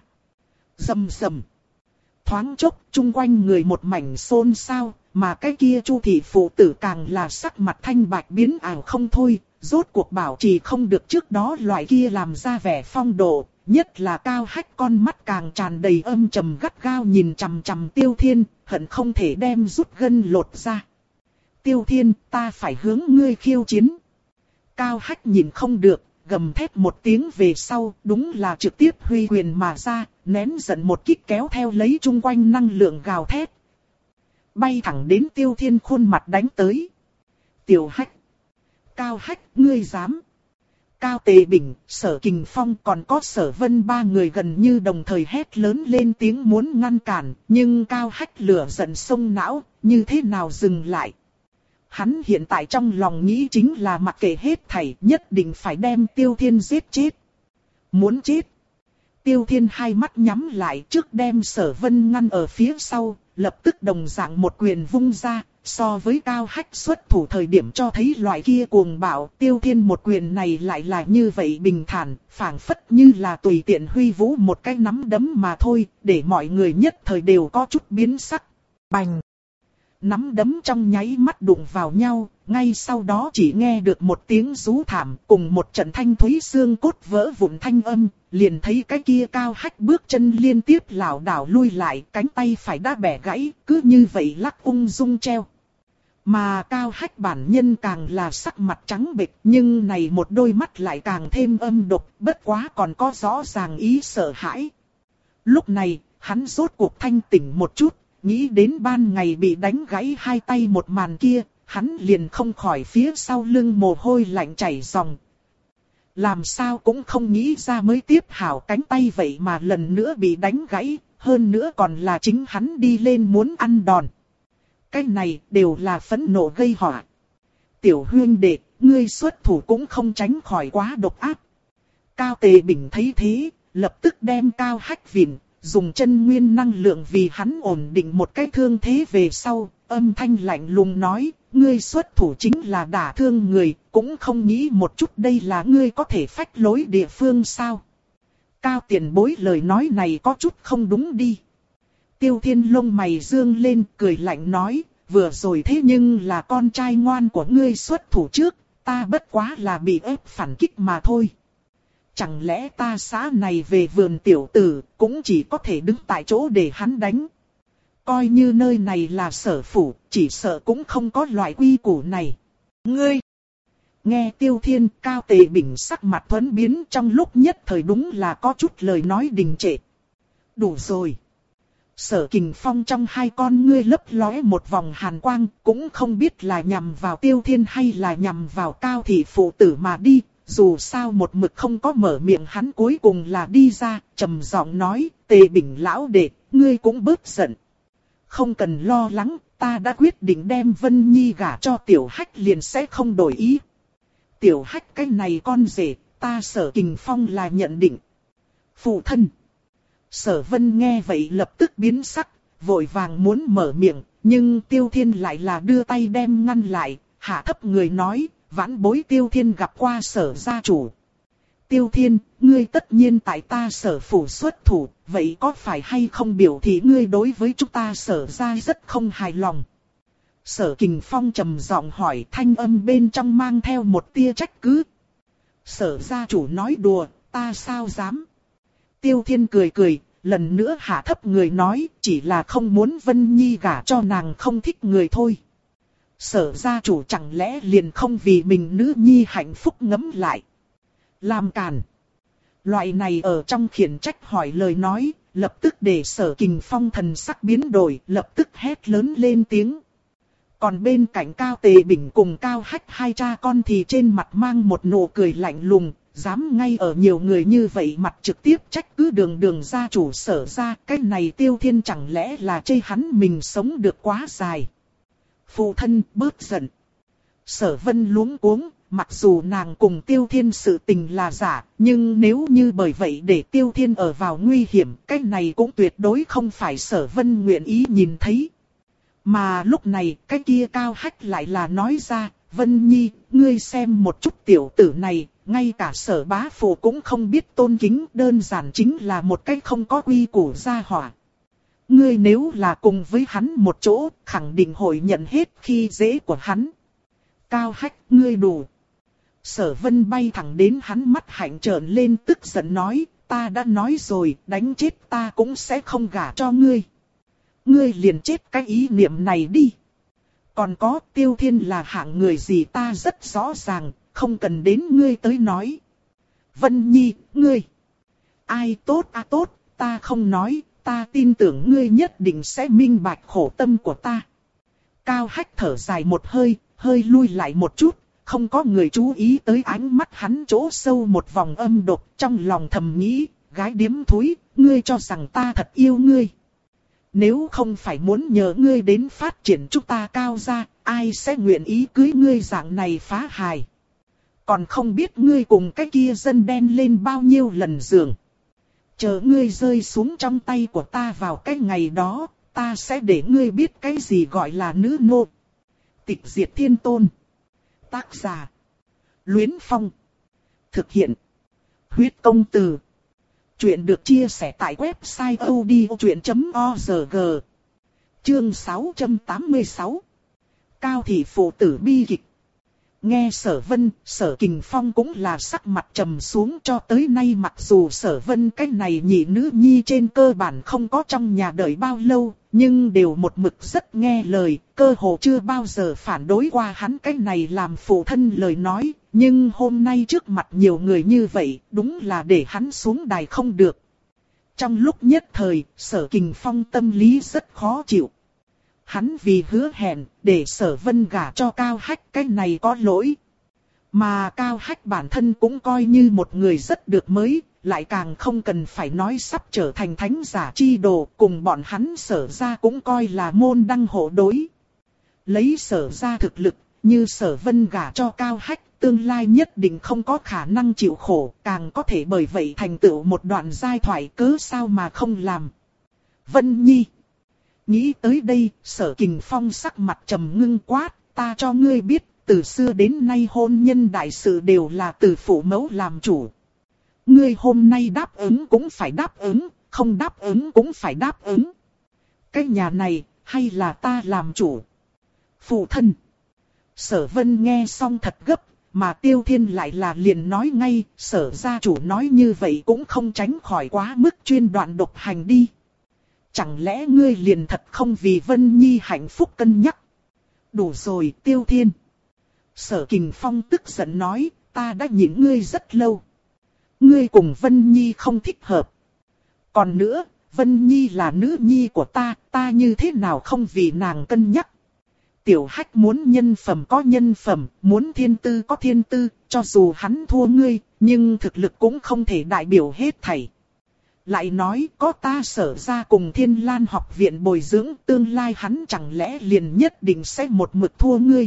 Rầm rầm. Thoáng chốc, chung quanh người một mảnh xôn xao, mà cái kia Chu thị phụ tử càng là sắc mặt thanh bạch biến ảo không thôi, rốt cuộc bảo trì không được trước đó loại kia làm ra vẻ phong độ, nhất là Cao Hách con mắt càng tràn đầy âm trầm gắt gao nhìn chằm chằm Tiêu Thiên, hận không thể đem rút gân lột ra. Tiêu Thiên, ta phải hướng ngươi khiêu chiến. Cao Hách nhìn không được, gầm thét một tiếng về sau, đúng là trực tiếp huy quyền mà ra, nén giận một kích kéo theo lấy chung quanh năng lượng gào thét. Bay thẳng đến Tiêu Thiên khuôn mặt đánh tới. Tiểu Hách. Cao Hách, ngươi dám. Cao Tề Bình, Sở Kình Phong còn có Sở Vân ba người gần như đồng thời hét lớn lên tiếng muốn ngăn cản, nhưng Cao Hách lửa giận sông não, như thế nào dừng lại. Hắn hiện tại trong lòng nghĩ chính là mặc kệ hết thảy, nhất định phải đem Tiêu Thiên giết chết. Muốn chết. Tiêu Thiên hai mắt nhắm lại trước đem Sở Vân ngăn ở phía sau, lập tức đồng dạng một quyền vung ra, so với Cao Hách xuất thủ thời điểm cho thấy loại kia cuồng bạo, Tiêu Thiên một quyền này lại là như vậy bình thản, phảng phất như là tùy tiện huy vũ một cái nắm đấm mà thôi, để mọi người nhất thời đều có chút biến sắc. Bành! Nắm đấm trong nháy mắt đụng vào nhau, ngay sau đó chỉ nghe được một tiếng rú thảm cùng một trận thanh thúy xương cốt vỡ vụn thanh âm, liền thấy cái kia Cao Hách bước chân liên tiếp lảo đảo lui lại, cánh tay phải đã bẻ gãy, cứ như vậy lắc ung dung treo. Mà Cao Hách bản nhân càng là sắc mặt trắng bệch, nhưng này một đôi mắt lại càng thêm âm độc, bất quá còn có rõ ràng ý sợ hãi. Lúc này, hắn rốt cuộc thanh tỉnh một chút, nghĩ đến ban ngày bị đánh gãy hai tay một màn kia, hắn liền không khỏi phía sau lưng mồ hôi lạnh chảy ròng. Làm sao cũng không nghĩ ra mới tiếp hảo cánh tay vậy mà lần nữa bị đánh gãy, hơn nữa còn là chính hắn đi lên muốn ăn đòn. Cái này đều là phẫn nộ gây họa. Tiểu huynh đệ, ngươi xuất thủ cũng không tránh khỏi quá độc ác. Cao Tề Bình thấy thế, lập tức đem Cao Hách vịn, dùng chân nguyên năng lượng vì hắn ổn định một cái thương thế về sau, âm thanh lạnh lùng nói, ngươi xuất thủ chính là đả thương người, cũng không nghĩ một chút đây là ngươi có thể phách lối địa phương sao. Cao tiền bối lời nói này có chút không đúng đi. Tiêu Thiên lông mày dương lên cười lạnh nói, vừa rồi thế nhưng là con trai ngoan của ngươi xuất thủ trước, ta bất quá là bị ép phản kích mà thôi. Chẳng lẽ ta xã này về vườn tiểu tử, cũng chỉ có thể đứng tại chỗ để hắn đánh. Coi như nơi này là Sở phủ, chỉ sợ cũng không có loại quy củ này. Ngươi! Nghe Tiêu Thiên, Cao Tề Bình sắc mặt thuẫn biến, trong lúc nhất thời đúng là có chút lời nói đình trệ. Đủ rồi. Sở Kình Phong trong hai con ngươi lấp lóe một vòng hàn quang, cũng không biết là nhằm vào Tiêu Thiên hay là nhằm vào Cao thị phụ tử mà đi, dù sao một mực không có mở miệng hắn cuối cùng là đi ra, trầm giọng nói, Tề Bình lão đệ, ngươi cũng bớt giận. Không cần lo lắng, ta đã quyết định đem Vân Nhi gả cho Tiểu Hách liền sẽ không đổi ý. Tiểu Hách cái này con rể, ta Sở Kình Phong là nhận định. Phụ thân. Sở Vân nghe vậy lập tức biến sắc, vội vàng muốn mở miệng, nhưng Tiêu Thiên lại là đưa tay đem ngăn lại, hạ thấp người nói, vãn bối Tiêu Thiên gặp qua Sở gia chủ. Tiêu Thiên, ngươi tất nhiên tại ta Sở phủ xuất thủ, vậy có phải hay không biểu thị ngươi đối với chúng ta Sở gia rất không hài lòng? Sở Kình Phong trầm giọng hỏi, thanh âm bên trong mang theo một tia trách cứ. Sở gia chủ nói đùa, ta sao dám? Tiêu Thiên cười cười, lần nữa hạ thấp người nói, chỉ là không muốn Vân Nhi gả cho nàng không thích người thôi. Sở gia chủ chẳng lẽ liền không vì mình nữ nhi hạnh phúc ngấm lại. Làm càn. Loại này ở trong khiển trách hỏi lời nói, lập tức để Sở Kình Phong thần sắc biến đổi, lập tức hét lớn lên tiếng. Còn bên cạnh Cao Tề Bình cùng Cao Hách hai cha con thì trên mặt mang một nụ cười lạnh lùng, dám ngay ở nhiều người như vậy mặt trực tiếp trách cứ đường đường gia chủ Sở gia, cái này Tiêu Thiên chẳng lẽ là chê hắn mình sống được quá dài. Phụ thân bớt giận. Sở Vân luống cuống, mặc dù nàng cùng Tiêu Thiên sự tình là giả, nhưng nếu như bởi vậy để Tiêu Thiên ở vào nguy hiểm, cái này cũng tuyệt đối không phải Sở Vân nguyện ý nhìn thấy. Mà lúc này, cái kia Cao Hách lại là nói ra, Vân Nhi, ngươi xem một chút tiểu tử này, ngay cả Sở bá phụ cũng không biết tôn kính, đơn giản chính là một cái không có quy củ gia hỏa. Ngươi nếu là cùng với hắn một chỗ, khẳng định hội nhận hết khi dễ của hắn. Cao Hách, ngươi đủ. Sở Vân bay thẳng đến hắn mắt hạnh trợn lên tức giận nói, ta đã nói rồi, đánh chết ta cũng sẽ không gả cho ngươi. Ngươi liền chết cái ý niệm này đi. Còn có Tiêu Thiên là hạng người gì ta rất rõ ràng, không cần đến ngươi tới nói. Vân Nhi, ngươi. Ai tốt à tốt, ta không nói, ta tin tưởng ngươi nhất định sẽ minh bạch khổ tâm của ta. Cao Hách thở dài một hơi, hơi lui lại một chút, không có người chú ý tới ánh mắt hắn chỗ sâu một vòng âm độc, trong lòng thầm nghĩ, gái điếm thúi, ngươi cho rằng ta thật yêu ngươi. Nếu không phải muốn nhờ ngươi đến phát triển chúng ta Cao gia, ai sẽ nguyện ý cưới ngươi dạng này phá hài. Còn không biết ngươi cùng cái kia dân đen lên bao nhiêu lần giường. Chờ ngươi rơi xuống trong tay của ta vào cái ngày đó, ta sẽ để ngươi biết cái gì gọi là nữ nô. Tịch Diệt Thiên Tôn. Tác giả. Luyến Phong. Thực hiện. Huyết Công Từ. Chuyện được chia sẻ tại website odchuyện chấm org. Chương sáu trăm tám mươi sáu. Cao thị phụ tử bi kịch. Nghe Sở Vân, Sở Kình Phong cũng là sắc mặt trầm xuống, cho tới nay mặc dù Sở Vân cái này nhị nữ nhi trên cơ bản không có trong nhà đợi bao lâu, nhưng đều một mực rất nghe lời, cơ hồ chưa bao giờ phản đối qua hắn cái này làm phụ thân lời nói, nhưng hôm nay trước mặt nhiều người như vậy, đúng là để hắn xuống đài không được. Trong lúc nhất thời, Sở Kình Phong tâm lý rất khó chịu. Hắn vì hứa hẹn, để Sở Vân gả cho Cao Hách, cái này có lỗi. Mà Cao Hách bản thân cũng coi như một người rất được mới, lại càng không cần phải nói sắp trở thành thánh giả chi đồ, cùng bọn hắn Sở gia cũng coi là môn đăng hộ đối. Lấy Sở gia thực lực, như Sở Vân gả cho Cao Hách, tương lai nhất định không có khả năng chịu khổ, càng có thể bởi vậy thành tựu một đoạn giai thoại, cớ sao mà không làm. Vân Nhi. Nghĩ tới đây, Sở Kình Phong sắc mặt trầm ngưng quát, ta cho ngươi biết, từ xưa đến nay hôn nhân đại sự đều là từ phụ mẫu làm chủ. Ngươi hôm nay đáp ứng cũng phải đáp ứng, không đáp ứng cũng phải đáp ứng. Cái nhà này, hay là ta làm chủ? Phụ thân. Sở Vân nghe xong thật gấp, mà Tiêu Thiên lại là liền nói ngay, Sở gia chủ nói như vậy cũng không tránh khỏi quá mức chuyên đoạn độc hành đi. Chẳng lẽ ngươi liền thật không vì Vân Nhi hạnh phúc cân nhắc? Đủ rồi, Tiêu Thiên. Sở Kình Phong tức giận nói, ta đã nhịn ngươi rất lâu. Ngươi cùng Vân Nhi không thích hợp. Còn nữa, Vân Nhi là nữ nhi của ta, ta như thế nào không vì nàng cân nhắc? Tiểu Hách muốn nhân phẩm có nhân phẩm, muốn thiên tư có thiên tư, cho dù hắn thua ngươi, nhưng thực lực cũng không thể đại biểu hết thảy. Lại nói có ta Sở ra cùng Thiên Lan học viện bồi dưỡng, tương lai hắn chẳng lẽ liền nhất định sẽ một mực thua ngươi.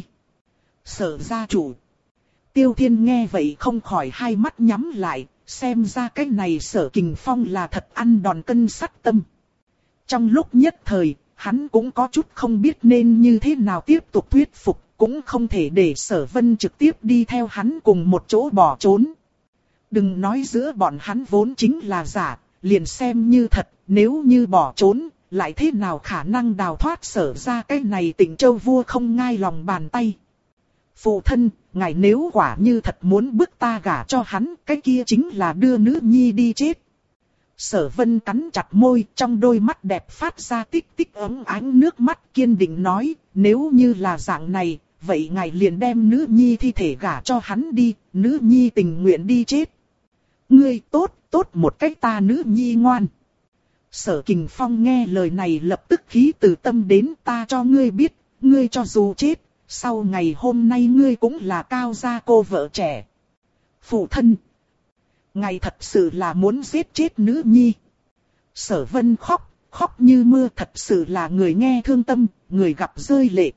Sở gia chủ. Tiêu Thiên nghe vậy không khỏi hai mắt nhắm lại, xem ra cái này Sở Kình Phong là thật ăn đòn cân sắt tâm. Trong lúc nhất thời, hắn cũng có chút không biết nên như thế nào tiếp tục thuyết phục, cũng không thể để Sở Vân trực tiếp đi theo hắn cùng một chỗ bỏ trốn. Đừng nói giữa bọn hắn vốn chính là giả, liền xem như thật, nếu như bỏ trốn, lại thế nào khả năng đào thoát Sở ra cái này Tịnh Châu vua không ngai lòng bàn tay. Phụ thân, ngài nếu quả như thật muốn bức ta gả cho hắn, cái kia chính là đưa nữ nhi đi chết. Sở Vân cắn chặt môi, trong đôi mắt đẹp phát ra tích tích ấm ánh nước mắt, kiên định nói, nếu như là dạng này, vậy ngài liền đem nữ nhi thi thể gả cho hắn đi, nữ nhi tình nguyện đi chết. Ngươi tốt, tốt một cách ta nữ nhi ngoan. Sở Kình Phong nghe lời này lập tức khí từ tâm đến, ta cho ngươi biết, ngươi cho dù chết, sau ngày hôm nay ngươi cũng là cao gia cô vợ trẻ. Phụ thân, ngài thật sự là muốn giết chết nữ nhi. Sở Vân khóc, khóc như mưa, thật sự là người nghe thương tâm, người gặp rơi lệ.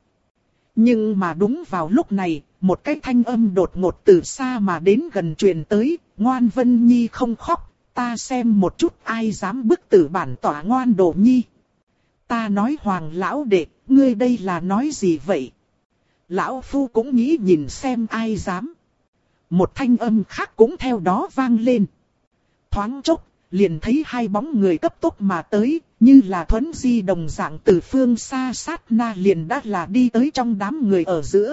Nhưng mà đúng vào lúc này, một cái thanh âm đột ngột từ xa mà đến gần truyền tới, ngoan Vân Nhi không khóc, ta xem một chút ai dám bức tử bản tỏa ngoan đồ nhi. Ta nói Hoàng lão đệ, ngươi đây là nói gì vậy? Lão Phu cũng nghĩ nhìn xem ai dám. Một thanh âm khác cũng theo đó vang lên. Thoáng chốc, liền thấy hai bóng người cấp tốc mà tới, như là thuấn di đồng dạng từ phương xa sát na liền đã là đi tới trong đám người ở giữa.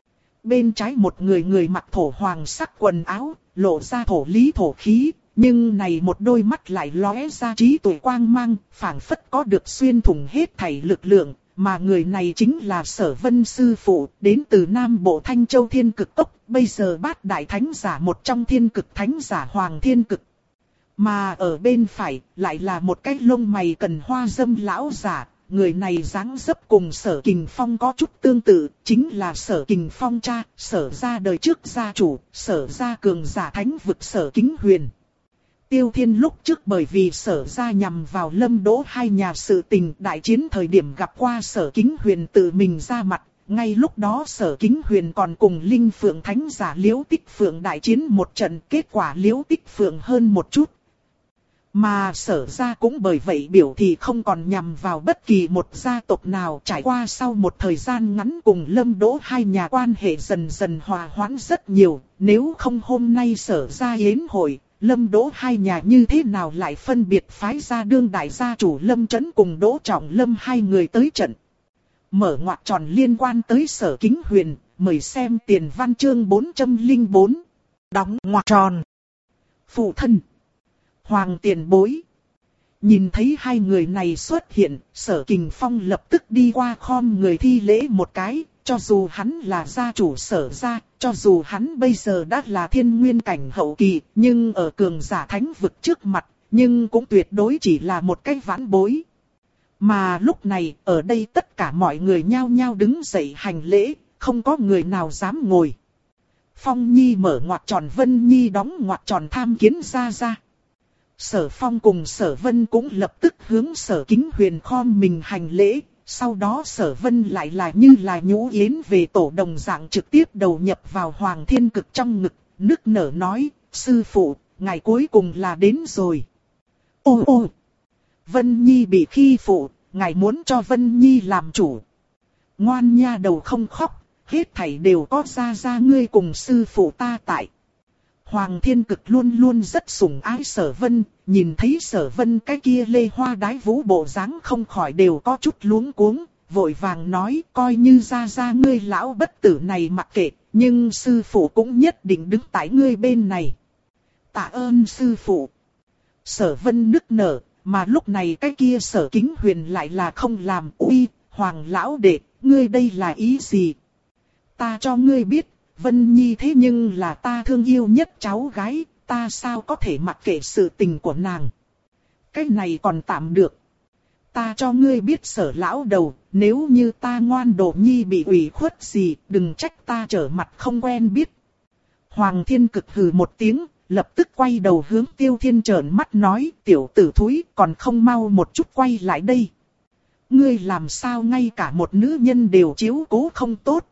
Bên trái một người người mặc thổ hoàng sắc quần áo, lộ ra thổ lý thổ khí, nhưng này một đôi mắt lại lóe ra trí tuệ quang mang, phảng phất có được xuyên thủng hết thảy lực lượng. Mà người này chính là Sở Vân sư phụ, đến từ Nam Bộ Thanh Châu Thiên Cực Cốc, bây giờ bát đại thánh giả một trong Thiên Cực Thánh giả Hoàng Thiên Cực. Mà ở bên phải, lại là một cái lông mày cần hoa dâm lão giả, người này dáng dấp cùng Sở Kình Phong có chút tương tự, chính là Sở Kình Phong cha, Sở gia đời trước gia chủ, Sở gia cường giả thánh vực Sở Kính Huyền. Tiêu Thiên lúc trước bởi vì Sở gia nhằm vào Lâm Đỗ hai nhà sự tình đại chiến thời điểm gặp qua Sở Kính Huyền tự mình ra mặt, ngay lúc đó Sở Kính Huyền còn cùng Linh Phượng Thánh giả Liễu Tích Phượng đại chiến một trận, kết quả Liễu Tích Phượng hơn một chút. Mà Sở gia cũng bởi vậy biểu thị không còn nhằm vào bất kỳ một gia tộc nào, trải qua sau một thời gian ngắn cùng Lâm Đỗ hai nhà quan hệ dần dần hòa hoãn rất nhiều, nếu không hôm nay Sở gia yến hội, Lâm Đỗ hai nhà như thế nào lại phân biệt phái ra đương đại gia chủ Lâm Trấn cùng Đỗ Trọng Lâm hai người tới trận. Mở ngoặc tròn liên quan tới Sở Kính Huyền, mời xem tiền văn chương bốn trăm lẻ bốn. Đóng ngoặc tròn. Phụ thân. Hoàng tiền bối. Nhìn thấy hai người này xuất hiện, Sở Kình Phong lập tức đi qua khom người thi lễ một cái, cho dù hắn là gia chủ Sở gia, cho dù hắn bây giờ đã là thiên nguyên cảnh hậu kỳ, nhưng ở cường giả thánh vực trước mặt, nhưng cũng tuyệt đối chỉ là một cái vãn bối. Mà lúc này, ở đây tất cả mọi người nhao nhao đứng dậy hành lễ, không có người nào dám ngồi. Phong Nhi mở ngoặc tròn, Vân Nhi đóng ngoặc tròn, tham kiến ra ra. Sở Phong cùng Sở Vân cũng lập tức hướng Sở Kính Huyền khom mình hành lễ, sau đó Sở Vân lại là như là nhũ yến về tổ đồng dạng trực tiếp đầu nhập vào Hoàng Thiên Cực trong ngực, nức nở nói, sư phụ, ngày cuối cùng là đến rồi. Ô ô, Vân Nhi bị khi phụ, ngài muốn cho Vân Nhi làm chủ. Ngoan nha đầu không khóc, hết thảy đều có ra ra ngươi cùng sư phụ ta tại. Hoàng Thiên Cực luôn luôn rất sủng ái Sở Vân, nhìn thấy Sở Vân cái kia lê hoa đái vũ bộ dáng không khỏi đều có chút luống cuống, vội vàng nói coi như ra ra ngươi lão bất tử này mặc kệ, nhưng sư phụ cũng nhất định đứng tại ngươi bên này. Tạ ơn sư phụ. Sở Vân nức nở, mà lúc này cái kia Sở Kính Huyền lại là không làm. Uy, Hoàng lão đệ, ngươi đây là ý gì? Ta cho ngươi biết, Vân Nhi thế nhưng là ta thương yêu nhất cháu gái, ta sao có thể mặc kệ sự tình của nàng. Cái này còn tạm được. Ta cho ngươi biết Sở lão đầu, nếu như ta ngoan đồ nhi bị ủy khuất gì, đừng trách ta trở mặt không quen biết. Hoàng Thiên Cực hừ một tiếng, lập tức quay đầu hướng Tiêu Thiên trợn mắt nói, tiểu tử thúi, còn không mau một chút quay lại đây. Ngươi làm sao ngay cả một nữ nhân đều chiếu cố không tốt.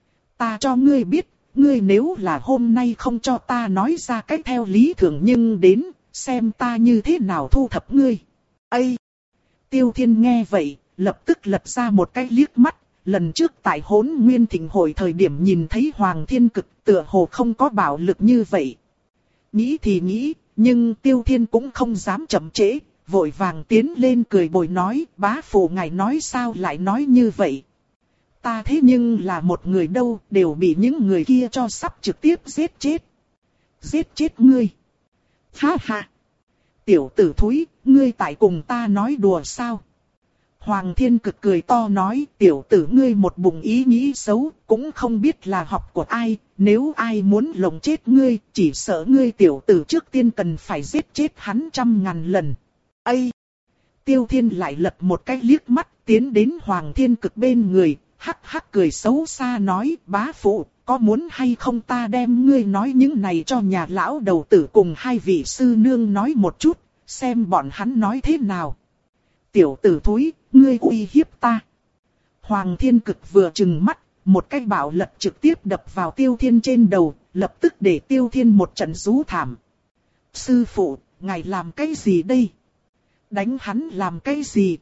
Ta cho ngươi biết, ngươi nếu là hôm nay không cho ta nói ra cách theo lý thường nhưng đến, xem ta như thế nào thu thập ngươi. Ây! Tiêu Thiên nghe vậy, lập tức lật ra một cái liếc mắt, lần trước tại Hỗn Nguyên Thịnh hội thời điểm nhìn thấy Hoàng Thiên Cực tựa hồ không có bạo lực như vậy. Nghĩ thì nghĩ, nhưng Tiêu Thiên cũng không dám chậm trễ, vội vàng tiến lên cười bồi nói, bá phụ ngài nói sao lại nói như vậy. Ta thế nhưng là một người đâu, đều bị những người kia cho sắp trực tiếp giết chết. Giết chết ngươi. Ha ha. Tiểu tử thúi, ngươi tại cùng ta nói đùa sao? Hoàng Thiên Cực cười to nói, tiểu tử ngươi một bụng ý nghĩ xấu, cũng không biết là học của ai, nếu ai muốn lộng chết ngươi, chỉ sợ ngươi tiểu tử trước tiên cần phải giết chết hắn trăm ngàn lần. Ây! Tiêu Thiên lại lật một cái liếc mắt, tiến đến Hoàng Thiên Cực bên người, hắc hắc cười xấu xa nói, bá phụ, có muốn hay không ta đem ngươi nói những này cho nhà lão đầu tử cùng hai vị sư nương nói một chút, xem bọn hắn nói thế nào. Tiểu tử thúi, ngươi uy hiếp ta. Hoàng Thiên Cực vừa trừng mắt, một cái bạo lật trực tiếp đập vào Tiêu Thiên trên đầu, lập tức để Tiêu Thiên một trận rú thảm. Sư phụ, ngài làm cái gì đây? Đánh hắn làm cái gì?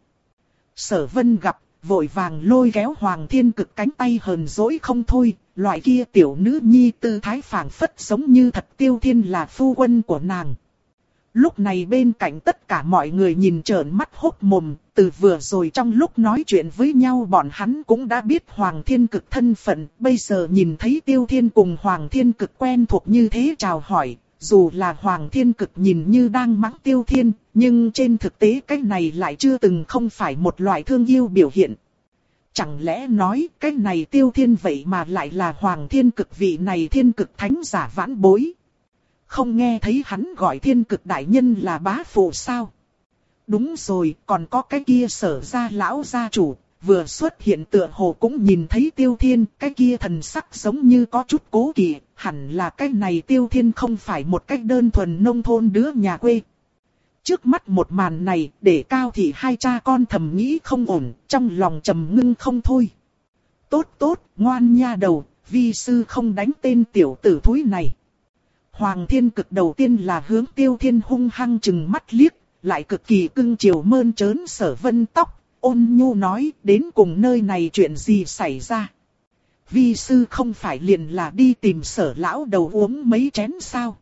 Sở Vân gặp, vội vàng lôi kéo Hoàng Thiên Cực cánh tay hờn dỗi không thôi, loại kia tiểu nữ nhi tư thái phảng phất giống như thật. Tiêu Thiên là phu quân của nàng. Lúc này bên cạnh tất cả mọi người nhìn trợn mắt hốt mồm, từ vừa rồi trong lúc nói chuyện với nhau bọn hắn cũng đã biết Hoàng Thiên Cực thân phận, bây giờ nhìn thấy Tiêu Thiên cùng Hoàng Thiên Cực quen thuộc như thế chào hỏi, dù là Hoàng Thiên Cực nhìn như đang mắng Tiêu Thiên, nhưng trên thực tế cái này lại chưa từng không phải một loại thương yêu biểu hiện. Chẳng lẽ nói cái này Tiêu Thiên vậy mà lại là Hoàng Thiên Cực vị này Thiên Cực thánh giả vãn bối? Không nghe thấy hắn gọi Thiên Cực đại nhân là bá phụ sao? Đúng rồi, còn có cái kia Sở gia lão gia chủ, vừa xuất hiện tựa hồ cũng nhìn thấy Tiêu Thiên, cái kia thần sắc giống như có chút cố kỵ, hẳn là cái này Tiêu Thiên không phải một cách đơn thuần nông thôn đứa nhà quê. Trước mắt một màn này, để Cao Thị hai cha con thầm nghĩ không ổn, trong lòng trầm ngưng không thôi. Tốt tốt, ngoan nha đầu, vi sư không đánh tên tiểu tử thúi này. Hoàng Thiên Cực đầu tiên là hướng Tiêu Thiên hung hăng chừng mắt liếc, lại cực kỳ cưng chiều mơn trớn Sở Vân tóc, ôn nhu nói, đến cùng nơi này chuyện gì xảy ra. Vi sư không phải liền là đi tìm Sở lão đầu uống mấy chén sao?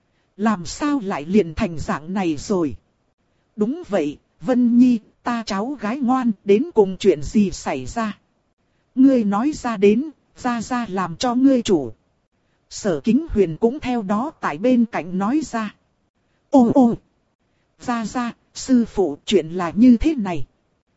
Làm sao lại liền thành dạng này rồi? Đúng vậy, Vân Nhi, ta cháu gái ngoan, đến cùng chuyện gì xảy ra? Ngươi nói ra đến, ra ra làm cho ngươi chủ. Sở Kính Huyền cũng theo đó tại bên cạnh nói ra. Ô ô! Ra ra, sư phụ, chuyện là như thế này.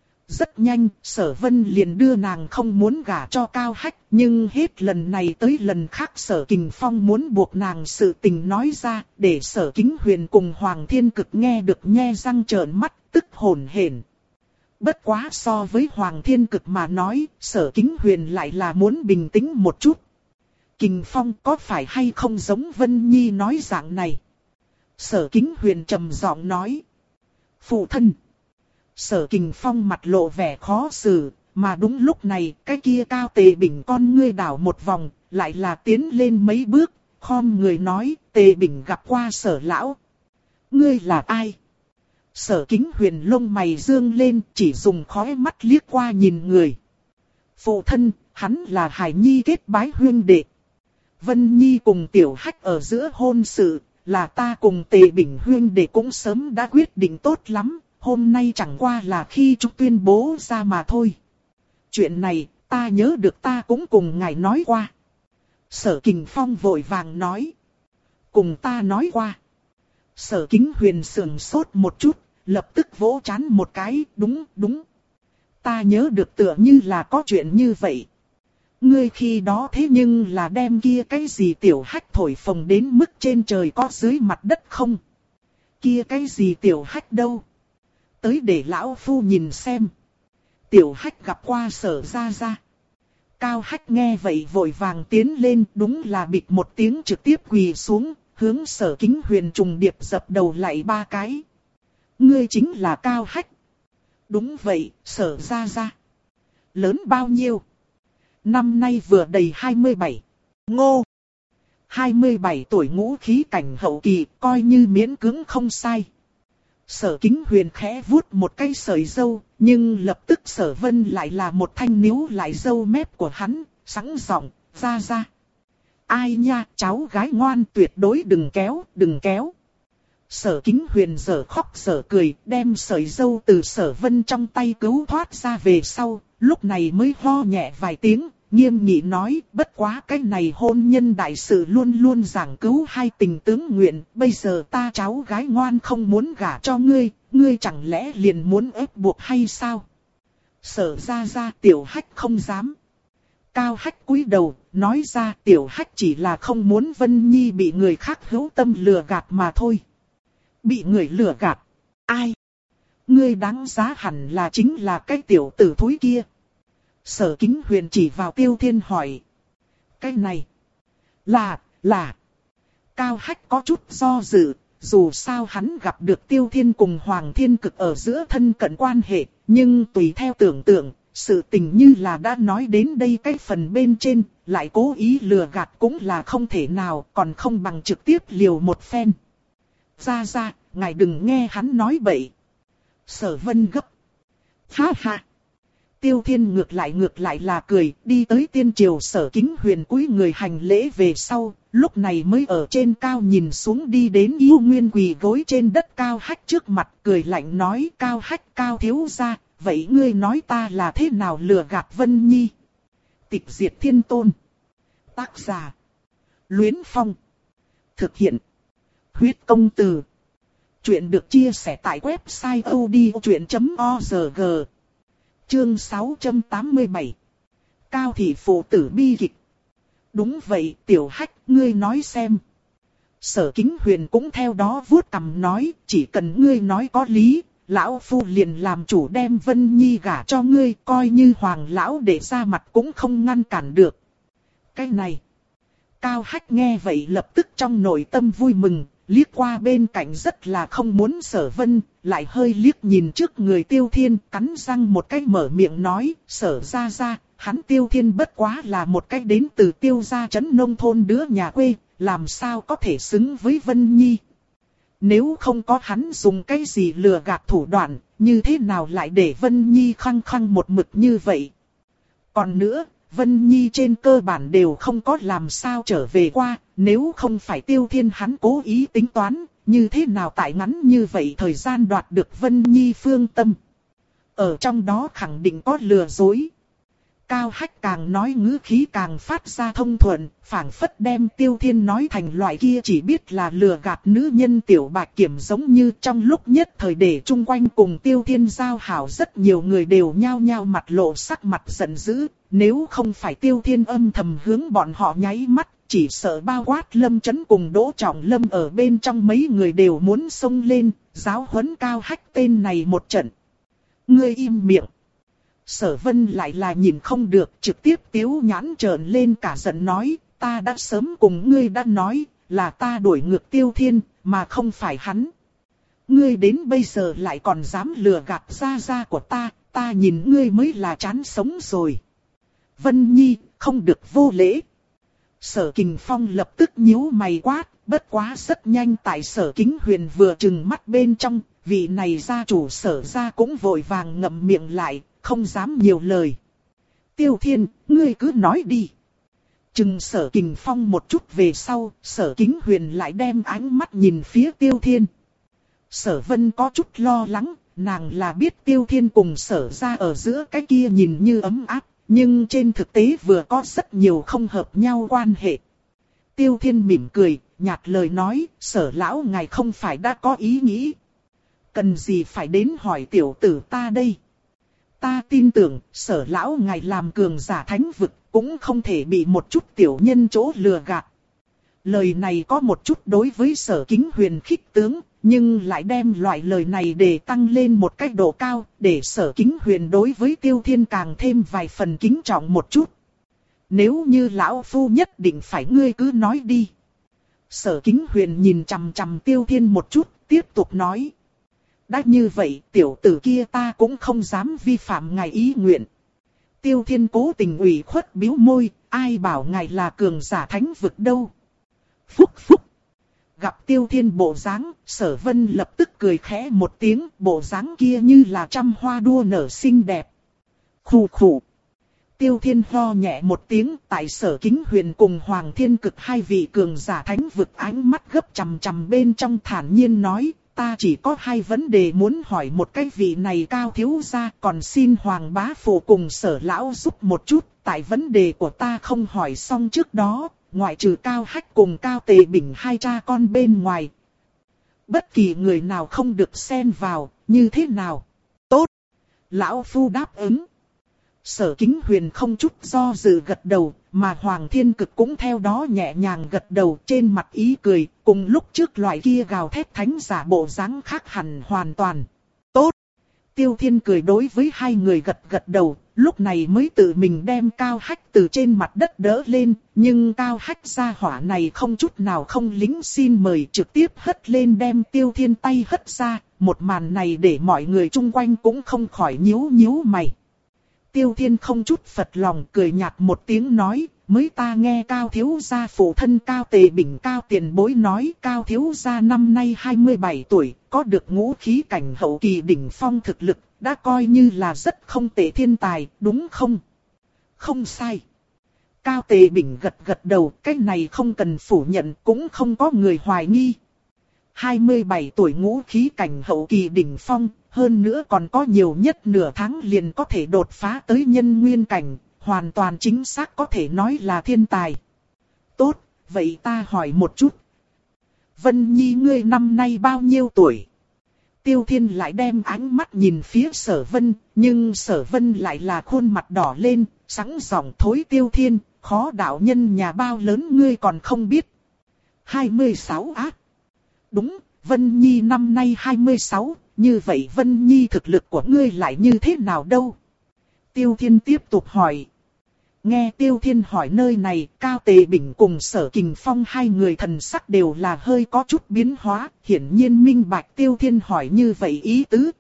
Rất nhanh, Sở Vân liền đưa nàng không muốn gả cho Cao Hách, nhưng hết lần này tới lần khác Sở Kình Phong muốn buộc nàng sự tình nói ra, để Sở Kính Huyền cùng Hoàng Thiên Cực nghe được nhe răng trợn mắt, tức hồn hển. Bất quá so với Hoàng Thiên Cực mà nói, Sở Kính Huyền lại là muốn bình tĩnh một chút. Kình Phong có phải hay không giống Vân Nhi nói dạng này? Sở Kính Huyền trầm giọng nói. Phụ thân. Sở Kình Phong mặt lộ vẻ khó xử, mà đúng lúc này, cái kia Cao Tề Bình con ngươi đảo một vòng, lại là tiến lên mấy bước, khom người nói, Tề Bình gặp qua Sở lão. Ngươi là ai? Sở Kính Huyền lông mày dương lên, chỉ dùng khóe mắt liếc qua nhìn người. Phụ thân, hắn là Hải Nhi kết bái huyên đệ. Vân Nhi cùng Tiểu Hách ở giữa hôn sự, là ta cùng Tề Bình huyên đệ cũng sớm đã quyết định tốt lắm. Hôm nay chẳng qua là khi chúng tuyên bố ra mà thôi. Chuyện này, ta nhớ được ta cũng cùng ngài nói qua. Sở Kình Phong vội vàng nói. Cùng ta nói qua. Sở Kính Huyền sườn sốt một chút, lập tức vỗ trán một cái, đúng, đúng. Ta nhớ được tựa như là có chuyện như vậy. Ngươi khi đó thế nhưng là đem kia cái gì Tiểu Hách thổi phồng đến mức trên trời có dưới mặt đất không? Kia cái gì Tiểu Hách đâu? Tới để lão phu nhìn xem. Tiểu Hách gặp qua Sở Gia Gia. Cao Hách nghe vậy vội vàng tiến lên, đúng là bịch một tiếng trực tiếp quỳ xuống, hướng Sở Kính Huyền trùng điệp dập đầu lại ba cái. Ngươi chính là Cao Hách. Đúng vậy, Sở Gia Gia. Lớn bao nhiêu? Năm nay vừa đầy hai mươi bảy. Ngô. hai mươi bảy tuổi ngũ khí cảnh hậu kỳ, coi như miễn cưỡng không sai. Sở Kính Huyền khẽ vuốt một cây sợi râu, nhưng lập tức Sở Vân lại là một thanh níu lại râu mép của hắn, sẵn giọng, Gia Gia. Ai nha, cháu gái ngoan, tuyệt đối đừng kéo, đừng kéo. Sở Kính Huyền giở khóc giở cười, đem sợi râu từ Sở Vân trong tay cứu thoát ra về sau, lúc này mới ho nhẹ vài tiếng, nghiêm nghị nói, bất quá cái này hôn nhân đại sự luôn luôn giảng cứu hai tình tướng nguyện, bây giờ ta cháu gái ngoan không muốn gả cho ngươi, ngươi chẳng lẽ liền muốn ép buộc hay sao? Sở Gia Gia, Tiểu Hách không dám. Cao Hách cúi đầu, nói ra Tiểu Hách chỉ là không muốn Vân Nhi bị người khác hữu tâm lừa gạt mà thôi. Bị người lừa gạt? Ai? Ngươi đáng giá hẳn là chính là cái tiểu tử thúi kia. Sở Kính Huyền chỉ vào Tiêu Thiên hỏi. Cái này, là, là. Cao Hách có chút do dự, dù sao hắn gặp được Tiêu Thiên cùng Hoàng Thiên Cực ở giữa thân cận quan hệ, nhưng tùy theo tưởng tượng, sự tình như là đã nói đến đây cái phần bên trên, lại cố ý lừa gạt cũng là không thể nào, còn không bằng trực tiếp liều một phen. Ra ra, ngài đừng nghe hắn nói bậy. Sở Vân gấp. Ha ha. Tiêu Thiên ngược lại ngược lại là cười, đi tới tiên triều Sở Kính Huyền cúi người hành lễ về sau, lúc này mới ở trên cao nhìn xuống đi đến Yêu Nguyên quỳ gối trên đất Cao Hách trước mặt, cười lạnh nói Cao Hách Cao thiếu gia, vậy ngươi nói ta là thế nào lừa gạt Vân Nhi? Tịch diệt thiên tôn. Tác giả. Luyến Phong. Thực hiện. Huyết công từ. Chuyện được chia sẻ tại website odchuyện chấm org. Chương sáu trăm tám mươi bảy. Cao thị phụ tử bi kịch. Đúng vậy, Tiểu Hách, ngươi nói xem. Sở Kính Huyền cũng theo đó vuốt cằm nói, chỉ cần ngươi nói có lý, lão phu liền làm chủ đem Vân Nhi gả cho ngươi, coi như hoàng lão để ra mặt cũng không ngăn cản được. Cái này. Cao Hách nghe vậy lập tức trong nội tâm vui mừng, liếc qua bên cạnh rất là không muốn Sở Vân, lại hơi liếc nhìn trước người Tiêu Thiên, cắn răng một cái mở miệng nói, Sở Gia Gia, hắn Tiêu Thiên bất quá là một cái đến từ Tiêu gia trấn nông thôn đứa nhà quê, làm sao có thể xứng với Vân Nhi. Nếu không có hắn dùng cái gì lừa gạt thủ đoạn, như thế nào lại để Vân Nhi khăng khăng một mực như vậy. Còn nữa, Vân Nhi trên cơ bản đều không có làm sao trở về qua, nếu không phải Tiêu Thiên hắn cố ý tính toán, như thế nào tại ngắn như vậy thời gian đoạt được Vân Nhi phương tâm. Ở trong đó khẳng định có lừa dối. Cao Hách càng nói ngữ khí càng phát ra thông thuận, phảng phất đem Tiêu Thiên nói thành loại kia chỉ biết là lừa gạt nữ nhân tiểu bạch kiểm, giống như trong lúc nhất thời để chung quanh cùng Tiêu Thiên giao hảo rất nhiều người đều nhao nhao mặt lộ sắc mặt giận dữ, nếu không phải Tiêu Thiên âm thầm hướng bọn họ nháy mắt, chỉ sợ bao quát Lâm Chấn cùng Đỗ Trọng Lâm ở bên trong mấy người đều muốn xông lên, giáo huấn Cao Hách tên này một trận. Ngươi im miệng. Sở Vân lại là nhìn không được, trực tiếp tiếu nhãn trợn lên cả giận nói, ta đã sớm cùng ngươi đã nói, là ta đuổi ngược Tiêu Thiên, mà không phải hắn. Ngươi đến bây giờ lại còn dám lừa gạt gia gia của ta, ta nhìn ngươi mới là chán sống rồi. Vân Nhi, không được vô lễ. Sở Kình Phong lập tức nhíu mày quát, bất quá rất nhanh tại Sở Kính Huyền vừa trừng mắt bên trong, vị này gia chủ Sở gia cũng vội vàng ngậm miệng lại, không dám nhiều lời. Tiêu Thiên, ngươi cứ nói đi. Chừng Sở Kình Phong một chút về sau, Sở Kính Huyền lại đem ánh mắt nhìn phía Tiêu Thiên. Sở Vân có chút lo lắng, nàng là biết Tiêu Thiên cùng Sở gia ở giữa cái kia nhìn như ấm áp, nhưng trên thực tế vừa có rất nhiều không hợp nhau quan hệ. Tiêu Thiên mỉm cười, nhạt lời nói, Sở lão ngài không phải đã có ý nghĩ. Cần gì phải đến hỏi tiểu tử ta đây? Ta tin tưởng, Sở lão ngài làm cường giả thánh vực, cũng không thể bị một chút tiểu nhân chỗ lừa gạt. lời này có một chút đối với Sở Kính Huyền khích tướng, nhưng lại đem loại lời này để tăng lên một cách độ cao, để Sở Kính Huyền đối với Tiêu Thiên càng thêm vài phần kính trọng một chút. Nếu như lão phu nhất định phải ngươi cứ nói đi. Sở Kính Huyền nhìn chằm chằm Tiêu Thiên một chút, tiếp tục nói. Đã như vậy, tiểu tử kia ta cũng không dám vi phạm ngài ý nguyện. Tiêu Thiên cố tình ủy khuất bĩu môi, ai bảo ngài là cường giả thánh vực đâu. Phúc phúc. Gặp Tiêu Thiên bộ dáng, Sở Vân lập tức cười khẽ một tiếng, bộ dáng kia như là trăm hoa đua nở xinh đẹp. Khù khù. Tiêu Thiên ho nhẹ một tiếng, tại Sở Kính Huyền cùng Hoàng Thiên Cực hai vị cường giả thánh vực ánh mắt gấp chằm chằm bên trong thản nhiên nói, ta chỉ có hai vấn đề muốn hỏi một cái vị này cao thiếu gia, còn xin Hoàng bá phụ cùng Sở lão giúp một chút, tại vấn đề của ta không hỏi xong trước đó, ngoại trừ Cao Hách cùng Cao Tề Bình hai cha con bên ngoài. Bất kỳ người nào không được xen vào, như thế nào? Tốt! Lão phu đáp ứng. Sở Kính Huyền không chút do dự gật đầu, mà Hoàng Thiên Cực cũng theo đó nhẹ nhàng gật đầu, trên mặt ý cười, cùng lúc trước loại kia gào thét thánh giả bộ dáng khác hẳn hoàn toàn. Tốt! Tiêu Thiên cười đối với hai người gật gật đầu, lúc này mới tự mình đem Cao Hách từ trên mặt đất đỡ lên, nhưng Cao Hách gia hỏa này không chút nào không lính xin mời, trực tiếp hất lên đem Tiêu Thiên tay hất ra, một màn này để mọi người chung quanh cũng không khỏi nhíu nhíu mày. Tiêu Thiên không chút phật lòng, cười nhạt một tiếng nói, mới ta nghe Cao thiếu gia phụ thân Cao Tề Bình Cao tiền bối nói, Cao thiếu gia năm nay hai mươi bảy tuổi, có được ngũ khí cảnh hậu kỳ đỉnh phong thực lực, đã coi như là rất không tệ thiên tài, đúng không? Không sai. Cao Tề Bình gật gật đầu, cái này không cần phủ nhận, cũng không có người hoài nghi. hai mươi bảy tuổi ngũ khí cảnh hậu kỳ đỉnh phong, hơn nữa còn có nhiều nhất nửa tháng liền có thể đột phá tới nhân nguyên cảnh, hoàn toàn chính xác có thể nói là thiên tài. Tốt, vậy ta hỏi một chút. Vân Nhi ngươi năm nay bao nhiêu tuổi? Tiêu Thiên lại đem ánh mắt nhìn phía Sở Vân, nhưng Sở Vân lại là khuôn mặt đỏ lên, sẵn giọng thối Tiêu Thiên, khó đạo nhân nhà bao lớn ngươi còn không biết. hai mươi sáu á. Đúng, Vân Nhi năm nay hai mươi sáu, như vậy Vân Nhi thực lực của ngươi lại như thế nào đâu? Tiêu Thiên tiếp tục hỏi. Nghe Tiêu Thiên hỏi nơi này, Cao Tề Bình cùng Sở Kình Phong hai người thần sắc đều là hơi có chút biến hóa, hiển nhiên minh bạch Tiêu Thiên hỏi như vậy ý tứ.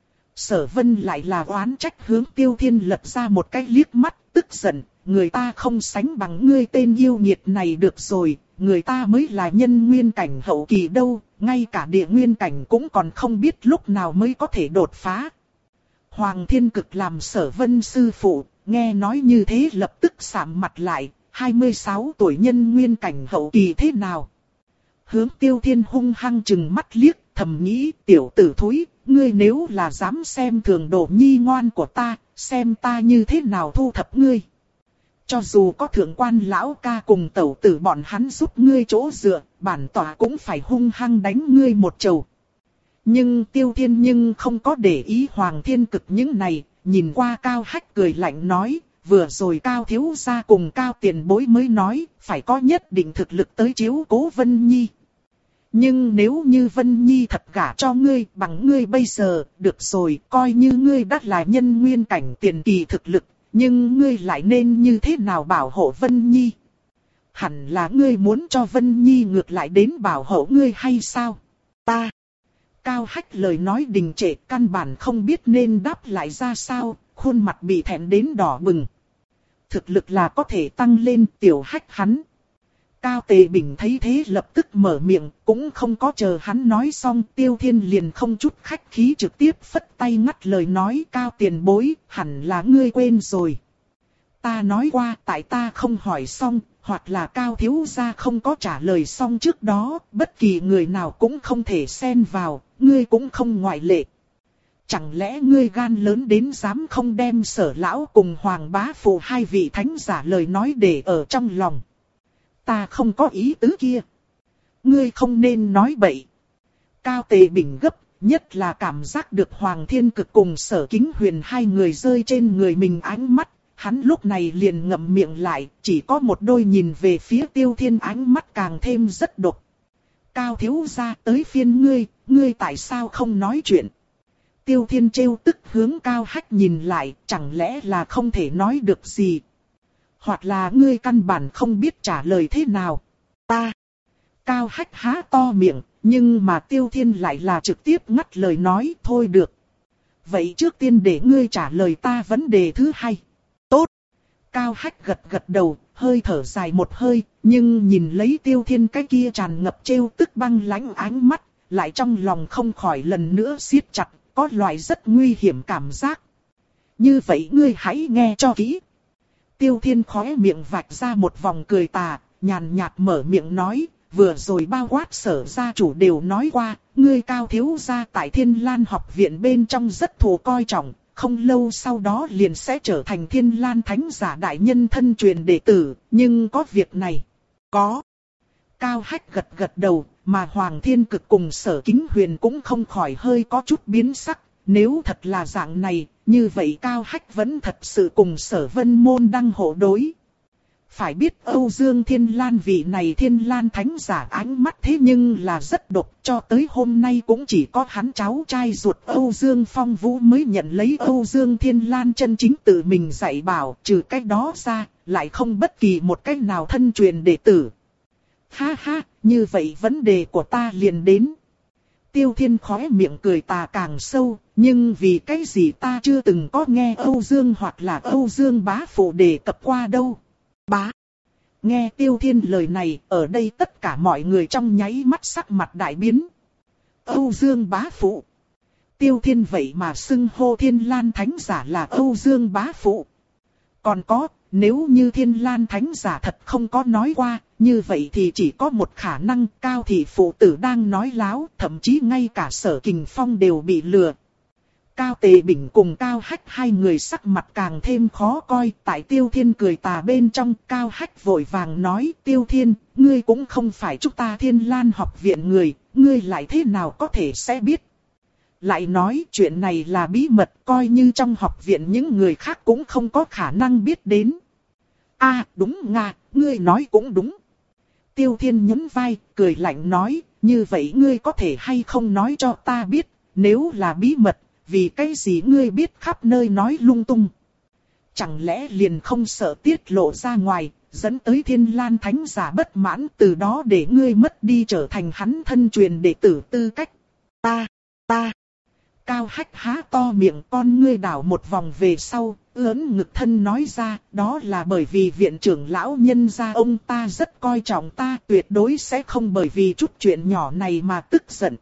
Sở Vân lại là oán trách hướng Tiêu Thiên lật ra một cái liếc mắt, tức giận, người ta không sánh bằng ngươi tên yêu nghiệt này được rồi, người ta mới là nhân nguyên cảnh hậu kỳ đâu, ngay cả địa nguyên cảnh cũng còn không biết lúc nào mới có thể đột phá. Hoàng Thiên Cực làm Sở Vân sư phụ, nghe nói như thế lập tức sạm mặt lại, hai mươi sáu tuổi nhân nguyên cảnh hậu kỳ thế nào? Hướng Tiêu Thiên hung hăng chừng mắt liếc, thầm nghĩ tiểu tử thúi, ngươi nếu là dám xem thường đồ nhi ngoan của ta, xem ta như thế nào thu thập ngươi. Cho dù có thượng quan lão ca cùng tẩu tử bọn hắn giúp ngươi chỗ dựa, bản tỏa cũng phải hung hăng đánh ngươi một chầu. Nhưng Tiêu Thiên nhưng không có để ý Hoàng Thiên Cực những này, nhìn qua Cao Hách cười lạnh nói, vừa rồi Cao thiếu gia cùng Cao tiền bối mới nói, phải có nhất định thực lực tới chiếu cố Vân Nhi. Nhưng nếu như Vân Nhi thật gả cho ngươi bằng ngươi bây giờ, được rồi, coi như ngươi đã là nhân nguyên cảnh tiền kỳ thực lực, nhưng ngươi lại nên như thế nào bảo hộ Vân Nhi? Hẳn là ngươi muốn cho Vân Nhi ngược lại đến bảo hộ ngươi hay sao? Ta! Cao Hách lời nói đình trệ, căn bản không biết nên đáp lại ra sao, khuôn mặt bị thẹn đến đỏ bừng. Thực lực là có thể tăng lên, tiểu Hách hắn. Cao Tề Bình thấy thế lập tức mở miệng, cũng không có chờ hắn nói xong, Tiêu Thiên liền không chút khách khí trực tiếp phất tay ngắt lời nói, Cao tiền bối, hẳn là ngươi quên rồi. Ta nói qua, tại ta không hỏi xong, hoặc là Cao thiếu gia không có trả lời xong trước đó, bất kỳ người nào cũng không thể xen vào, ngươi cũng không ngoại lệ. Chẳng lẽ ngươi gan lớn đến dám không đem Sở lão cùng Hoàng bá phụ hai vị thánh giả lời nói để ở trong lòng? Ta không có ý tứ kia. Ngươi không nên nói bậy. Cao Tề Bình gấp, nhất là cảm giác được Hoàng Thiên Cực cùng Sở Kính Huyền hai người rơi trên người mình ánh mắt, hắn lúc này liền ngậm miệng lại, chỉ có một đôi nhìn về phía Tiêu Thiên ánh mắt càng thêm rất độc. Cao thiếu gia tới phiên ngươi, ngươi tại sao không nói chuyện? Tiêu Thiên trêu tức hướng Cao Hách nhìn lại, chẳng lẽ là không thể nói được gì? Hoặc là ngươi căn bản không biết trả lời thế nào? Ta! Cao Hách há to miệng, nhưng mà Tiêu Thiên lại là trực tiếp ngắt lời nói, thôi được. Vậy trước tiên để ngươi trả lời ta vấn đề thứ hai. Tốt! Cao Hách gật gật đầu, hơi thở dài một hơi, nhưng nhìn lấy Tiêu Thiên cái kia tràn ngập trêu tức băng lãnh ánh mắt, lại trong lòng không khỏi lần nữa siết chặt, có loại rất nguy hiểm cảm giác. Như vậy ngươi hãy nghe cho kỹ. Tiêu Thiên khóe miệng vạch ra một vòng cười tà, nhàn nhạt mở miệng nói, vừa rồi bao quát Sở gia chủ đều nói qua, ngươi Cao thiếu gia tại Thiên Lan học viện bên trong rất thù coi trọng, không lâu sau đó liền sẽ trở thành Thiên Lan thánh giả đại nhân thân truyền đệ tử, nhưng có việc này. Có. Cao Hách gật gật đầu, mà Hoàng Thiên Cực cùng Sở Kính Huyền cũng không khỏi hơi có chút biến sắc, nếu thật là dạng này, như vậy Cao Hách vẫn thật sự cùng Sở Vân Môn đang hộ đối. Phải biết Âu Dương Thiên Lan vị này Thiên Lan thánh giả ánh mắt thế nhưng là rất độc, cho tới hôm nay cũng chỉ có hắn cháu trai ruột Âu Dương Phong Vũ mới nhận lấy Âu Dương Thiên Lan chân chính tự mình dạy bảo, trừ cách đó ra, lại không bất kỳ một cách nào thân truyền đệ tử. Ha ha, như vậy vấn đề của ta liền đến. Tiêu Thiên khóe miệng cười tà càng sâu, nhưng vì cái gì ta chưa từng có nghe Âu Dương hoặc là Âu Dương bá phụ đề cập qua đâu. Bá. Nghe Tiêu Thiên lời này, ở đây tất cả mọi người trong nháy mắt sắc mặt đại biến. Âu Dương bá phụ. Tiêu Thiên vậy mà xưng hô Thiên Lan thánh giả là Âu Dương bá phụ. Còn có, nếu như Thiên Lan thánh giả thật không có nói qua, như vậy thì chỉ có một khả năng Cao thị phụ tử đang nói láo, thậm chí ngay cả Sở Kình Phong đều bị lừa. Cao Tề Bình cùng Cao Hách hai người sắc mặt càng thêm khó coi, tại Tiêu Thiên cười tà bên trong, Cao Hách vội vàng nói, Tiêu Thiên, ngươi cũng không phải chúng ta Thiên Lan học viện người, ngươi lại thế nào có thể sẽ biết. Lại nói chuyện này là bí mật, coi như trong học viện những người khác cũng không có khả năng biết đến. A à, đúng nga, ngươi nói cũng đúng. Tiêu Thiên nhún vai, cười lạnh nói, như vậy ngươi có thể hay không nói cho ta biết, nếu là bí mật, vì cái gì ngươi biết khắp nơi nói lung tung. Chẳng lẽ liền không sợ tiết lộ ra ngoài, dẫn tới Thiên Lan thánh giả bất mãn, từ đó để ngươi mất đi trở thành hắn thân truyền đệ tử tư cách. Ta, ta. Cao Hách há to miệng, con ngươi đảo một vòng về sau, ưỡn ngực thân nói ra, đó là bởi vì viện trưởng lão nhân gia ông ta rất coi trọng ta, tuyệt đối sẽ không bởi vì chút chuyện nhỏ này mà tức giận.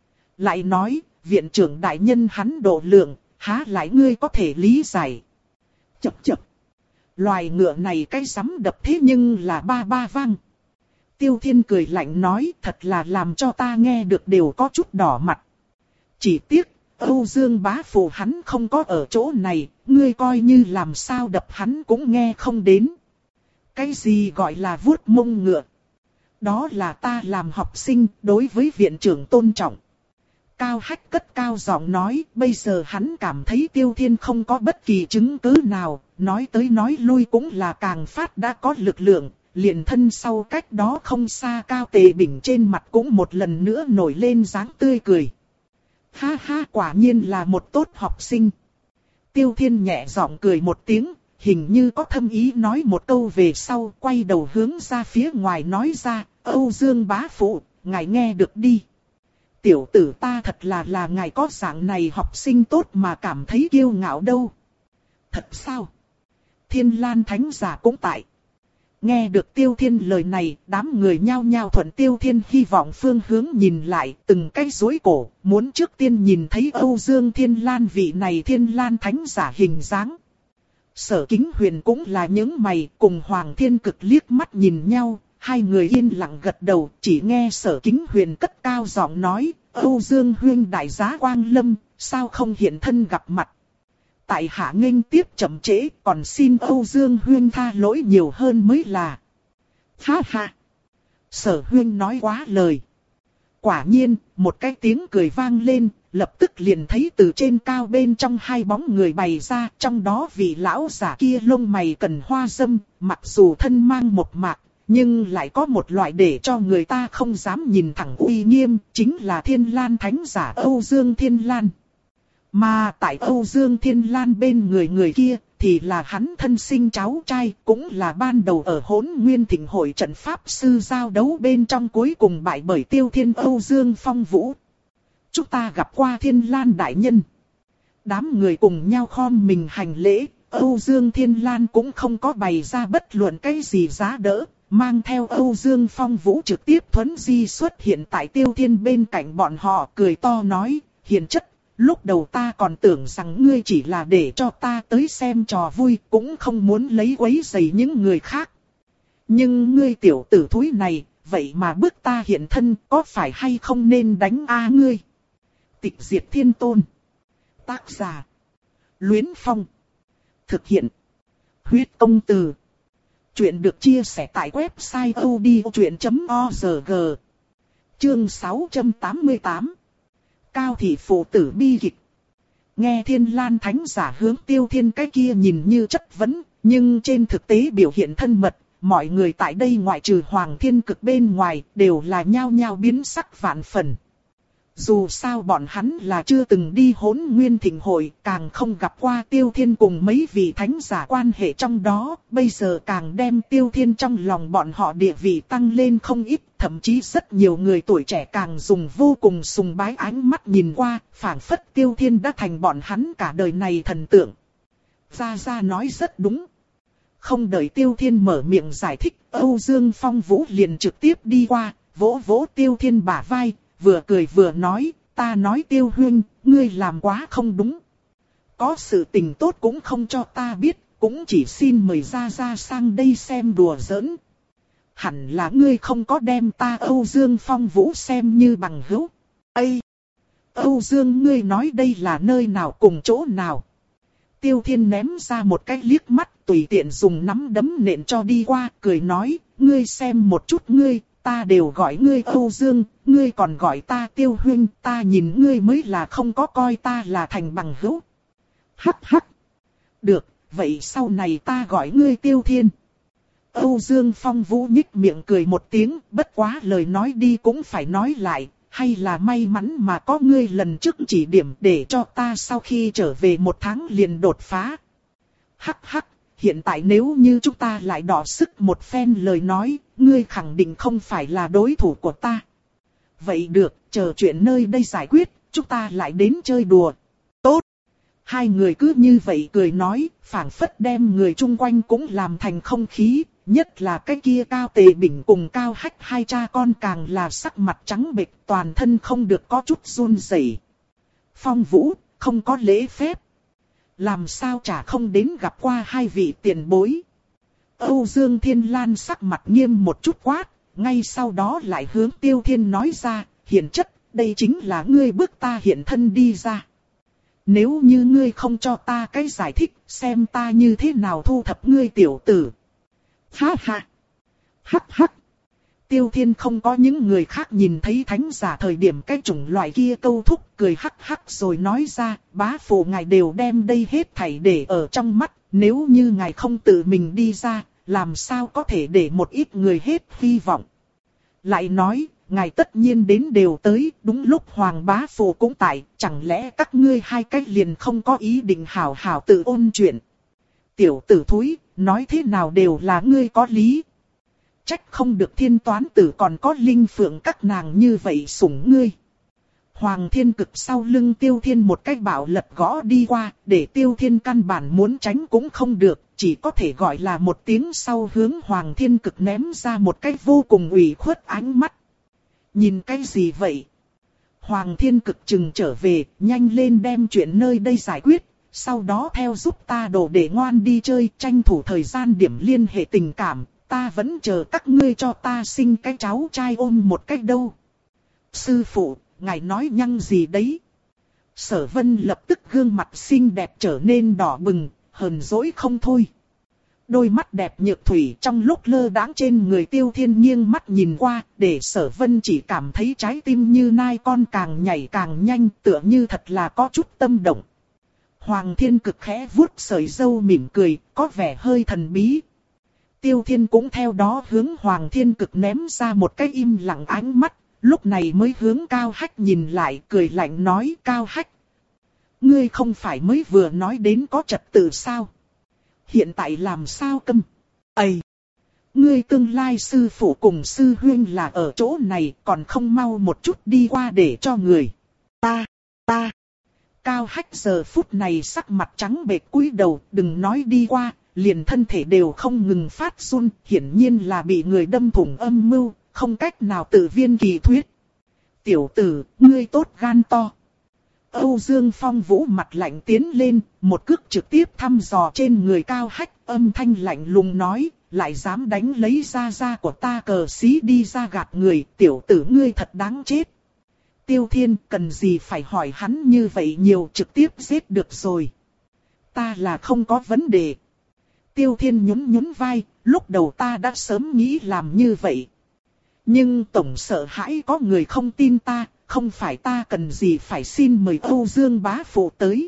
Lại nói, viện trưởng đại nhân hắn độ lượng, há lại ngươi có thể lý giải. Chập chập. Loài ngựa này cái sắm đập thế nhưng là ba ba vang. Tiêu Thiên cười lạnh nói, thật là làm cho ta nghe được đều có chút đỏ mặt. Chỉ tiếc, Âu Dương bá phụ hắn không có ở chỗ này, ngươi coi như làm sao đập hắn cũng nghe không đến. Cái gì gọi là vuốt mông ngựa? Đó là ta làm học sinh, đối với viện trưởng tôn trọng. Cao Hách cất cao giọng nói, bây giờ hắn cảm thấy Tiêu Thiên không có bất kỳ chứng cứ nào, nói tới nói lui cũng là càng phát đã có lực lượng, liền thân sau cách đó không xa Cao Tề Bình trên mặt cũng một lần nữa nổi lên dáng tươi cười. Ha ha, quả nhiên là một tốt học sinh. Tiêu Thiên nhẹ giọng cười một tiếng, hình như có thâm ý nói một câu về sau, quay đầu hướng ra phía ngoài nói ra, Âu Dương bá phụ, ngài nghe được đi. Tiểu tử ta thật là là ngài có dạng này học sinh tốt mà cảm thấy kiêu ngạo đâu. Thật sao? Thiên Lan thánh giả cũng tại. Nghe được Tiêu Thiên lời này, đám người nhao nhao thuận Tiêu Thiên hy vọng phương hướng nhìn lại, từng cái rối cổ, muốn trước tiên nhìn thấy Âu Dương Thiên Lan vị này Thiên Lan thánh giả hình dáng. Sở Kính Huyền cũng là những mày, cùng Hoàng Thiên Cực liếc mắt nhìn nhau, hai người yên lặng gật đầu, chỉ nghe Sở Kính Huyền cất cao giọng nói, Âu Dương huynh đại giá quang lâm, sao không hiện thân gặp mặt. Tại hạ nghênh tiếp chậm trễ, còn xin Âu Dương huynh tha lỗi nhiều hơn mới là. Ha ha! Sở huynh nói quá lời. Quả nhiên, một cái tiếng cười vang lên, lập tức liền thấy từ trên cao bên trong hai bóng người bày ra, trong đó vị lão giả kia lông mày cần hoa râm, mặc dù thân mang một mạc, nhưng lại có một loại để cho người ta không dám nhìn thẳng uy nghiêm, chính là Thiên Lan Thánh giả Âu Dương Thiên Lan. Mà tại Âu Dương Thiên Lan bên người người kia, thì là hắn thân sinh cháu trai, cũng là ban đầu ở Hỗn Nguyên Thịnh hội trận pháp sư giao đấu bên trong cuối cùng bại bởi Tiêu Thiên Âu Dương Phong Vũ. Chúng ta gặp qua Thiên Lan đại nhân. Đám người cùng nhau khom mình hành lễ, Âu Dương Thiên Lan cũng không có bày ra bất luận cái gì giá đỡ, mang theo Âu Dương Phong Vũ trực tiếp thuấn di xuất hiện tại Tiêu Thiên bên cạnh bọn họ, cười to nói, hiền chất. Lúc đầu ta còn tưởng rằng ngươi chỉ là để cho ta tới xem trò vui, cũng không muốn lấy quấy rầy những người khác. Nhưng ngươi tiểu tử thúi này, vậy mà bức ta hiện thân, có phải hay không nên đánh a ngươi? Tịch Diệt Thiên Tôn. Tác giả: Luyến Phong. Thực hiện: Huyết Công Từ. Chuyện được chia sẻ tại website odchuyện chấm org. Chương sáu trăm tám mươi tám. Cao thị phụ tử bi kịch. Nghe Thiên Lan Thánh giả hướng Tiêu Thiên cái kia nhìn như chất vấn, nhưng trên thực tế biểu hiện thân mật, mọi người tại đây ngoại trừ Hoàng Thiên Cực bên ngoài đều là nhao nhao biến sắc vạn phần. Dù sao bọn hắn là chưa từng đi Hỗn Nguyên Thịnh hội, càng không gặp qua Tiêu Thiên cùng mấy vị thánh giả quan hệ trong đó, bây giờ càng đem Tiêu Thiên trong lòng bọn họ địa vị tăng lên không ít, thậm chí rất nhiều người tuổi trẻ càng dùng vô cùng sùng bái ánh mắt nhìn qua, phảng phất Tiêu Thiên đã thành bọn hắn cả đời này thần tượng. Gia Gia nói rất đúng. Không đợi Tiêu Thiên mở miệng giải thích, Âu Dương Phong Vũ liền trực tiếp đi qua, vỗ vỗ Tiêu Thiên bả vai. Vừa cười vừa nói, ta nói Tiêu huynh, ngươi làm quá không đúng. Có sự tình tốt cũng không cho ta biết, cũng chỉ xin mời Gia Gia sang đây xem đùa giỡn. Hẳn là ngươi không có đem ta Âu Dương Phong Vũ xem như bằng hữu. Ây! Âu Dương ngươi nói đây là nơi nào cùng chỗ nào? Tiêu Thiên ném ra một cái liếc mắt, tùy tiện dùng nắm đấm nện cho đi qua, cười nói, ngươi xem một chút ngươi. Ta đều gọi ngươi Âu Dương, ngươi còn gọi ta Tiêu huynh, ta nhìn ngươi mới là không có coi ta là thành bằng hữu. Hắc hắc. Được, vậy sau này ta gọi ngươi Tiêu Thiên. Âu Dương Phong Vũ nhích miệng cười một tiếng, bất quá lời nói đi cũng phải nói lại, hay là may mắn mà có ngươi lần trước chỉ điểm để cho ta sau khi trở về một tháng liền đột phá. Hắc hắc. Hiện tại nếu như chúng ta lại đọ sức một phen lời nói, ngươi khẳng định không phải là đối thủ của ta. Vậy được, chờ chuyện nơi đây giải quyết, chúng ta lại đến chơi đùa. Tốt. Hai người cứ như vậy cười nói, phảng phất đem người chung quanh cũng làm thành không khí, nhất là cái kia Cao Tề Bình cùng Cao Hách hai cha con càng là sắc mặt trắng bệch, toàn thân không được có chút run rẩy. Phong Vũ, không có lễ phép. Làm sao chả không đến gặp qua hai vị tiền bối. Âu Dương Thiên Lan sắc mặt nghiêm một chút quát, ngay sau đó lại hướng Tiêu Thiên nói ra, hiền chất, đây chính là ngươi bức ta hiện thân đi ra. Nếu như ngươi không cho ta cái giải thích, xem ta như thế nào thu thập ngươi tiểu tử. Ha ha. Hắc hắc. Tiêu Thiên không có những người khác nhìn thấy thánh giả thời điểm cái chủng loại kia câu thúc, cười hắc hắc rồi nói ra, bá phụ ngài đều đem đây hết thảy để ở trong mắt, nếu như ngài không tự mình đi ra, làm sao có thể để một ít người hết hy vọng. Lại nói, ngài tất nhiên đến đều tới, đúng lúc Hoàng bá phụ cũng tại, chẳng lẽ các ngươi hai cách liền không có ý định hảo hảo tự ôn chuyện. Tiểu tử thúi, nói thế nào đều là ngươi có lý. Trách không được Thiên Toán Tử còn có Linh Phượng các nàng như vậy sủng ngươi. Hoàng Thiên Cực sau lưng Tiêu Thiên một cái bạo lật gõ đi qua, để Tiêu Thiên căn bản muốn tránh cũng không được, chỉ có thể gọi là một tiếng sau hướng Hoàng Thiên Cực ném ra một cái vô cùng ủy khuất ánh mắt. Nhìn cái gì vậy? Hoàng Thiên Cực chừng trở về, nhanh lên đem chuyện nơi đây giải quyết, sau đó theo giúp ta đồ để ngoan đi chơi, tranh thủ thời gian điểm liên hệ tình cảm. Ta vẫn chờ các ngươi cho ta sinh cái cháu trai ôm một cách đâu. Sư phụ, ngài nói nhăng gì đấy? Sở Vân lập tức gương mặt xinh đẹp trở nên đỏ bừng, hờn dỗi không thôi. Đôi mắt đẹp nhược thủy trong lúc lơ đãng trên người Tiêu Thiên nghiêng mắt nhìn qua, để Sở Vân chỉ cảm thấy trái tim như nai con càng nhảy càng nhanh, tựa như thật là có chút tâm động. Hoàng Thiên Cực khẽ vuốt sợi râu mỉm cười, có vẻ hơi thần bí. Tiêu Thiên cũng theo đó hướng Hoàng Thiên Cực ném ra một cái im lặng ánh mắt, lúc này mới hướng Cao Hách nhìn lại, cười lạnh nói: Cao Hách, ngươi không phải mới vừa nói đến có trật tự sao? Hiện tại làm sao câm? Ây! Ngươi tương lai sư phụ cùng sư huynh là ở chỗ này, còn không mau một chút đi qua để cho người. Ta, ta. Cao Hách giờ phút này sắc mặt trắng bệch cúi đầu, đừng nói đi qua, liền thân thể đều không ngừng phát run, hiển nhiên là bị người đâm thủng âm mưu, không cách nào tự viên kỳ thuyết. Tiểu tử, ngươi tốt gan to. Âu Dương Phong Vũ mặt lạnh tiến lên, một cước trực tiếp thăm dò trên người Cao Hách, âm thanh lạnh lùng nói, lại dám đánh lấy da da của ta cờ xí đi ra gạt người, tiểu tử ngươi thật đáng chết. Tiêu Thiên cần gì phải hỏi hắn như vậy nhiều, trực tiếp giết được rồi. Ta là không có vấn đề. Tiêu Thiên nhún nhún vai, lúc đầu ta đã sớm nghĩ làm như vậy. Nhưng tổng sợ hãi có người không tin ta, không phải ta cần gì phải xin mời Âu Dương bá phụ tới.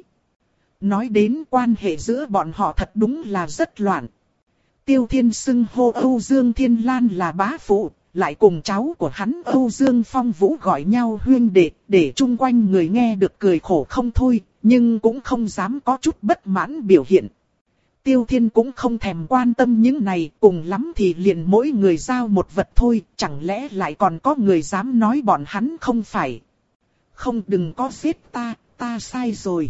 Nói đến quan hệ giữa bọn họ thật đúng là rất loạn. Tiêu Thiên xưng hô Âu Dương Thiên Lan là bá phụ, lại cùng cháu của hắn Âu Dương Phong Vũ gọi nhau huyên đệ, để chung quanh người nghe được cười khổ không thôi, nhưng cũng không dám có chút bất mãn biểu hiện. Tiêu Thiên cũng không thèm quan tâm những này, cùng lắm thì liền mỗi người giao một vật thôi, chẳng lẽ lại còn có người dám nói bọn hắn không phải. Không, đừng có giết ta, ta sai rồi.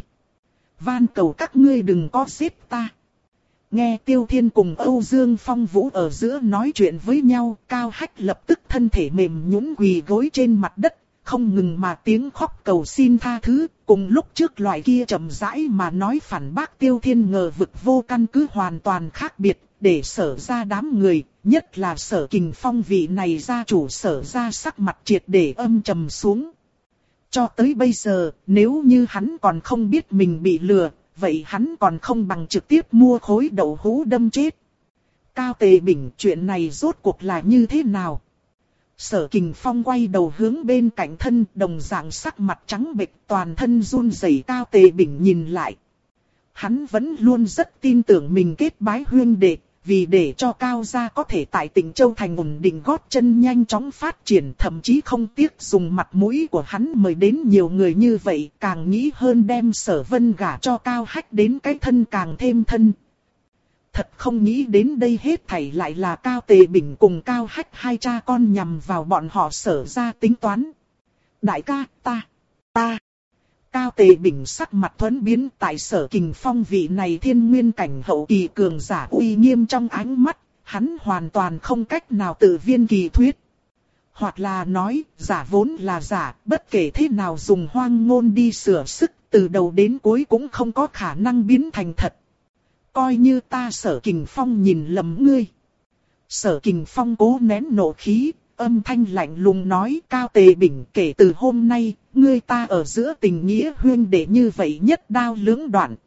Van cầu các ngươi đừng có giết ta. Nghe Tiêu Thiên cùng Âu Dương Phong Vũ ở giữa nói chuyện với nhau, Cao Hách lập tức thân thể mềm nhũn quỳ gối trên mặt đất, không ngừng mà tiếng khóc cầu xin tha thứ, cùng lúc trước loại kia chậm rãi mà nói phản bác Tiêu Thiên ngờ vực vô căn cứ hoàn toàn khác biệt, để Sở ra đám người, nhất là Sở Kình Phong vị này gia chủ Sở ra sắc mặt triệt để âm trầm xuống. Cho tới bây giờ, nếu như hắn còn không biết mình bị lừa, vậy hắn còn không bằng trực tiếp mua khối đậu hũ đâm chết. Cao Tề Bình, chuyện này rốt cuộc là như thế nào? Sở Kình Phong quay đầu hướng bên cạnh thân, đồng dạng sắc mặt trắng bệch, toàn thân run rẩy. Cao Tề Bình nhìn lại. Hắn vẫn luôn rất tin tưởng mình kết bái huyên đệ, vì để cho Cao gia có thể tại Tịnh Châu thành ổn định gót chân nhanh chóng phát triển, thậm chí không tiếc dùng mặt mũi của hắn mời đến nhiều người như vậy, càng nghĩ hơn đem Sở Vân gả cho Cao Hách đến cái thân càng thêm thân. Thật không nghĩ đến đây hết thảy lại là Cao Tề Bình cùng Cao Hách hai cha con nhằm vào bọn họ Sở ra tính toán. Đại ca, ta, ta. Cao Tề Bình sắc mặt thuẫn biến, tại Sở Kình Phong vị này thiên nguyên cảnh hậu kỳ cường giả uy nghiêm trong ánh mắt, hắn hoàn toàn không cách nào tự viên kỳ thuyết. Hoặc là nói, giả vốn là giả, bất kể thế nào dùng hoang ngôn đi sửa sức, từ đầu đến cuối cũng không có khả năng biến thành thật. Coi như ta Sở Kình Phong nhìn lầm ngươi. Sở Kình Phong cố nén nộ khí, âm thanh lạnh lùng nói, Cao Tề Bình, kể từ hôm nay, ngươi ta ở giữa tình nghĩa huyên đệ như vậy nhất đao lưỡng đoạn.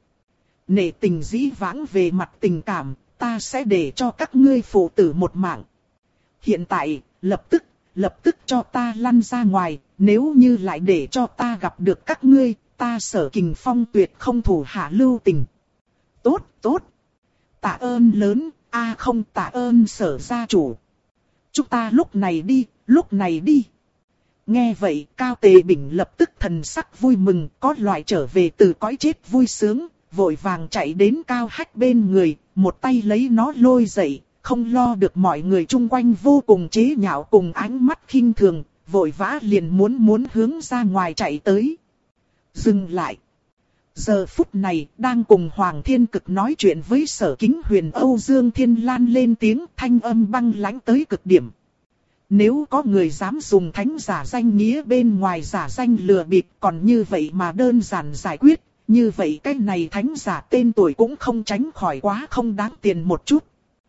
Nể tình dĩ vãng về mặt tình cảm, ta sẽ để cho các ngươi phụ tử một mạng. Hiện tại, lập tức, lập tức cho ta lăn ra ngoài, nếu như lại để cho ta gặp được các ngươi, ta Sở Kình Phong tuyệt không thủ hạ lưu tình. Tốt, tốt. Tạ ơn lớn, a không tạ ơn Sở gia chủ. Chúng ta lúc này đi, lúc này đi. Nghe vậy, Cao Tề Bình lập tức thần sắc vui mừng, có loại trở về từ cõi chết vui sướng, vội vàng chạy đến Cao Hách bên người, một tay lấy nó lôi dậy, không lo được mọi người chung quanh vô cùng chế nhạo cùng ánh mắt khinh thường, vội vã liền muốn muốn hướng ra ngoài chạy tới. Dừng lại. Giờ phút này, đang cùng Hoàng Thiên Cực nói chuyện với Sở Kính Huyền Âu Dương Thiên Lan lên tiếng, thanh âm băng lãnh tới cực điểm. Nếu có người dám dùng thánh giả danh nghĩa bên ngoài giả danh lừa bịp, còn như vậy mà đơn giản giải quyết, như vậy cái này thánh giả tên tuổi cũng không tránh khỏi quá không đáng tiền một chút.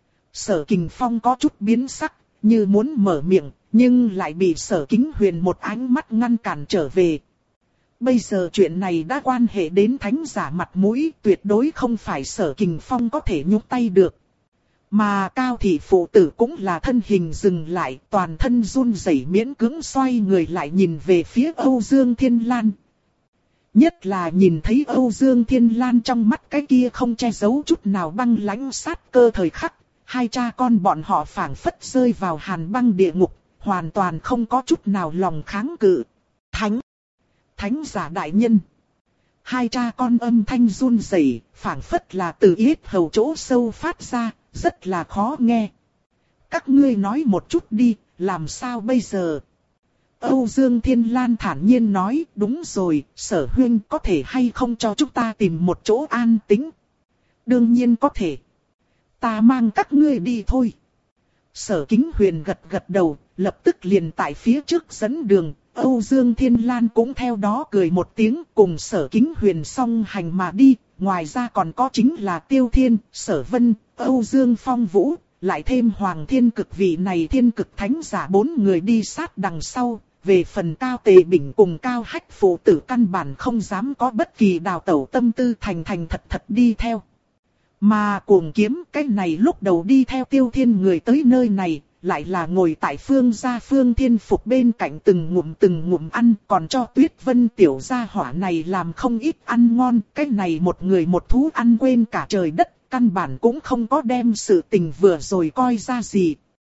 Sở Kình Phong có chút biến sắc, như muốn mở miệng, nhưng lại bị Sở Kính Huyền một ánh mắt ngăn cản trở về. Bây giờ chuyện này đã quan hệ đến thánh giả mặt mũi, tuyệt đối không phải Sở Kình Phong có thể nhúc tay được. Mà Cao thị phụ tử cũng là thân hình dừng lại, toàn thân run rẩy miễn cưỡng xoay người lại nhìn về phía Âu Dương Thiên Lan. Nhất là nhìn thấy Âu Dương Thiên Lan trong mắt cái kia không che giấu chút nào băng lãnh sát cơ thời khắc, hai cha con bọn họ phảng phất rơi vào hàn băng địa ngục, hoàn toàn không có chút nào lòng kháng cự. Thánh! Thánh giả đại nhân! Hai cha con âm thanh run rẩy, phảng phất là từ yết hầu chỗ sâu phát ra, rất là khó nghe. Các ngươi nói một chút đi, làm sao bây giờ? Âu Dương Thiên Lan thản nhiên nói, đúng rồi, Sở huynh có thể hay không cho chúng ta tìm một chỗ an tĩnh? Đương nhiên có thể. Ta mang các ngươi đi thôi. Sở Kính Huyền gật gật đầu, lập tức liền tại phía trước dẫn đường. Âu Dương Thiên Lan cũng theo đó cười một tiếng, cùng Sở Kính Huyền song hành mà đi. Ngoài ra còn có chính là Tiêu Thiên, Sở Vân, Âu Dương Phong Vũ, lại thêm Hoàng Thiên Cực vị này thiên cực thánh giả bốn người đi sát đằng sau. Về phần Cao Tề Bình cùng Cao Hách phụ tử căn bản không dám có bất kỳ đào tẩu tâm tư, thành thành thật thật đi theo. Mà Cuồng Kiếm cái này lúc đầu đi theo Tiêu Thiên người tới nơi này, lại là ngồi tại Phương gia Phương Thiên Phục bên cạnh từng ngụm từng ngụm ăn, còn cho Tuyết Vân tiểu gia hỏa này làm không ít ăn ngon, cái này một người một thú ăn quên cả trời đất, căn bản cũng không có đem sự tình vừa rồi coi ra gì.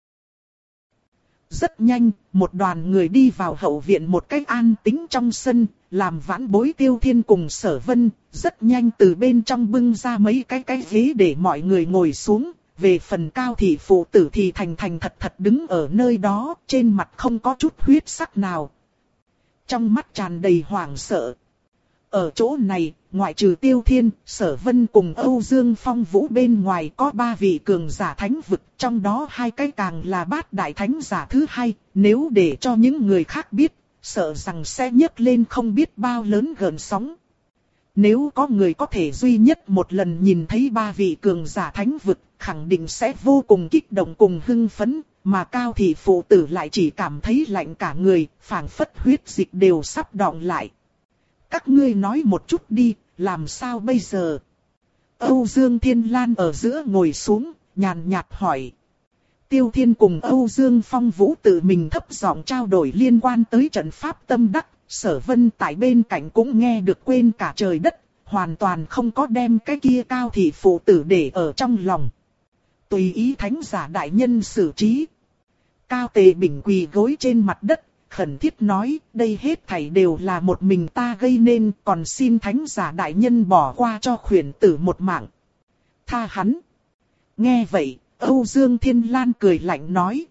Rất nhanh, một đoàn người đi vào hậu viện một cách an tĩnh trong sân, làm vãn bối Tiêu Thiên cùng Sở Vân, rất nhanh từ bên trong bưng ra mấy cái cái ghế để mọi người ngồi xuống. Về phần Cao thị phụ tử thì thành thành thật thật đứng ở nơi đó, trên mặt không có chút huyết sắc nào. Trong mắt tràn đầy hoảng sợ. Ở chỗ này, ngoại trừ Tiêu Thiên, Sở Vân cùng Âu Dương Phong Vũ bên ngoài có ba vị cường giả thánh vực, trong đó hai cái càng là bát đại thánh giả thứ hai, nếu để cho những người khác biết, sợ rằng sẽ nhấc lên không biết bao lớn gợn sóng. Nếu có người có thể duy nhất một lần nhìn thấy ba vị cường giả thánh vực, khẳng định sẽ vô cùng kích động cùng hưng phấn, mà Cao thị phụ tử lại chỉ cảm thấy lạnh cả người, phảng phất huyết dịch đều sắp đọng lại. Các ngươi nói một chút đi, làm sao bây giờ? Âu Dương Thiên Lan ở giữa ngồi xuống, nhàn nhạt hỏi. Tiêu Thiên cùng Âu Dương Phong Vũ tự mình thấp giọng trao đổi liên quan tới trận pháp tâm đắc, Sở Vân tại bên cạnh cũng nghe được quên cả trời đất, hoàn toàn không có đem cái kia Cao thị phụ tử để ở trong lòng. Tùy ý thánh giả đại nhân xử trí. Cao Tề Bình quỳ gối trên mặt đất, khẩn thiết nói, đây hết thảy đều là một mình ta gây nên, còn xin thánh giả đại nhân bỏ qua cho khuyển tử một mạng. Tha hắn. Nghe vậy, Âu Dương Thiên Lan cười lạnh nói.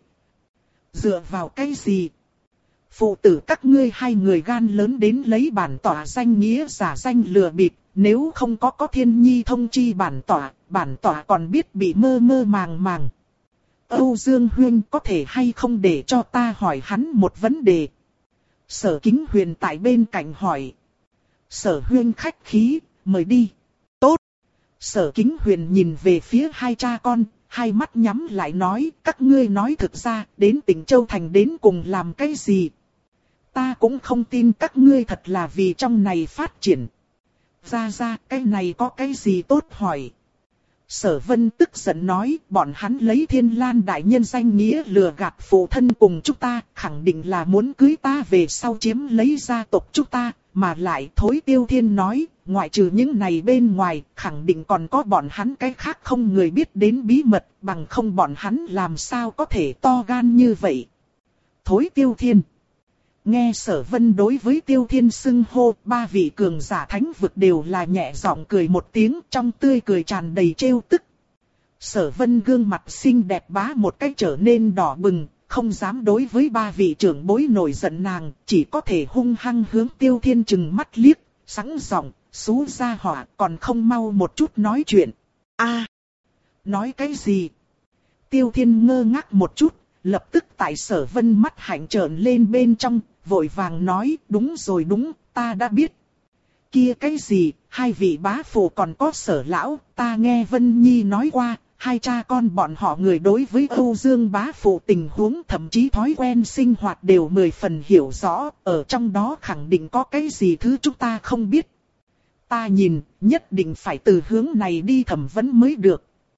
Dựa vào cái gì? Phụ tử các ngươi hai người gan lớn đến lấy bản tỏa danh nghĩa giả danh lừa bịp, nếu không có có thiên nhi thông chi bản tỏa, bản tỏa còn biết bị mơ mơ màng màng. Âu Dương Huyên có thể hay không để cho ta hỏi hắn một vấn đề? Sở Kính Huyền tại bên cạnh hỏi. Sở Huyên khách khí, mời đi. Tốt. Sở Kính Huyền nhìn về phía hai cha con, hai mắt nhắm lại nói, các ngươi nói thực ra, đến tỉnh Châu Thành đến cùng làm cái gì? Ta cũng không tin các ngươi thật là vì trong này phát triển. Ra ra, cái này có cái gì tốt hỏi? Sở Vân tức giận nói, bọn hắn lấy Thiên Lan đại nhân danh nghĩa lừa gạt phụ thân cùng chúng ta, khẳng định là muốn cưới ta về sau chiếm lấy gia tộc chúng ta, mà lại Thối Tiêu Thiên nói, ngoại trừ những này bên ngoài, khẳng định còn có bọn hắn cái khác không người biết đến bí mật, bằng không bọn hắn làm sao có thể to gan như vậy. Thối Tiêu Thiên. Nghe Sở Vân đối với Tiêu Thiên xưng hô, ba vị cường giả thánh vực đều là nhẹ giọng cười một tiếng, trong tươi cười tràn đầy trêu tức. Sở Vân gương mặt xinh đẹp bá một cách trở nên đỏ bừng, không dám đối với ba vị trưởng bối nổi giận nàng, chỉ có thể hung hăng hướng Tiêu Thiên trừng mắt liếc, sẵn giọng, xú ra hỏa, còn không mau một chút nói chuyện. A, nói cái gì? Tiêu Thiên ngơ ngác một chút, lập tức tại Sở Vân mắt hạnh trợn lên bên trong, vội vàng nói, đúng rồi đúng, ta đã biết. Kia cái gì, hai vị bá phụ còn có Sở lão, ta nghe Vân Nhi nói qua, hai cha con bọn họ người đối với Âu Dương bá phụ tình huống thậm chí thói quen sinh hoạt đều mười phần hiểu rõ, ở trong đó khẳng định có cái gì thứ chúng ta không biết. Ta nhìn, nhất định phải từ hướng này đi thẩm vấn mới được.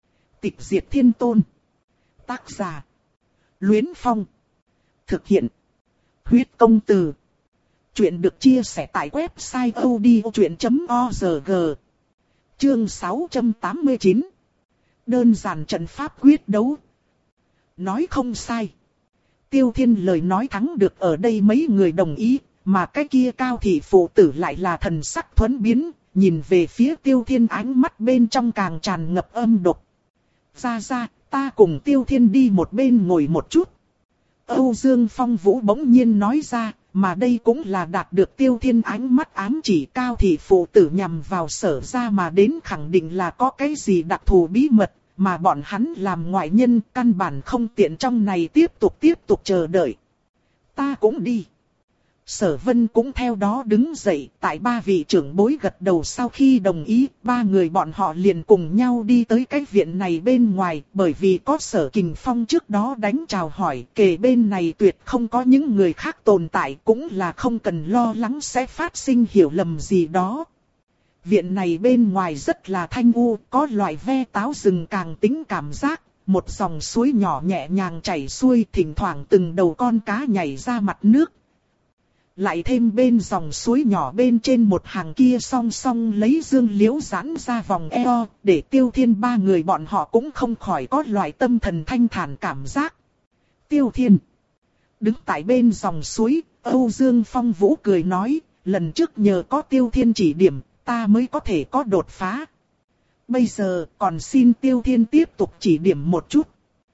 Tịch diệt thiên tôn. Tác giả. Luyến Phong. Thực hiện. Huyết công từ. Chuyện được chia sẻ tại website odchuyện chấm org. Chương sáu trăm tám mươi chín. Đơn giản trận pháp quyết đấu. Nói không sai. Tiêu Thiên lời nói thắng được ở đây mấy người đồng ý, mà cái kia Cao thị phụ tử lại là thần sắc thuẫn biến, nhìn về phía Tiêu Thiên ánh mắt bên trong càng tràn ngập âm độc. Ra ra, ta cùng Tiêu Thiên đi một bên ngồi một chút. Âu Dương Phong Vũ bỗng nhiên nói ra, mà đây cũng là đạt được Tiêu Thiên ánh mắt ám chỉ Cao thị phụ tử nhằm vào Sở ra mà đến khẳng định là có cái gì đặc thù bí mật, mà bọn hắn làm ngoại nhân căn bản không tiện trong này tiếp tục tiếp tục chờ đợi. Ta cũng đi. Sở Vân cũng theo đó đứng dậy, tại ba vị trưởng bối gật đầu sau khi đồng ý, ba người bọn họ liền cùng nhau đi tới cái viện này bên ngoài, bởi vì có Sở Kình Phong trước đó đánh chào hỏi, kề bên này tuyệt không có những người khác tồn tại, cũng là không cần lo lắng sẽ phát sinh hiểu lầm gì đó. Viện này bên ngoài rất là thanh u, có loại ve táo rừng càng tính cảm giác, một dòng suối nhỏ nhẹ nhàng chảy xuôi, thỉnh thoảng từng đầu con cá nhảy ra mặt nước. Lại thêm bên dòng suối nhỏ bên trên một hàng kia song song lấy dương liễu giãn ra vòng eo, để Tiêu Thiên ba người bọn họ cũng không khỏi có loại tâm thần thanh thản cảm giác. Tiêu Thiên đứng tại bên dòng suối, Âu Dương Phong Vũ cười nói, lần trước nhờ có Tiêu Thiên chỉ điểm, ta mới có thể có đột phá. Bây giờ còn xin Tiêu Thiên tiếp tục chỉ điểm một chút.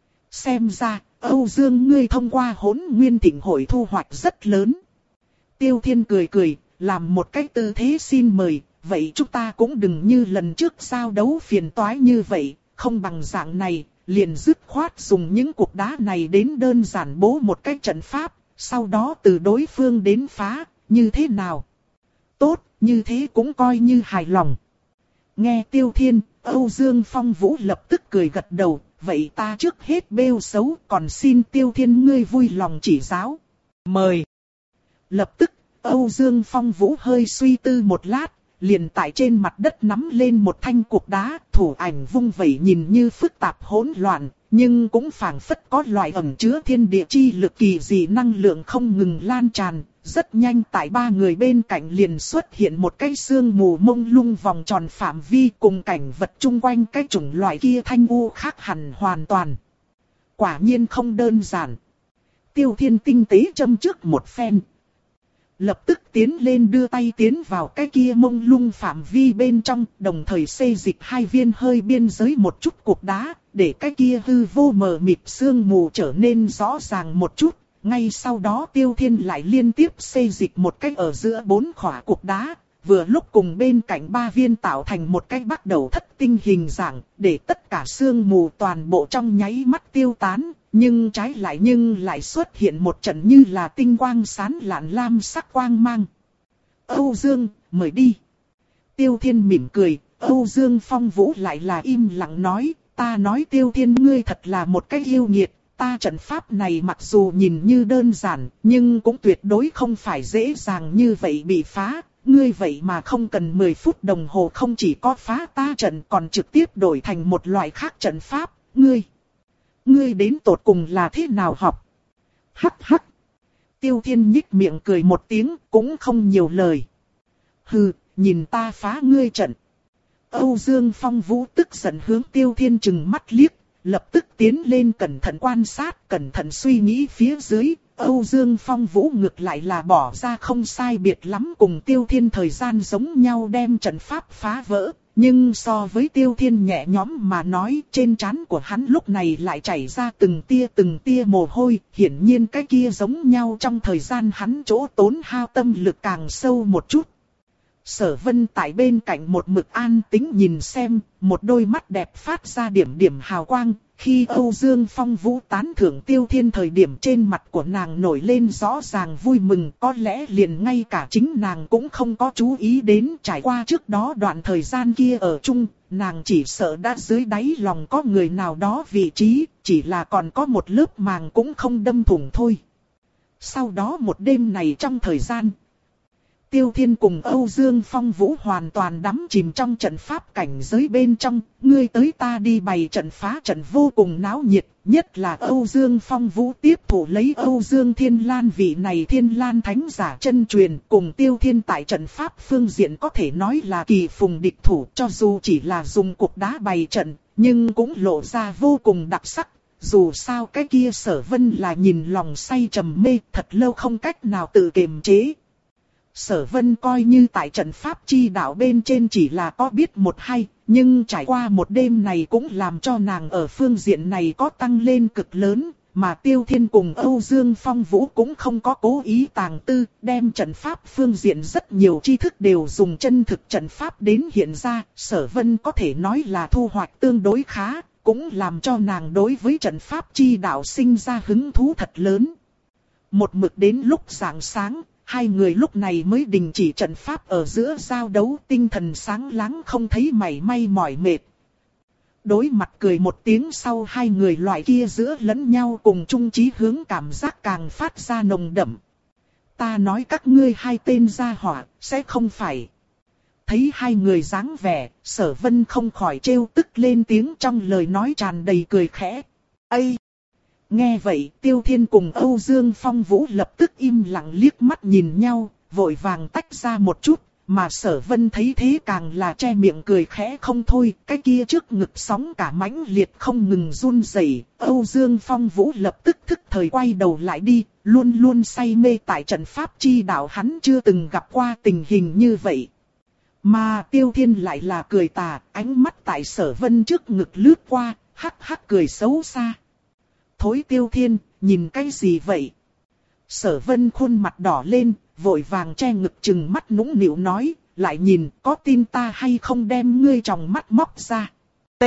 Xem ra, Âu Dương ngươi thông qua Hỗn Nguyên Thịnh hội thu hoạch rất lớn. Tiêu Thiên cười cười, làm một cái tư thế xin mời, vậy chúng ta cũng đừng như lần trước giao đấu phiền toái như vậy, không bằng dạng này, liền dứt khoát dùng những cục đá này đến đơn giản bố một cái trận pháp, sau đó từ đối phương đến phá, như thế nào? Tốt, như thế cũng coi như hài lòng. Nghe Tiêu Thiên, Âu Dương Phong Vũ lập tức cười gật đầu, vậy ta trước hết bêu xấu, còn xin Tiêu Thiên ngươi vui lòng chỉ giáo. Mời. Lập tức, Âu Dương Phong Vũ hơi suy tư một lát, liền tại trên mặt đất nắm lên một thanh cục đá, thủ ảnh vung vẩy nhìn như phức tạp hỗn loạn, nhưng cũng phảng phất có loại ẩn chứa thiên địa chi lực kỳ dị năng lượng không ngừng lan tràn. Rất nhanh tại ba người bên cạnh liền xuất hiện một cái sương mù mông lung vòng tròn phạm vi cùng cảnh vật chung quanh cái chủng loại kia thanh u khác hẳn hoàn toàn. Quả nhiên không đơn giản. Tiêu Thiên tinh tế châm trước một phen. Lập tức tiến lên đưa tay tiến vào cái kia mông lung phạm vi bên trong, đồng thời xê dịch hai viên hơi biên giới một chút cục đá, để cái kia hư vô mờ mịt sương mù trở nên rõ ràng một chút. Ngay sau đó Tiêu Thiên lại liên tiếp xê dịch một cách ở giữa bốn khỏa cục đá, vừa lúc cùng bên cạnh ba viên tạo thành một cái bắt đầu thất tinh hình dạng, để tất cả sương mù toàn bộ trong nháy mắt tiêu tán, nhưng trái lại nhưng lại xuất hiện một trận như là tinh quang sáng lạn lam sắc quang mang. Âu Dương, mời đi. Tiêu Thiên mỉm cười, Âu Dương Phong Vũ lại là im lặng nói, ta nói Tiêu Thiên ngươi thật là một cái yêu nghiệt. Ta trận pháp này mặc dù nhìn như đơn giản, nhưng cũng tuyệt đối không phải dễ dàng như vậy bị phá. Ngươi vậy mà không cần mười phút đồng hồ không chỉ có phá ta trận còn trực tiếp đổi thành một loại khác trận pháp. Ngươi, ngươi đến tột cùng là thế nào học? Hắc hắc. Tiêu Thiên nhích miệng cười một tiếng, cũng không nhiều lời. Hừ, nhìn ta phá ngươi trận. Âu Dương Phong Vũ tức giận hướng Tiêu Thiên trừng mắt liếc. Lập tức tiến lên cẩn thận quan sát, cẩn thận suy nghĩ phía dưới, Âu Dương Phong Vũ ngược lại là bỏ ra không sai biệt lắm cùng Tiêu Thiên thời gian giống nhau đem trận pháp phá vỡ. Nhưng so với Tiêu Thiên nhẹ nhõm mà nói, trên trán của hắn lúc này lại chảy ra từng tia từng tia mồ hôi, hiển nhiên cái kia giống nhau trong thời gian hắn chỗ tốn hao tâm lực càng sâu một chút. Sở Vân tại bên cạnh một mực an tĩnh nhìn xem, một đôi mắt đẹp phát ra điểm điểm hào quang, khi Âu Dương Phong Vũ tán thưởng Tiêu Thiên thời điểm trên mặt của nàng nổi lên rõ ràng vui mừng, có lẽ liền ngay cả chính nàng cũng không có chú ý đến. Trải qua trước đó đoạn thời gian kia ở chung, nàng chỉ sợ đã dưới đáy lòng có người nào đó vị trí, chỉ là còn có một lớp màng cũng không đâm thủng thôi. Sau đó một đêm này trong thời gian, Tiêu Thiên cùng Âu Dương Phong Vũ hoàn toàn đắm chìm trong trận pháp cảnh giới bên trong, ngươi tới ta đi bày trận phá trận vô cùng náo nhiệt, nhất là Âu Dương Phong Vũ tiếp thủ lấy Âu Dương Thiên Lan vị này Thiên Lan Thánh giả chân truyền, cùng Tiêu Thiên tại trận pháp phương diện có thể nói là kỳ phùng địch thủ, cho dù chỉ là dùng cục đá bày trận, nhưng cũng lộ ra vô cùng đặc sắc. Dù sao cái kia Sở Vân là nhìn lòng say trầm mê, thật lâu không cách nào tự kiềm chế. Sở Vân coi như tại trận pháp chi đạo bên trên chỉ là có biết một hai, nhưng trải qua một đêm này cũng làm cho nàng ở phương diện này có tăng lên cực lớn, mà Tiêu Thiên cùng Âu Dương Phong Vũ cũng không có cố ý tàng tư, đem trận pháp phương diện rất nhiều tri thức đều dùng chân thực trận pháp đến hiện ra, Sở Vân có thể nói là thu hoạch tương đối khá, cũng làm cho nàng đối với trận pháp chi đạo sinh ra hứng thú thật lớn. Một mực đến lúc rạng sáng, hai người lúc này mới đình chỉ trận pháp ở giữa giao đấu, tinh thần sáng láng không thấy mảy may mỏi mệt. Đối mặt cười một tiếng sau, hai người loại kia giữa lẫn nhau cùng chung chí hướng cảm giác càng phát ra nồng đậm. Ta nói các ngươi hai tên gia hỏa, sẽ không phải. Thấy hai người dáng vẻ, Sở Vân không khỏi trêu tức lên tiếng, trong lời nói tràn đầy cười khẽ. Ây! Nghe vậy, Tiêu Thiên cùng Âu Dương Phong Vũ lập tức im lặng liếc mắt nhìn nhau, vội vàng tách ra một chút, mà Sở Vân thấy thế càng là che miệng cười khẽ không thôi, cái kia trước ngực sóng cả mãnh liệt không ngừng run rẩy. Âu Dương Phong Vũ lập tức thức thời quay đầu lại đi, luôn luôn say mê tại trận pháp chi đạo, hắn chưa từng gặp qua tình hình như vậy. Mà Tiêu Thiên lại là cười tà, ánh mắt tại Sở Vân trước ngực lướt qua, hắc hắc cười xấu xa. Thối Tiêu Thiên, nhìn cái gì vậy? Sở Vân khuôn mặt đỏ lên, vội vàng che ngực chừng mắt nũng nịu nói, lại nhìn có tin ta hay không đem ngươi tròng mắt móc ra. T.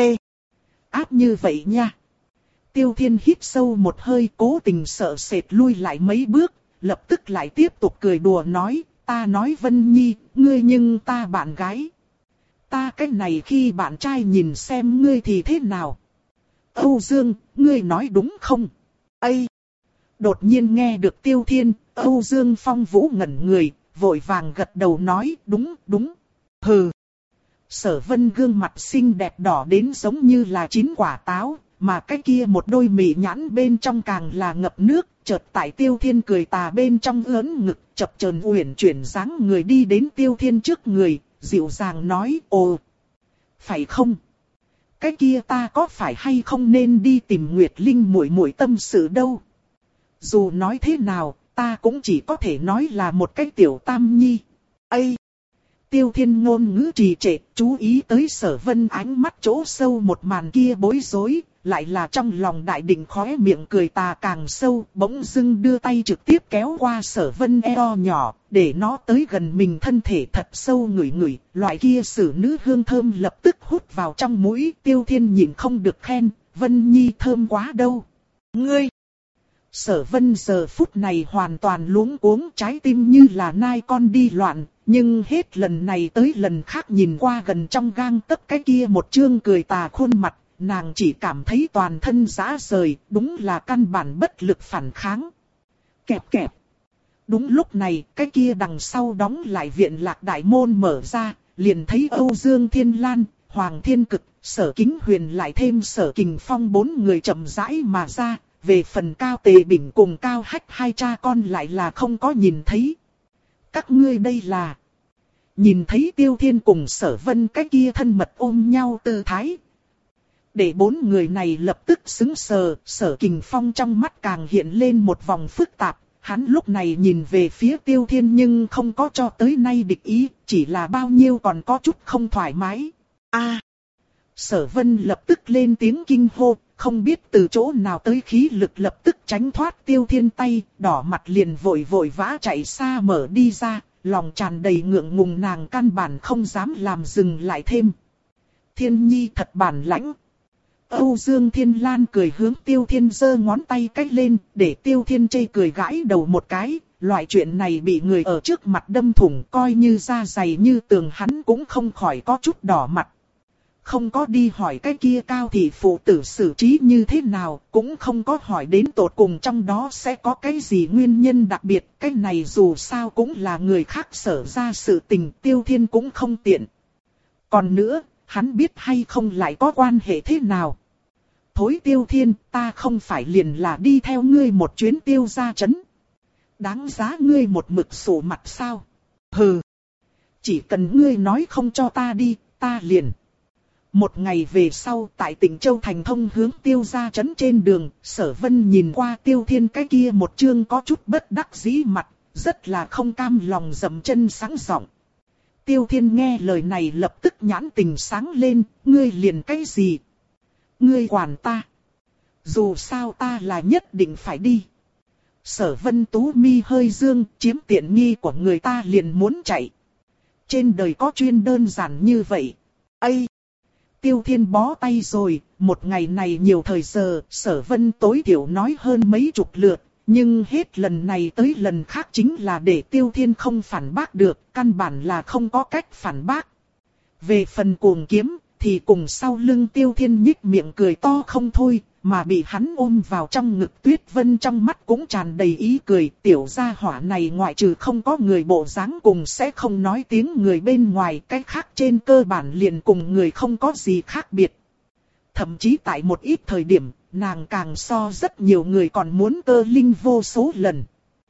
Áp như vậy nha. Tiêu Thiên hít sâu một hơi, cố tình sợ sệt lui lại mấy bước, lập tức lại tiếp tục cười đùa nói, ta nói Vân Nhi, ngươi nhưng ta bạn gái. Ta cái này khi bạn trai nhìn xem ngươi thì thế nào? Âu Dương, ngươi nói đúng không? Ây! Đột nhiên nghe được Tiêu Thiên, Âu Dương Phong Vũ ngẩn người, vội vàng gật đầu nói đúng, đúng. Hừ! Sở Vân gương mặt xinh đẹp đỏ đến giống như là chín quả táo, mà cái kia một đôi mị nhãn bên trong càng là ngập nước, chợt tại Tiêu Thiên cười tà bên trong ướn ngực, chập chờn uyển chuyển dáng người đi đến Tiêu Thiên trước người, dịu dàng nói, ồ! Phải không? Cái kia ta có phải hay không nên đi tìm Nguyệt Linh muội muội tâm sự đâu? Dù nói thế nào, ta cũng chỉ có thể nói là một cái tiểu tam nhi. Ây! Tiêu Thiên ngôn ngữ trì trệ, chú ý tới Sở Vân ánh mắt chỗ sâu một màn kia bối rối, lại là trong lòng đại định khóe miệng cười tà càng sâu, bỗng dưng đưa tay trực tiếp kéo qua Sở Vân eo nhỏ, để nó tới gần mình thân thể thật sâu ngửi ngửi, loại kia xử nữ hương thơm lập tức hút vào trong mũi. Tiêu Thiên nhìn không được khen, Vân Nhi thơm quá đâu. Ngươi! Sở Vân giờ phút này hoàn toàn luống cuống, trái tim như là nai con đi loạn, nhưng hết lần này tới lần khác nhìn qua gần trong gang tấc cái kia một trương cười tà khuôn mặt, nàng chỉ cảm thấy toàn thân rã rời, đúng là căn bản bất lực phản kháng. Kẹp kẹp. Đúng lúc này, cái kia đằng sau đóng lại viện lạc đại môn mở ra, liền thấy Âu Dương Thiên Lan, Hoàng Thiên Cực, Sở Kính Huyền lại thêm Sở Kình Phong bốn người chậm rãi mà ra. Về phần Cao Tề Bình cùng Cao Hách hai cha con lại là không có nhìn thấy. Các ngươi đây là... Nhìn thấy Tiêu Thiên cùng Sở Vân cái kia thân mật ôm nhau tư thái. Để bốn người này lập tức sững sờ, Sở Kình Phong trong mắt càng hiện lên một vòng phức tạp. Hắn lúc này nhìn về phía Tiêu Thiên nhưng không có cho tới nay địch ý, chỉ là bao nhiêu còn có chút không thoải mái. A! Sở Vân lập tức lên tiếng kinh hô, không biết từ chỗ nào tới khí lực lập tức tránh thoát Tiêu Thiên tay, đỏ mặt liền vội vội vã chạy xa mở đi ra, lòng tràn đầy ngượng ngùng, nàng căn bản không dám làm dừng lại thêm. Thiên Nhi thật bản lãnh. Âu Dương Thiên Lan cười hướng Tiêu Thiên giơ ngón tay cách lên, để Tiêu Thiên chê cười gãi đầu một cái, loại chuyện này bị người ở trước mặt đâm thủng coi như da dày như tường, hắn cũng không khỏi có chút đỏ mặt. không có đi hỏi cái kia Cao thị phụ tử xử trí như thế nào, cũng không có hỏi đến tột cùng trong đó sẽ có cái gì nguyên nhân đặc biệt. Cái này dù sao cũng là người khác sở ra sự tình, Tiêu Thiên cũng không tiện. Còn nữa, hắn biết hay không lại có quan hệ thế nào. Thối Tiêu Thiên, ta không phải liền là đi theo ngươi một chuyến Tiêu gia trấn. Đáng giá ngươi một mực sổ mặt sao? Hừ. Chỉ cần ngươi nói không cho ta đi, ta liền. Một ngày về sau, tại tỉnh Châu Thành thông hướng Tiêu gia trấn trên đường, Sở Vân nhìn qua Tiêu Thiên cái kia một chương có chút bất đắc dĩ mặt, rất là không cam lòng dậm chân sáng giọng. Tiêu Thiên nghe lời này lập tức nhãn tình sáng lên, ngươi liền cái gì? Ngươi quản ta. Dù sao ta là nhất định phải đi. Sở Vân tú mi hơi dương, chiếm tiện nghi của người ta liền muốn chạy. Trên đời có chuyên đơn giản như vậy. Ây! Tiêu Thiên bó tay rồi, một ngày này nhiều thời giờ, Sở Vân tối thiểu nói hơn mấy chục lượt. Nhưng hết lần này tới lần khác chính là để Tiêu Thiên không phản bác được, căn bản là không có cách phản bác. Về phần cuồng kiếm, thì cùng sau lưng Tiêu Thiên nhích miệng cười to không thôi, mà bị hắn ôm vào trong ngực Tuyết Vân trong mắt cũng tràn đầy ý cười. Tiểu gia hỏa này ngoại trừ không có người bộ dáng cùng sẽ không nói tiếng người bên ngoài, cái khác trên cơ bản liền cùng người không có gì khác biệt. Thậm chí tại một ít thời điểm, nàng càng so rất nhiều người còn muốn cơ linh vô số lần.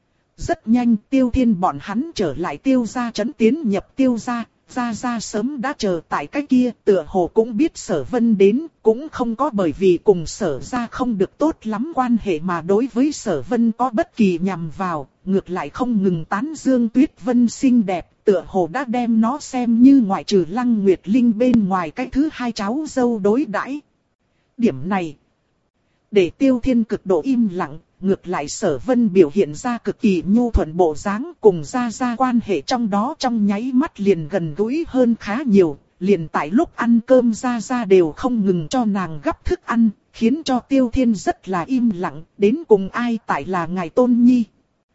Rất nhanh Tiêu Thiên bọn hắn trở lại Tiêu gia trấn tiến nhập Tiêu gia. Gia Gia sớm đã chờ tại cái kia, tựa hồ cũng biết Sở Vân đến, cũng không có bởi vì cùng Sở Gia không được tốt lắm quan hệ mà đối với Sở Vân có bất kỳ nhằm vào, ngược lại không ngừng tán dương Tuyết Vân xinh đẹp, tựa hồ đã đem nó xem như ngoại trừ Lăng Nguyệt Linh bên ngoài cái thứ hai cháu dâu đối đãi. Điểm này, để Tiêu Thiên cực độ im lặng. Ngược lại Sở Vân biểu hiện ra cực kỳ nhu thuận bộ dáng, cùng Gia Gia quan hệ trong đó trong nháy mắt liền gần gũi hơn khá nhiều. Liền tại lúc ăn cơm Gia Gia đều không ngừng cho nàng gắp thức ăn, khiến cho Tiêu Thiên rất là im lặng, đến cùng ai tại là ngài Tôn Nhi.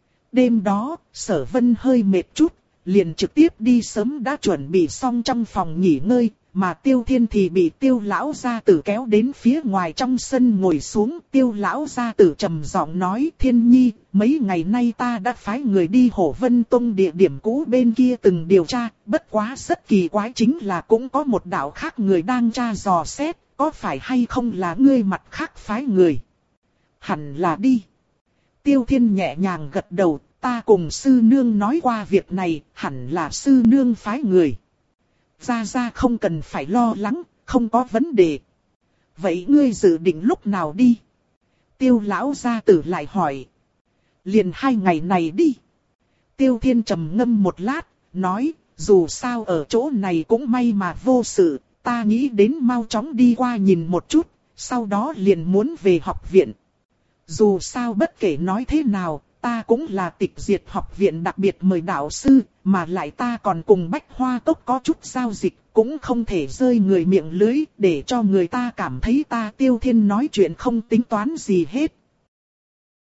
Đêm đó, Sở Vân hơi mệt chút, liền trực tiếp đi sớm đã chuẩn bị xong trong phòng nghỉ ngơi. Mà Tiêu Thiên thì bị Tiêu lão gia tử kéo đến phía ngoài trong sân ngồi xuống. Tiêu lão gia tử trầm giọng nói: Thiên Nhi, mấy ngày nay ta đã phái người đi Hổ Vân Tông địa điểm cũ bên kia từng điều tra. Bất quá rất kỳ quái chính là cũng có một đạo khác người đang tra dò xét. Có phải hay không là ngươi mặt khác phái người? Hẳn là đi. Tiêu Thiên nhẹ nhàng gật đầu. Ta cùng sư nương nói qua việc này, hẳn là sư nương phái người. Gia Gia không cần phải lo lắng, không có vấn đề. Vậy ngươi dự định lúc nào đi? Tiêu lão gia tử lại hỏi. Liền hai ngày này đi. Tiêu Thiên trầm ngâm một lát, nói, dù sao ở chỗ này cũng may mà vô sự, ta nghĩ đến mau chóng đi qua nhìn một chút, sau đó liền muốn về học viện. Dù sao bất kể nói thế nào, ta cũng là tịch diệt học viện đặc biệt mời đạo sư, mà lại ta còn cùng Bách Hoa Cốc có chút giao dịch, cũng không thể rơi người miệng lưới, để cho người ta cảm thấy ta Tiêu Thiên nói chuyện không tính toán gì hết.